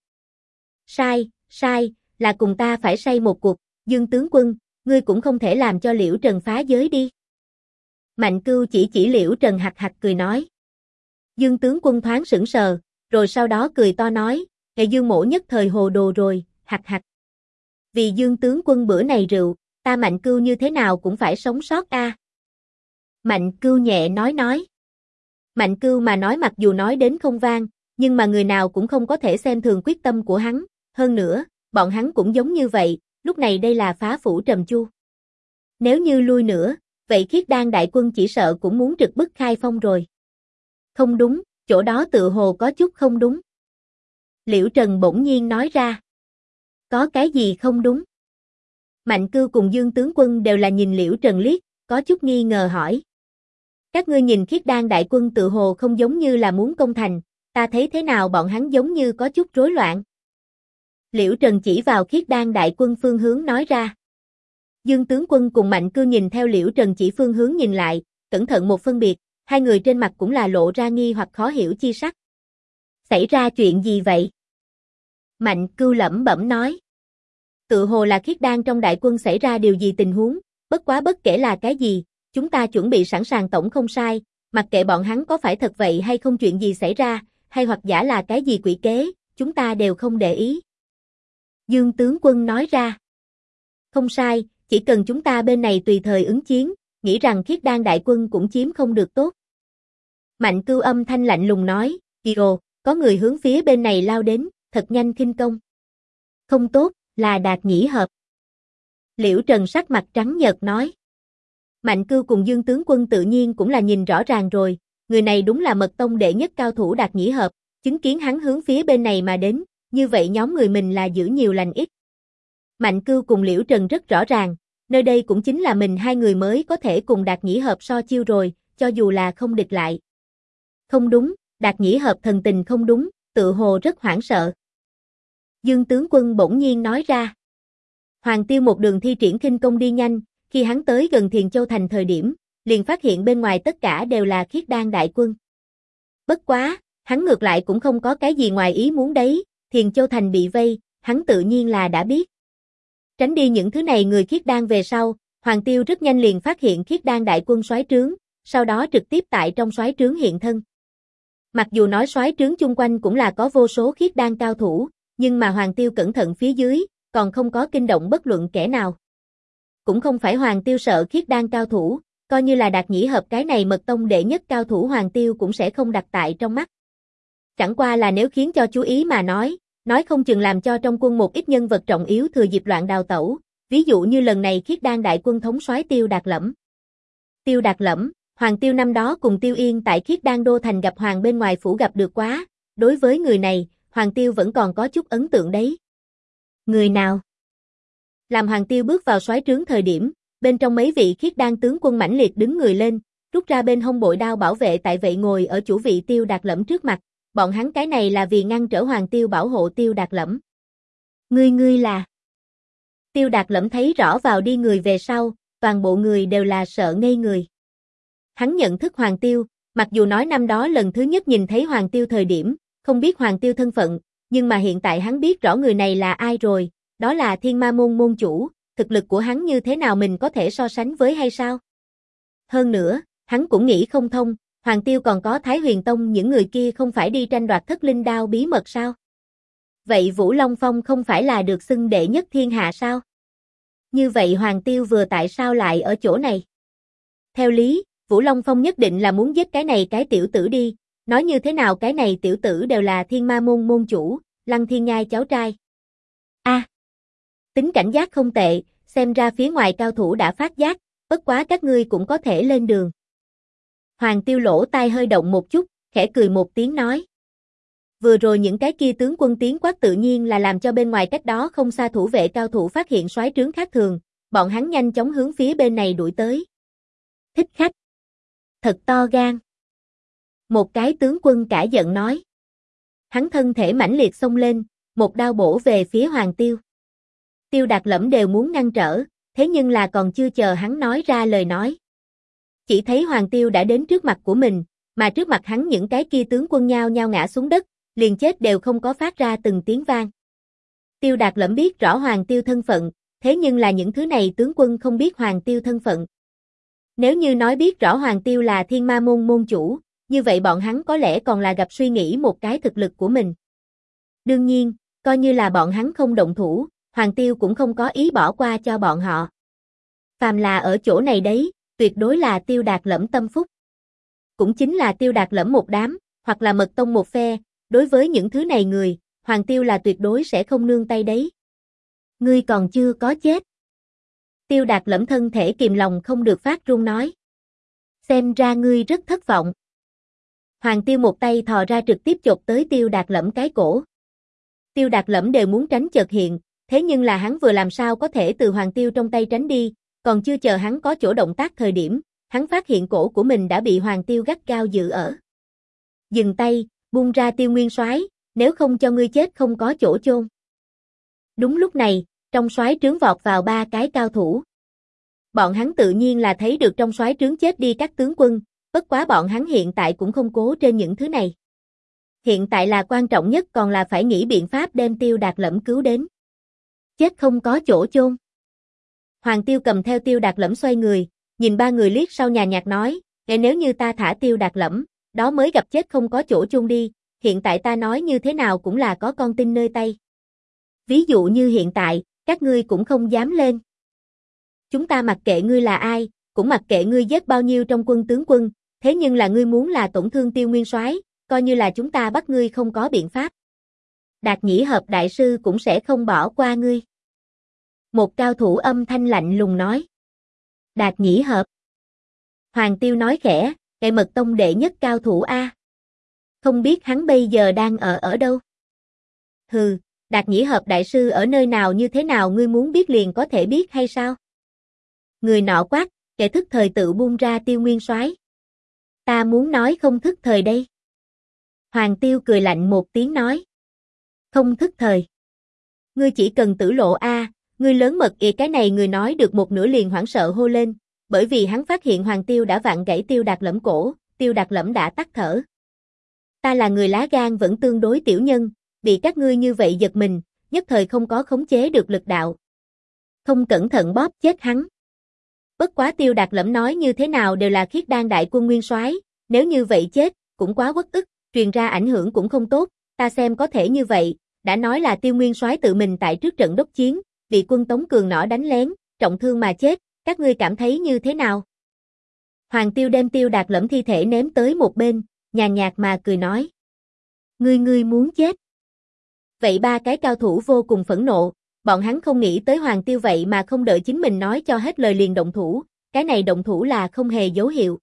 Sai, là cùng ta phải say một cuộc, Dương tướng quân, ngươi cũng không thể làm cho Liễu Trần phá giới đi. Mạnh Cưu chỉ Liễu Trần hạc hạc cười nói. Dương tướng quân thoáng sững sờ, rồi sau đó cười to nói, Nghệ Dương mỗ nhất thời hồ đồ rồi, hạc hạc. Vì Dương tướng quân bữa này rượu, ta Mạnh Cưu như thế nào cũng phải sống sót a. Mạnh Cưu nhẹ nói. Mạnh Cưu mà nói mặc dù nói đến không vang, nhưng mà người nào cũng không có thể xem thường quyết tâm của hắn, hơn nữa, bọn hắn cũng giống như vậy, lúc này đây là phá phủ trầm chu. Nếu như lui nữa, vậy Khiết Đan đại quân chỉ sợ cũng muốn trực bức khai phong rồi. Không đúng, chỗ đó tự hồ có chút không đúng. Liễu Trần bỗng nhiên nói ra. Có cái gì không đúng? Mạnh Cưu cùng Dương tướng quân đều là nhìn Liễu Trần liếc, có chút nghi ngờ hỏi. Các ngươi nhìn Khiết Đan đại quân tự hồ không giống như là muốn công thành, ta thấy thế nào bọn hắn giống như có chút rối loạn. Liễu Trần chỉ vào Khiết Đan đại quân phương hướng nói ra. Dương tướng quân cùng Mạnh Cưu nhìn theo Liễu Trần chỉ phương hướng nhìn lại, cẩn thận một phân biệt, hai người trên mặt cũng là lộ ra nghi hoặc khó hiểu chi sắc. Xảy ra chuyện gì vậy? Mạnh Cưu lẩm bẩm nói. Tự hồ là Khiết Đan trong đại quân xảy ra điều gì tình huống, bất quá bất kể là cái gì, chúng ta chuẩn bị sẵn sàng tổng không sai, mặc kệ bọn hắn có phải thật vậy hay không chuyện gì xảy ra, hay hoặc giả là cái gì quỷ kế, chúng ta đều không để ý. Dương tướng quân nói ra. Không sai, chỉ cần chúng ta bên này tùy thời ứng chiến, nghĩ rằng Khiết Đan đại quân cũng chiếm không được tốt. Mạnh Cưu âm thanh lạnh lùng nói, Ồ, có người hướng phía bên này lao đến, thật nhanh khinh công. Không tốt, là Đạt Nhĩ Hợp. Liễu Trần sắc mặt trắng nhợt nói. Mạnh Cưu cùng Dương tướng quân tự nhiên cũng là nhìn rõ ràng rồi, người này đúng là mật tông đệ nhất cao thủ Đạt Nhĩ Hợp, chứng kiến hắn hướng phía bên này mà đến, như vậy nhóm người mình là giữ nhiều lành ít. Mạnh Cưu cùng Liễu Trần rất rõ ràng, nơi đây cũng chính là mình hai người mới có thể cùng Đạt Nhĩ Hợp so chiêu rồi, cho dù là không địch lại. Không đúng, Đạt Nhĩ Hợp thần tình không đúng, tự hồ rất hoảng sợ. Dương tướng quân bỗng nhiên nói ra. Hoàng Tiêu một đường thi triển khinh công đi nhanh, khi hắn tới gần Thiền Châu thành thời điểm, liền phát hiện bên ngoài tất cả đều là Khiết Đan đại quân. Bất quá, hắn ngược lại cũng không có cái gì ngoài ý muốn đấy, Thiền Châu thành bị vây, hắn tự nhiên là đã biết. Tránh đi những thứ này người Khiết Đan về sau, Hoàng Tiêu rất nhanh liền phát hiện Khiết Đan đại quân soái trướng, sau đó trực tiếp tại trong soái trướng hiện thân. Mặc dù nói soái trướng chung quanh cũng là có vô số Khiết Đan cao thủ, nhưng mà Hoàng Tiêu cẩn thận phía dưới, còn không có kinh động bất luận kẻ nào. Cũng không phải Hoàng Tiêu sợ Khiết Đan cao thủ, coi như là Đạt Nhĩ Hợp cái này mật tông đệ nhất cao thủ Hoàng Tiêu cũng sẽ không đặt tại trong mắt. Chẳng qua là nếu khiến cho chú ý mà nói không chừng làm cho trong quân một ít nhân vật trọng yếu thừa dịp loạn đào tẩu, ví dụ như lần này Khiết Đan đại quân thống soái Tiêu Đạt Lẫm. Tiêu Đạt Lẫm, Hoàng Tiêu năm đó cùng Tiêu Yên tại Khiết Đan đô thành gặp Hoàng bên ngoài phủ gặp được quá, đối với người này, Hoàng Tiêu vẫn còn có chút ấn tượng đấy. Người nào? Làm Hoàng Tiêu bước vào soái trướng thời điểm, bên trong mấy vị Khiết Đan tướng quân mãnh liệt đứng người lên, rút ra bên hông bội đao bảo vệ tại vậy ngồi ở chủ vị Tiêu Đạt Lẫm trước mặt, bọn hắn cái này là vì ngăn trở Hoàng Tiêu bảo hộ Tiêu Đạt Lẫm. Ngươi là? Tiêu Đạt Lẫm thấy rõ vào đi người về sau, toàn bộ người đều là sợ ngây người. Hắn nhận thức Hoàng Tiêu, mặc dù nói năm đó lần thứ nhất nhìn thấy Hoàng Tiêu thời điểm, không biết Hoàng Tiêu thân phận, nhưng mà hiện tại hắn biết rõ người này là ai rồi, đó là Thiên Ma môn môn chủ, thực lực của hắn như thế nào mình có thể so sánh với hay sao? Hơn nữa, hắn cũng nghĩ không thông, Hoàng Tiêu còn có Thái Huyền Tông những người kia không phải đi tranh đoạt thất linh đao bí mật sao? Vậy Vũ Long Phong không phải là được xưng đệ nhất thiên hạ sao? Như vậy Hoàng Tiêu vừa tại sao lại ở chỗ này? Theo lý, Vũ Long Phong nhất định là muốn giết cái này cái tiểu tử đi, nói như thế nào cái này tiểu tử đều là Thiên Ma môn môn chủ, Lăng Thiên Nhai cháu trai. Tính cảnh giác không tệ, xem ra phía ngoài cao thủ đã phát giác, bất quá các ngươi cũng có thể lên đường. Hoàng Tiêu lỗ tai hơi động một chút, khẽ cười một tiếng nói. Vừa rồi những cái kia tướng quân tiếng quát tự nhiên là làm cho bên ngoài cách đó không xa thủ vệ cao thủ phát hiện soái trướng khác thường, bọn hắn nhanh chóng hướng phía bên này đuổi tới. Thích khách. Thật to gan. Một cái tướng quân cả giận nói. Hắn thân thể mãnh liệt xông lên, một đao bổ về phía Hoàng Tiêu. Tiêu Đạt Lẫm đều muốn ngăn trở, thế nhưng là còn chưa chờ hắn nói ra lời nói. Chỉ thấy Hoàng Tiêu đã đến trước mặt của mình, mà trước mặt hắn những cái kia tướng quân nhao nhao ngã xuống đất, liền chết đều không có phát ra từng tiếng vang. Tiêu Đạt Lẫm biết rõ Hoàng Tiêu thân phận, thế nhưng là những thứ này tướng quân không biết Hoàng Tiêu thân phận. Nếu như nói biết rõ Hoàng Tiêu là Thiên Ma môn môn chủ, như vậy bọn hắn có lẽ còn là gặp suy nghĩ một cái thực lực của mình. Đương nhiên, coi như là bọn hắn không động thủ, Hoàng Tiêu cũng không có ý bỏ qua cho bọn họ. Phàm là ở chỗ này đấy, tuyệt đối là Tiêu Đạt Lẫm tâm phúc. Cũng chính là Tiêu Đạt Lẫm một đám, hoặc là mật tông một phe, đối với những thứ này người, Hoàng Tiêu là tuyệt đối sẽ không nương tay đấy. Ngươi còn chưa có chết. Tiêu Đạt Lẫm thân thể kìm lòng không được phát run nói. Xem ra ngươi rất thất vọng. Hoàng Tiêu một tay thò ra trực tiếp chộp tới Tiêu Đạt Lẫm cái cổ. Tiêu Đạt Lẫm đều muốn tránh chợt hiện, thế nhưng là hắn vừa làm sao có thể từ Hoàng Tiêu trong tay tránh đi, còn chưa chờ hắn có chỗ động tác thời điểm, hắn phát hiện cổ của mình đã bị Hoàng Tiêu gắt gao giữ ở. Dừng tay, buông ra Tiêu Nguyên Soái, nếu không cho ngươi chết không có chỗ chôn. Đúng lúc này, trong soái trướng vọt vào ba cái cao thủ. Bọn hắn tự nhiên là thấy được trong soái trướng chết đi các tướng quân, bất quá bọn hắn hiện tại cũng không cố trên những thứ này. Hiện tại là quan trọng nhất còn là phải nghĩ biện pháp đem Tiêu Đạt Lẫm cứu đến. Chết không có chỗ chôn. Hoàng Tiêu cầm theo Tiêu Đạt Lẫm xoay người, nhìn ba người liếc sau nhàn nhạt nói, nếu như ta thả Tiêu Đạt Lẫm, đó mới gặp chết không có chỗ chôn đi, hiện tại ta nói như thế nào cũng là có con tin nơi tay. Ví dụ như hiện tại, các ngươi cũng không dám lên. Chúng ta mặc kệ ngươi là ai, cũng mặc kệ ngươi giết bao nhiêu trong quân tướng quân, thế nhưng là ngươi muốn là tổn thương Tiêu Nguyên Soái, coi như là chúng ta bắt ngươi không có biện pháp. Đạt Nhĩ Hợp đại sư cũng sẽ không bỏ qua ngươi. Một cao thủ âm thanh lạnh lùng nói. Đạt Nhĩ Hợp. Hoàng Tiêu nói khẽ, cái mật tông đệ nhất cao thủ A. Không biết hắn bây giờ đang ở đâu? Hừ, Đạt Nhĩ Hợp đại sư ở nơi nào như thế nào ngươi muốn biết liền có thể biết hay sao? Người nọ quát, kẻ thức thời tự buông ra Tiêu Nguyên Soái. Ta muốn nói không thức thời đây. Hoàng Tiêu cười lạnh một tiếng nói. Không thức thời. Ngươi chỉ cần tử lộ a, ngươi lớn mật ì, cái này người nói được một nửa liền hoảng sợ hô lên, bởi vì hắn phát hiện Hoàng Tiêu đã vặn gãy Tiêu Đạt Lẫm cổ, Tiêu Đạt Lẫm đã tắt thở. Ta là người lá gan vẫn tương đối tiểu nhân, bị các ngươi như vậy giật mình, nhất thời không có khống chế được lực đạo. Không cẩn thận bóp chết hắn. Bất quá Tiêu Đạt Lẫm nói như thế nào đều là Khiết Đan đại quân nguyên soái, nếu như vậy chết, cũng quá uất ức, truyền ra ảnh hưởng cũng không tốt, ta xem có thể như vậy, đã nói là Tiêu nguyên soái tự mình tại trước trận đốc chiến, bị quân Tống Cường nỏ đánh lén, trọng thương mà chết, các ngươi cảm thấy như thế nào? Hoàng Tiêu đem Tiêu Đạt Lẫm thi thể ném tới một bên, nhàn nhạt mà cười nói. Ngươi muốn chết. Vậy ba cái cao thủ vô cùng phẫn nộ, bọn hắn không nghĩ tới Hoàng Tiêu vậy mà không đợi chính mình nói cho hết lời liền động thủ, cái này động thủ là không hề dấu hiệu.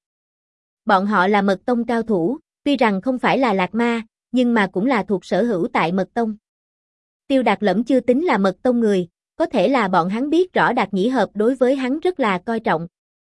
Bọn họ là Mật Tông cao thủ, tuy rằng không phải là Lạc Ma, nhưng mà cũng là thuộc sở hữu tại Mật Tông. Tiêu Đạt Lẫm chưa tính là Mật Tông người, có thể là bọn hắn biết rõ Đạt Nhĩ Hợp đối với hắn rất là coi trọng.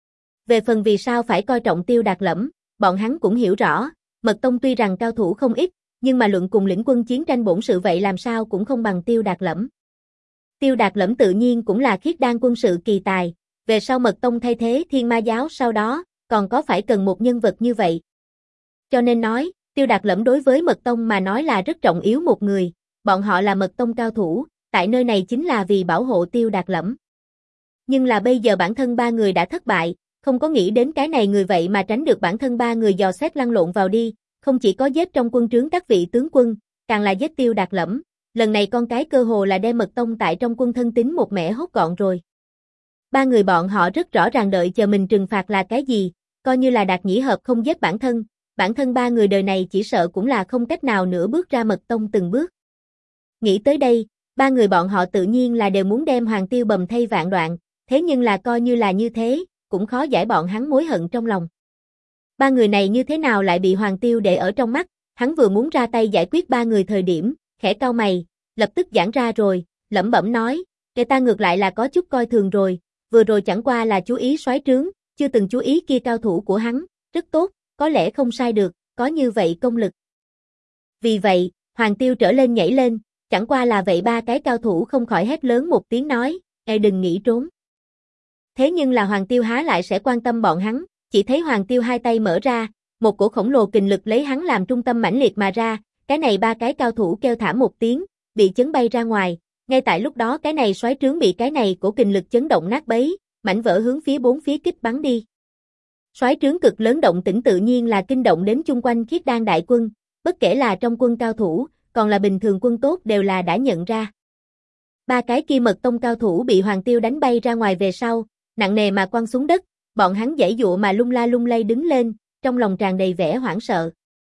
Về phần vì sao phải coi trọng Tiêu Đạt Lẫm, bọn hắn cũng hiểu rõ, Mật Tông tuy rằng cao thủ không ít, nhưng mà luận cùng lĩnh quân chiến tranh bổn sự vậy làm sao cũng không bằng Tiêu Đạt Lẫm. Tiêu Đạt Lẫm tự nhiên cũng là Khiết Đan quân sự kỳ tài, về sau Mật Tông thay thế Thiên Ma giáo sau đó, còn có phải cần một nhân vật như vậy. Cho nên nói, Tiêu Đạt Lẫm đối với Mật Tông mà nói là rất trọng yếu một người, bọn họ là Mật Tông cao thủ, tại nơi này chính là vì bảo hộ Tiêu Đạt Lẫm. Nhưng là bây giờ bản thân ba người đã thất bại, không có nghĩ đến cái này người vậy mà tránh được bản thân ba người dò xét lăn lộn vào đi, không chỉ có giết trong quân trướng các vị tướng quân, càng là giết Tiêu Đạt Lẫm, lần này con cái cơ hồ là đem Mật Tông tại trong quân thân tín một mẻ hốt gọn rồi. Ba người bọn họ rất rõ ràng đợi chờ mình trừng phạt là cái gì, coi như là Đạt Nhĩ Hợp không giết bản thân ba người đời này chỉ sợ cũng là không cách nào nữa bước ra Mật Tông từng bước. Nghĩ tới đây, ba người bọn họ tự nhiên là đều muốn đem Hoàng Tiêu bầm thây vạn đoạn, thế nhưng là coi như là như thế, cũng khó giải bọn hắn mối hận trong lòng. Ba người này như thế nào lại bị Hoàng Tiêu để ở trong mắt, hắn vừa muốn ra tay giải quyết ba người thời điểm, khẽ cau mày, lập tức giãn ra rồi, lẩm bẩm nói, cái ta ngược lại là có chút coi thường rồi, vừa rồi chẳng qua là chú ý soái trướng, chưa từng chú ý kia cao thủ của hắn, rất tốt, có lẽ không sai được, có như vậy công lực. Vì vậy, Hoàng Tiêu trở lên nhảy lên, chẳng qua là vậy ba cái cao thủ không khỏi hét lớn một tiếng nói, đừng nghĩ trốn. Thế nhưng là Hoàng Tiêu há lại sẽ quan tâm bọn hắn, chỉ thấy Hoàng Tiêu hai tay mở ra, một cổ khổng lồ kình lực lấy hắn làm trung tâm mãnh liệt mà ra, cái này ba cái cao thủ kêu thảm một tiếng, bị chấn bay ra ngoài, ngay tại lúc đó cái này soái trướng bị cái này cổ kình lực chấn động nát bấy, mảnh vỡ hướng phía bốn phía kích bắn đi. Soái trướng cực lớn động tĩnh tự nhiên là kinh động đến chung quanh Khiết Đan đại quân, bất kể là trong quân cao thủ, còn là bình thường quân tốt đều là đã nhận ra. Ba cái kia Mật Tông cao thủ bị Hoàng Tiêu đánh bay ra ngoài về sau, nặng nề mà quăng xuống đất, bọn hắn giãy giụa mà lung la lung lay đứng lên, trong lòng tràn đầy vẻ hoảng sợ.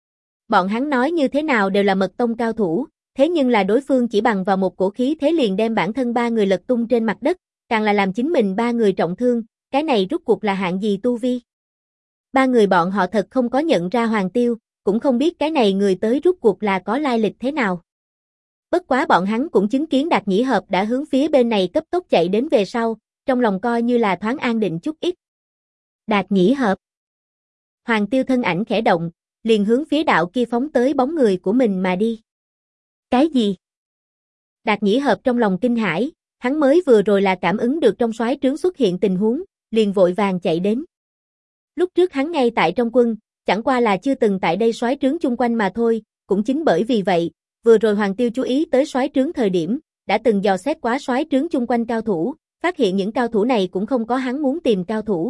Bọn hắn nói như thế nào đều là Mật Tông cao thủ, thế nhưng là đối phương chỉ bằng vào một cổ khí thế liền đem bản thân ba người lật tung trên mặt đất, càng là làm chính mình ba người trọng thương, cái này rút cuộc là hạng gì tu vi. Ba người bọn họ thật không có nhận ra Hoàng Tiêu, cũng không biết cái này người tới rút cuộc là có lai lịch thế nào. Bất quá bọn hắn cũng chứng kiến Đạt Nhĩ Hợp đã hướng phía bên này cấp tốc chạy đến về sau, trong lòng coi như là thoáng an định chút ít. Đạt Nhĩ Hợp. Hoàng Tiêu thân ảnh khẽ động, liền hướng phía đạo kia phóng tới bóng người của mình mà đi. Cái gì? Đạt Nhĩ Hợp trong lòng kinh hãi, hắn mới vừa rồi là cảm ứng được trong soái trướng xuất hiện tình huống, liền vội vàng chạy đến. Lúc trước hắn ngay tại trong quân, chẳng qua là chưa từng tại đây soái trướng chung quanh mà thôi, cũng chính bởi vì vậy, vừa rồi Hoàng Tiêu chú ý tới soái trướng thời điểm, đã từng dò xét quá soái trướng chung quanh cao thủ, phát hiện những cao thủ này cũng không có hắn muốn tìm cao thủ.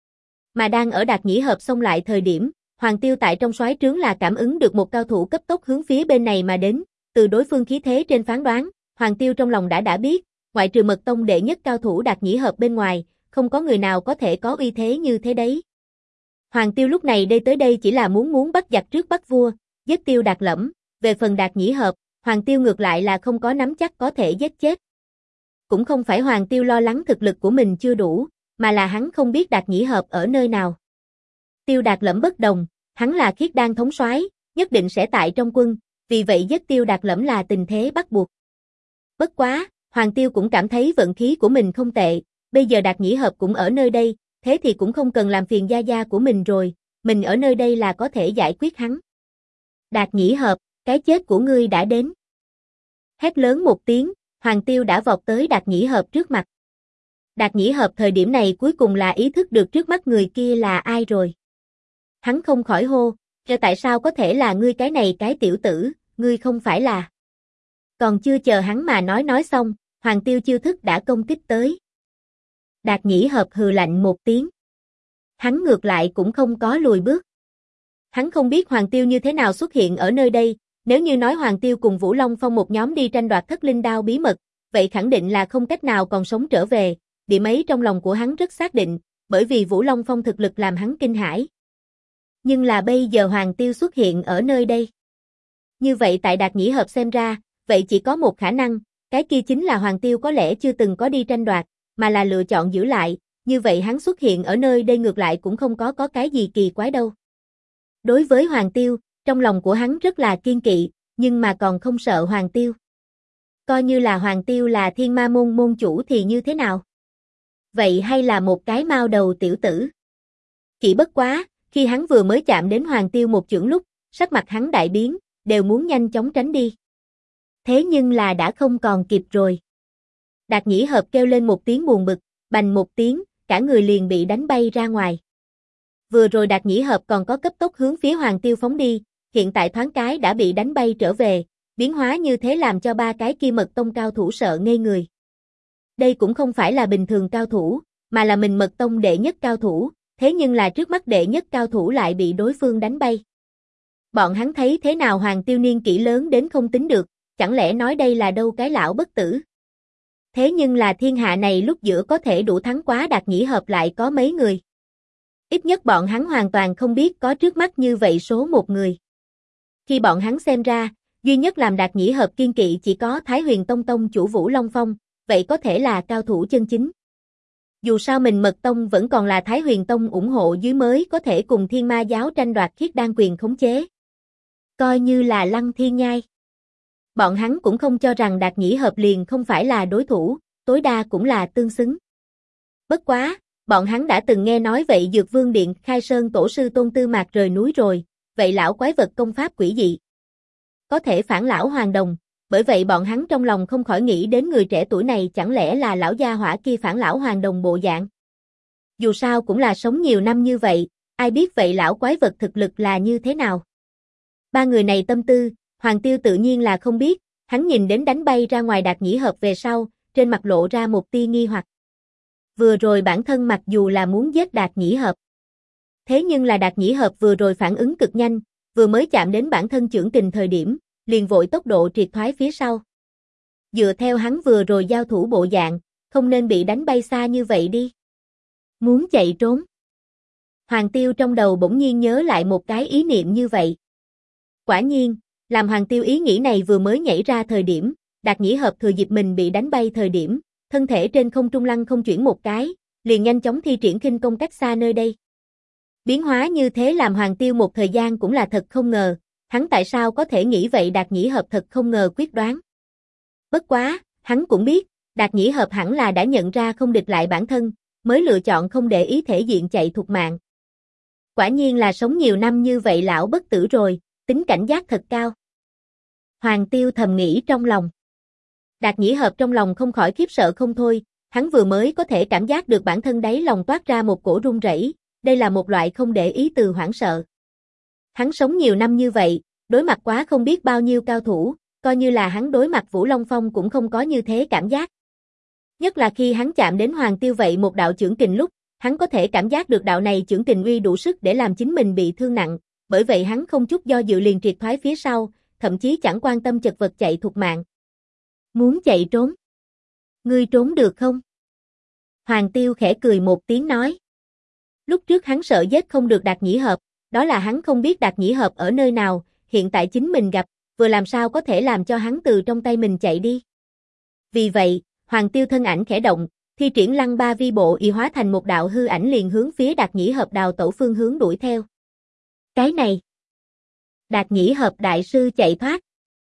Mà đang ở Đạt Nhĩ Hợp xông lại thời điểm, Hoàng Tiêu tại trong soái trướng là cảm ứng được một cao thủ cấp tốc hướng phía bên này mà đến, từ đối phương khí thế trên phán đoán, Hoàng Tiêu trong lòng đã biết, ngoại trừ Mật Tông đệ nhất cao thủ Đạt Nhĩ Hợp bên ngoài, không có người nào có thể có uy thế như thế đấy. Hoàng Tiêu lúc này đây tới đây chỉ là muốn bắt giặc trước bắt vua, giết Tiêu Đạt Lẫm, về phần Đạt Nhĩ Hợp, Hoàng Tiêu ngược lại là không có nắm chắc có thể giết chết. Cũng không phải Hoàng Tiêu lo lắng thực lực của mình chưa đủ, mà là hắn không biết Đạt Nhĩ Hợp ở nơi nào. Tiêu Đạt Lẫm bất đồng, hắn là Khiết Đan thống soái, nhất định sẽ tại trong quân, vì vậy giết Tiêu Đạt Lẫm là tình thế bắt buộc. Bất quá, Hoàng Tiêu cũng cảm thấy vận khí của mình không tệ, bây giờ Đạt Nhĩ Hợp cũng ở nơi đây, thế thì cũng không cần làm phiền gia gia của mình rồi, mình ở nơi đây là có thể giải quyết hắn. Đạt Nhĩ Hợp, cái chết của ngươi đã đến. Hét lớn một tiếng, Hoàng Tiêu đã vọt tới Đạt Nhĩ Hợp trước mặt. Đạt Nhĩ Hợp thời điểm này cuối cùng là ý thức được trước mắt người kia là ai rồi. Hắn không khỏi hô, tại sao có thể là ngươi cái này cái tiểu tử, ngươi không phải là. Còn chưa chờ hắn mà nói xong, Hoàng Tiêu chiêu thức đã công kích tới. Đạt Nhĩ Hợp hừ lạnh một tiếng. Hắn ngược lại cũng không có lùi bước. Hắn không biết Hoàng Tiêu như thế nào xuất hiện ở nơi đây, nếu như nói Hoàng Tiêu cùng Vũ Long Phong một nhóm đi tranh đoạt thất linh đao bí mật, vậy khẳng định là không cách nào còn sống trở về, điểm ấy trong lòng của hắn rất xác định, bởi vì Vũ Long Phong thực lực làm hắn kinh hãi. Nhưng là bây giờ Hoàng Tiêu xuất hiện ở nơi đây. Như vậy tại Đạt Nhĩ Hợp xem ra, vậy chỉ có một khả năng, cái kia chính là Hoàng Tiêu có lẽ chưa từng có đi tranh đoạt, mà là lựa chọn giữ lại, như vậy hắn xuất hiện ở nơi đây ngược lại cũng không có cái gì kỳ quái đâu. Đối với Hoàng Tiêu, trong lòng của hắn rất là kiên kỵ, nhưng mà còn không sợ Hoàng Tiêu. Coi như là Hoàng Tiêu là Thiên Ma môn môn chủ thì như thế nào? Vậy hay là một cái mao đầu tiểu tử? Chỉ bất quá, khi hắn vừa mới chạm đến Hoàng Tiêu một chưởng lúc, sắc mặt hắn đại biến, đều muốn nhanh chóng tránh đi. Thế nhưng là đã không còn kịp rồi. Đạt Nhĩ Hợp kêu lên một tiếng buồn bực, bành một tiếng, cả người liền bị đánh bay ra ngoài. Vừa rồi Đạt Nhĩ Hợp còn có cấp tốc hướng phía Hoàng Tiêu phóng đi, hiện tại thoáng cái đã bị đánh bay trở về, biến hóa như thế làm cho ba cái kia mật tông cao thủ sợ ngây người. Đây cũng không phải là bình thường cao thủ, mà là mình mật tông đệ nhất cao thủ, thế nhưng là trước mắt đệ nhất cao thủ lại bị đối phương đánh bay. Bọn hắn thấy thế nào Hoàng Tiêu niên kỷ lớn đến không tính được, chẳng lẽ nói đây là đâu cái lão bất tử. Thế nhưng là thiên hạ này lúc giữa có thể đủ thắng quá Đạt Nhĩ Hợp lại có mấy người. Ít nhất bọn hắn hoàn toàn không biết có trước mắt như vậy số một người. Khi bọn hắn xem ra, duy nhất làm Đạt Nhĩ Hợp kiên kỵ chỉ có Thái Huyền Tông tông chủ Vũ Long Phong, vậy có thể là cao thủ chân chính. Dù sao mình mật tông vẫn còn là Thái Huyền Tông ủng hộ dưới mới có thể cùng Thiên Ma giáo tranh đoạt khiết đan quyền khống chế. Coi như là Lăng Thiên Nhai. Bọn hắn cũng không cho rằng Đạt Nhĩ Hợp liền không phải là đối thủ, tối đa cũng là tương xứng. Bất quá, bọn hắn đã từng nghe nói vậy Dược Vương Điện Khai Sơn tổ sư Tôn Tư Mạc rời núi rồi, vậy lão quái vật công pháp quỷ dị. Có thể phản lão hoàng đồng, bởi vậy bọn hắn trong lòng không khỏi nghĩ đến người trẻ tuổi này chẳng lẽ là lão gia hỏa kia phản lão hoàng đồng bộ dạng. Dù sao cũng là sống nhiều năm như vậy, ai biết vậy lão quái vật thực lực là như thế nào. Ba người này tâm tư, Hoàng Tiêu tự nhiên là không biết, hắn nhìn đến đánh bay ra ngoài Đạt Nhĩ Hợp về sau, trên mặt lộ ra một tia nghi hoặc. Vừa rồi bản thân mặc dù là muốn giết Đạt Nhĩ Hợp. Thế nhưng là Đạt Nhĩ Hợp vừa rồi phản ứng cực nhanh, vừa mới chạm đến bản thân chưởng kình thời điểm, liền vội tốc độ triệt thoái phía sau. Dựa theo hắn vừa rồi giao thủ bộ dạng, không nên bị đánh bay xa như vậy đi. Muốn chạy trốn. Hoàng Tiêu trong đầu bỗng nhiên nhớ lại một cái ý niệm như vậy. Quả nhiên, làm Hoàng Tiêu ý nghĩ này vừa mới nhảy ra thời điểm, Đạt Nhĩ Hợp thừa dịp mình bị đánh bay thời điểm, thân thể trên không trung lăng không chuyển một cái, liền nhanh chóng thi triển khinh công cách xa nơi đây. Biến hóa như thế làm Hoàng Tiêu một thời gian cũng là thật không ngờ, hắn tại sao có thể nghĩ vậy Đạt Nhĩ Hợp thật không ngờ quyết đoán. Bất quá, hắn cũng biết, Đạt Nhĩ Hợp hẳn là đã nhận ra không địch lại bản thân, mới lựa chọn không để ý thể diện chạy thục mạng. Quả nhiên là sống nhiều năm như vậy lão bất tử rồi, tính cảnh giác thật cao. Hoàng Tiêu thầm nghĩ trong lòng. Đạt Nhĩ Hợp trong lòng không khỏi khiếp sợ không thôi, hắn vừa mới có thể cảm giác được bản thân đáy lòng toát ra một cổ run rẩy, đây là một loại không để ý từ hoảng sợ. Hắn sống nhiều năm như vậy, đối mặt quá không biết bao nhiêu cao thủ, coi như là hắn đối mặt Vũ Long Phong cũng không có như thế cảm giác. Nhất là khi hắn chạm đến Hoàng Tiêu vậy một đạo chưởng kình lúc, hắn có thể cảm giác được đạo này chưởng kình uy đủ sức để làm chính mình bị thương nặng, bởi vậy hắn không chút do dự liền triệt thoái phía sau, thậm chí chẳng quan tâm chật vật chạy thục mạng. Muốn chạy trốn? Ngươi trốn được không? Hoàng Tiêu khẽ cười một tiếng nói. Lúc trước hắn sợ giết không được Đạt Nhĩ Hợp, đó là hắn không biết Đạt Nhĩ Hợp ở nơi nào, hiện tại chính mình gặp, vừa làm sao có thể làm cho hắn từ trong tay mình chạy đi. Vì vậy, Hoàng Tiêu thân ảnh khẽ động, thi triển Lăng Ba Vi Bộ y hóa thành một đạo hư ảnh liền hướng phía Đạt Nhĩ Hợp đào tẩu phương hướng đuổi theo. Cái này, Đạt Nhĩ Hợp đại sư chạy thoát.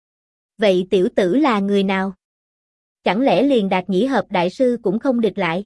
Vậy tiểu tử là người nào? Chẳng lẽ liền Đạt Nhĩ Hợp đại sư cũng không địch lại?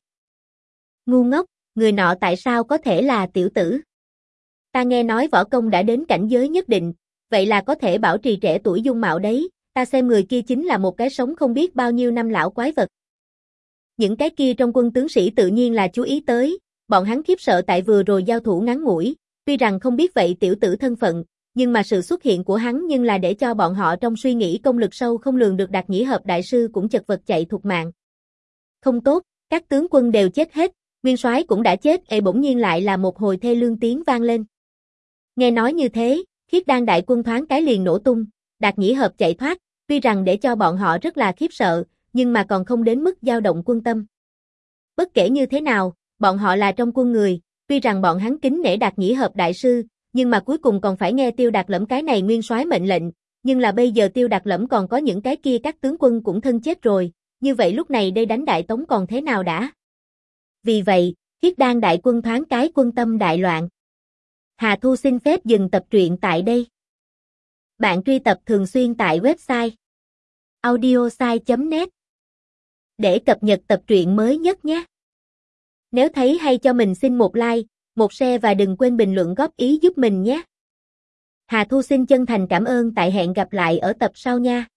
Ngu ngốc, người nọ tại sao có thể là tiểu tử? Ta nghe nói võ công đã đến cảnh giới nhất định, vậy là có thể bảo trì trẻ tuổi dung mạo đấy, ta xem người kia chính là một cái sống không biết bao nhiêu năm lão quái vật. Những cái kia trong quân tướng sĩ tự nhiên là chú ý tới, bọn hắn khiếp sợ tại vừa rồi giao thủ ngắn ngủi, tuy rằng không biết vậy tiểu tử thân phận, nhưng mà sự xuất hiện của hắn nhưng là để cho bọn họ trong suy nghĩ công lực sâu không lường được. Đạt Nhĩ Hợp đại sư cũng chật vật chạy thục mạng. Không tốt, các tướng quân đều chết hết, nguyên soái cũng đã chết. Bỗng nhiên lại là một hồi thê lương tiếng vang lên. Nghe nói như thế, Khiết Đan đại quân thoáng cái liền nổ tung, Đạt Nhĩ Hợp chạy thoát, tuy rằng để cho bọn họ rất là khiếp sợ, nhưng mà còn không đến mức dao động quân tâm. Bất kể như thế nào, bọn họ là trong quân người, tuy rằng bọn hắn kính nể Đạt Nhĩ Hợp đại sư, nhưng mà cuối cùng còn phải nghe Tiêu Đạt Lẫm cái này nguyên soái mệnh lệnh, nhưng là bây giờ Tiêu Đạt Lẫm còn có những cái kia các tướng quân cũng thân chết rồi, như vậy lúc này đây đánh Đại Tống còn thế nào đã? Vì vậy, Khiết Đan đại quân thoáng cái quân tâm đại loạn. Hà Thu xin phép dừng tập truyện tại đây. Bạn truy tập thường xuyên tại website audiosai.net để cập nhật tập truyện mới nhất nhé. Nếu thấy hay cho mình xin một like, một share và đừng quên bình luận góp ý giúp mình nhé. Hà Thu xin chân thành cảm ơn. Tại hẹn gặp lại ở tập sau nha.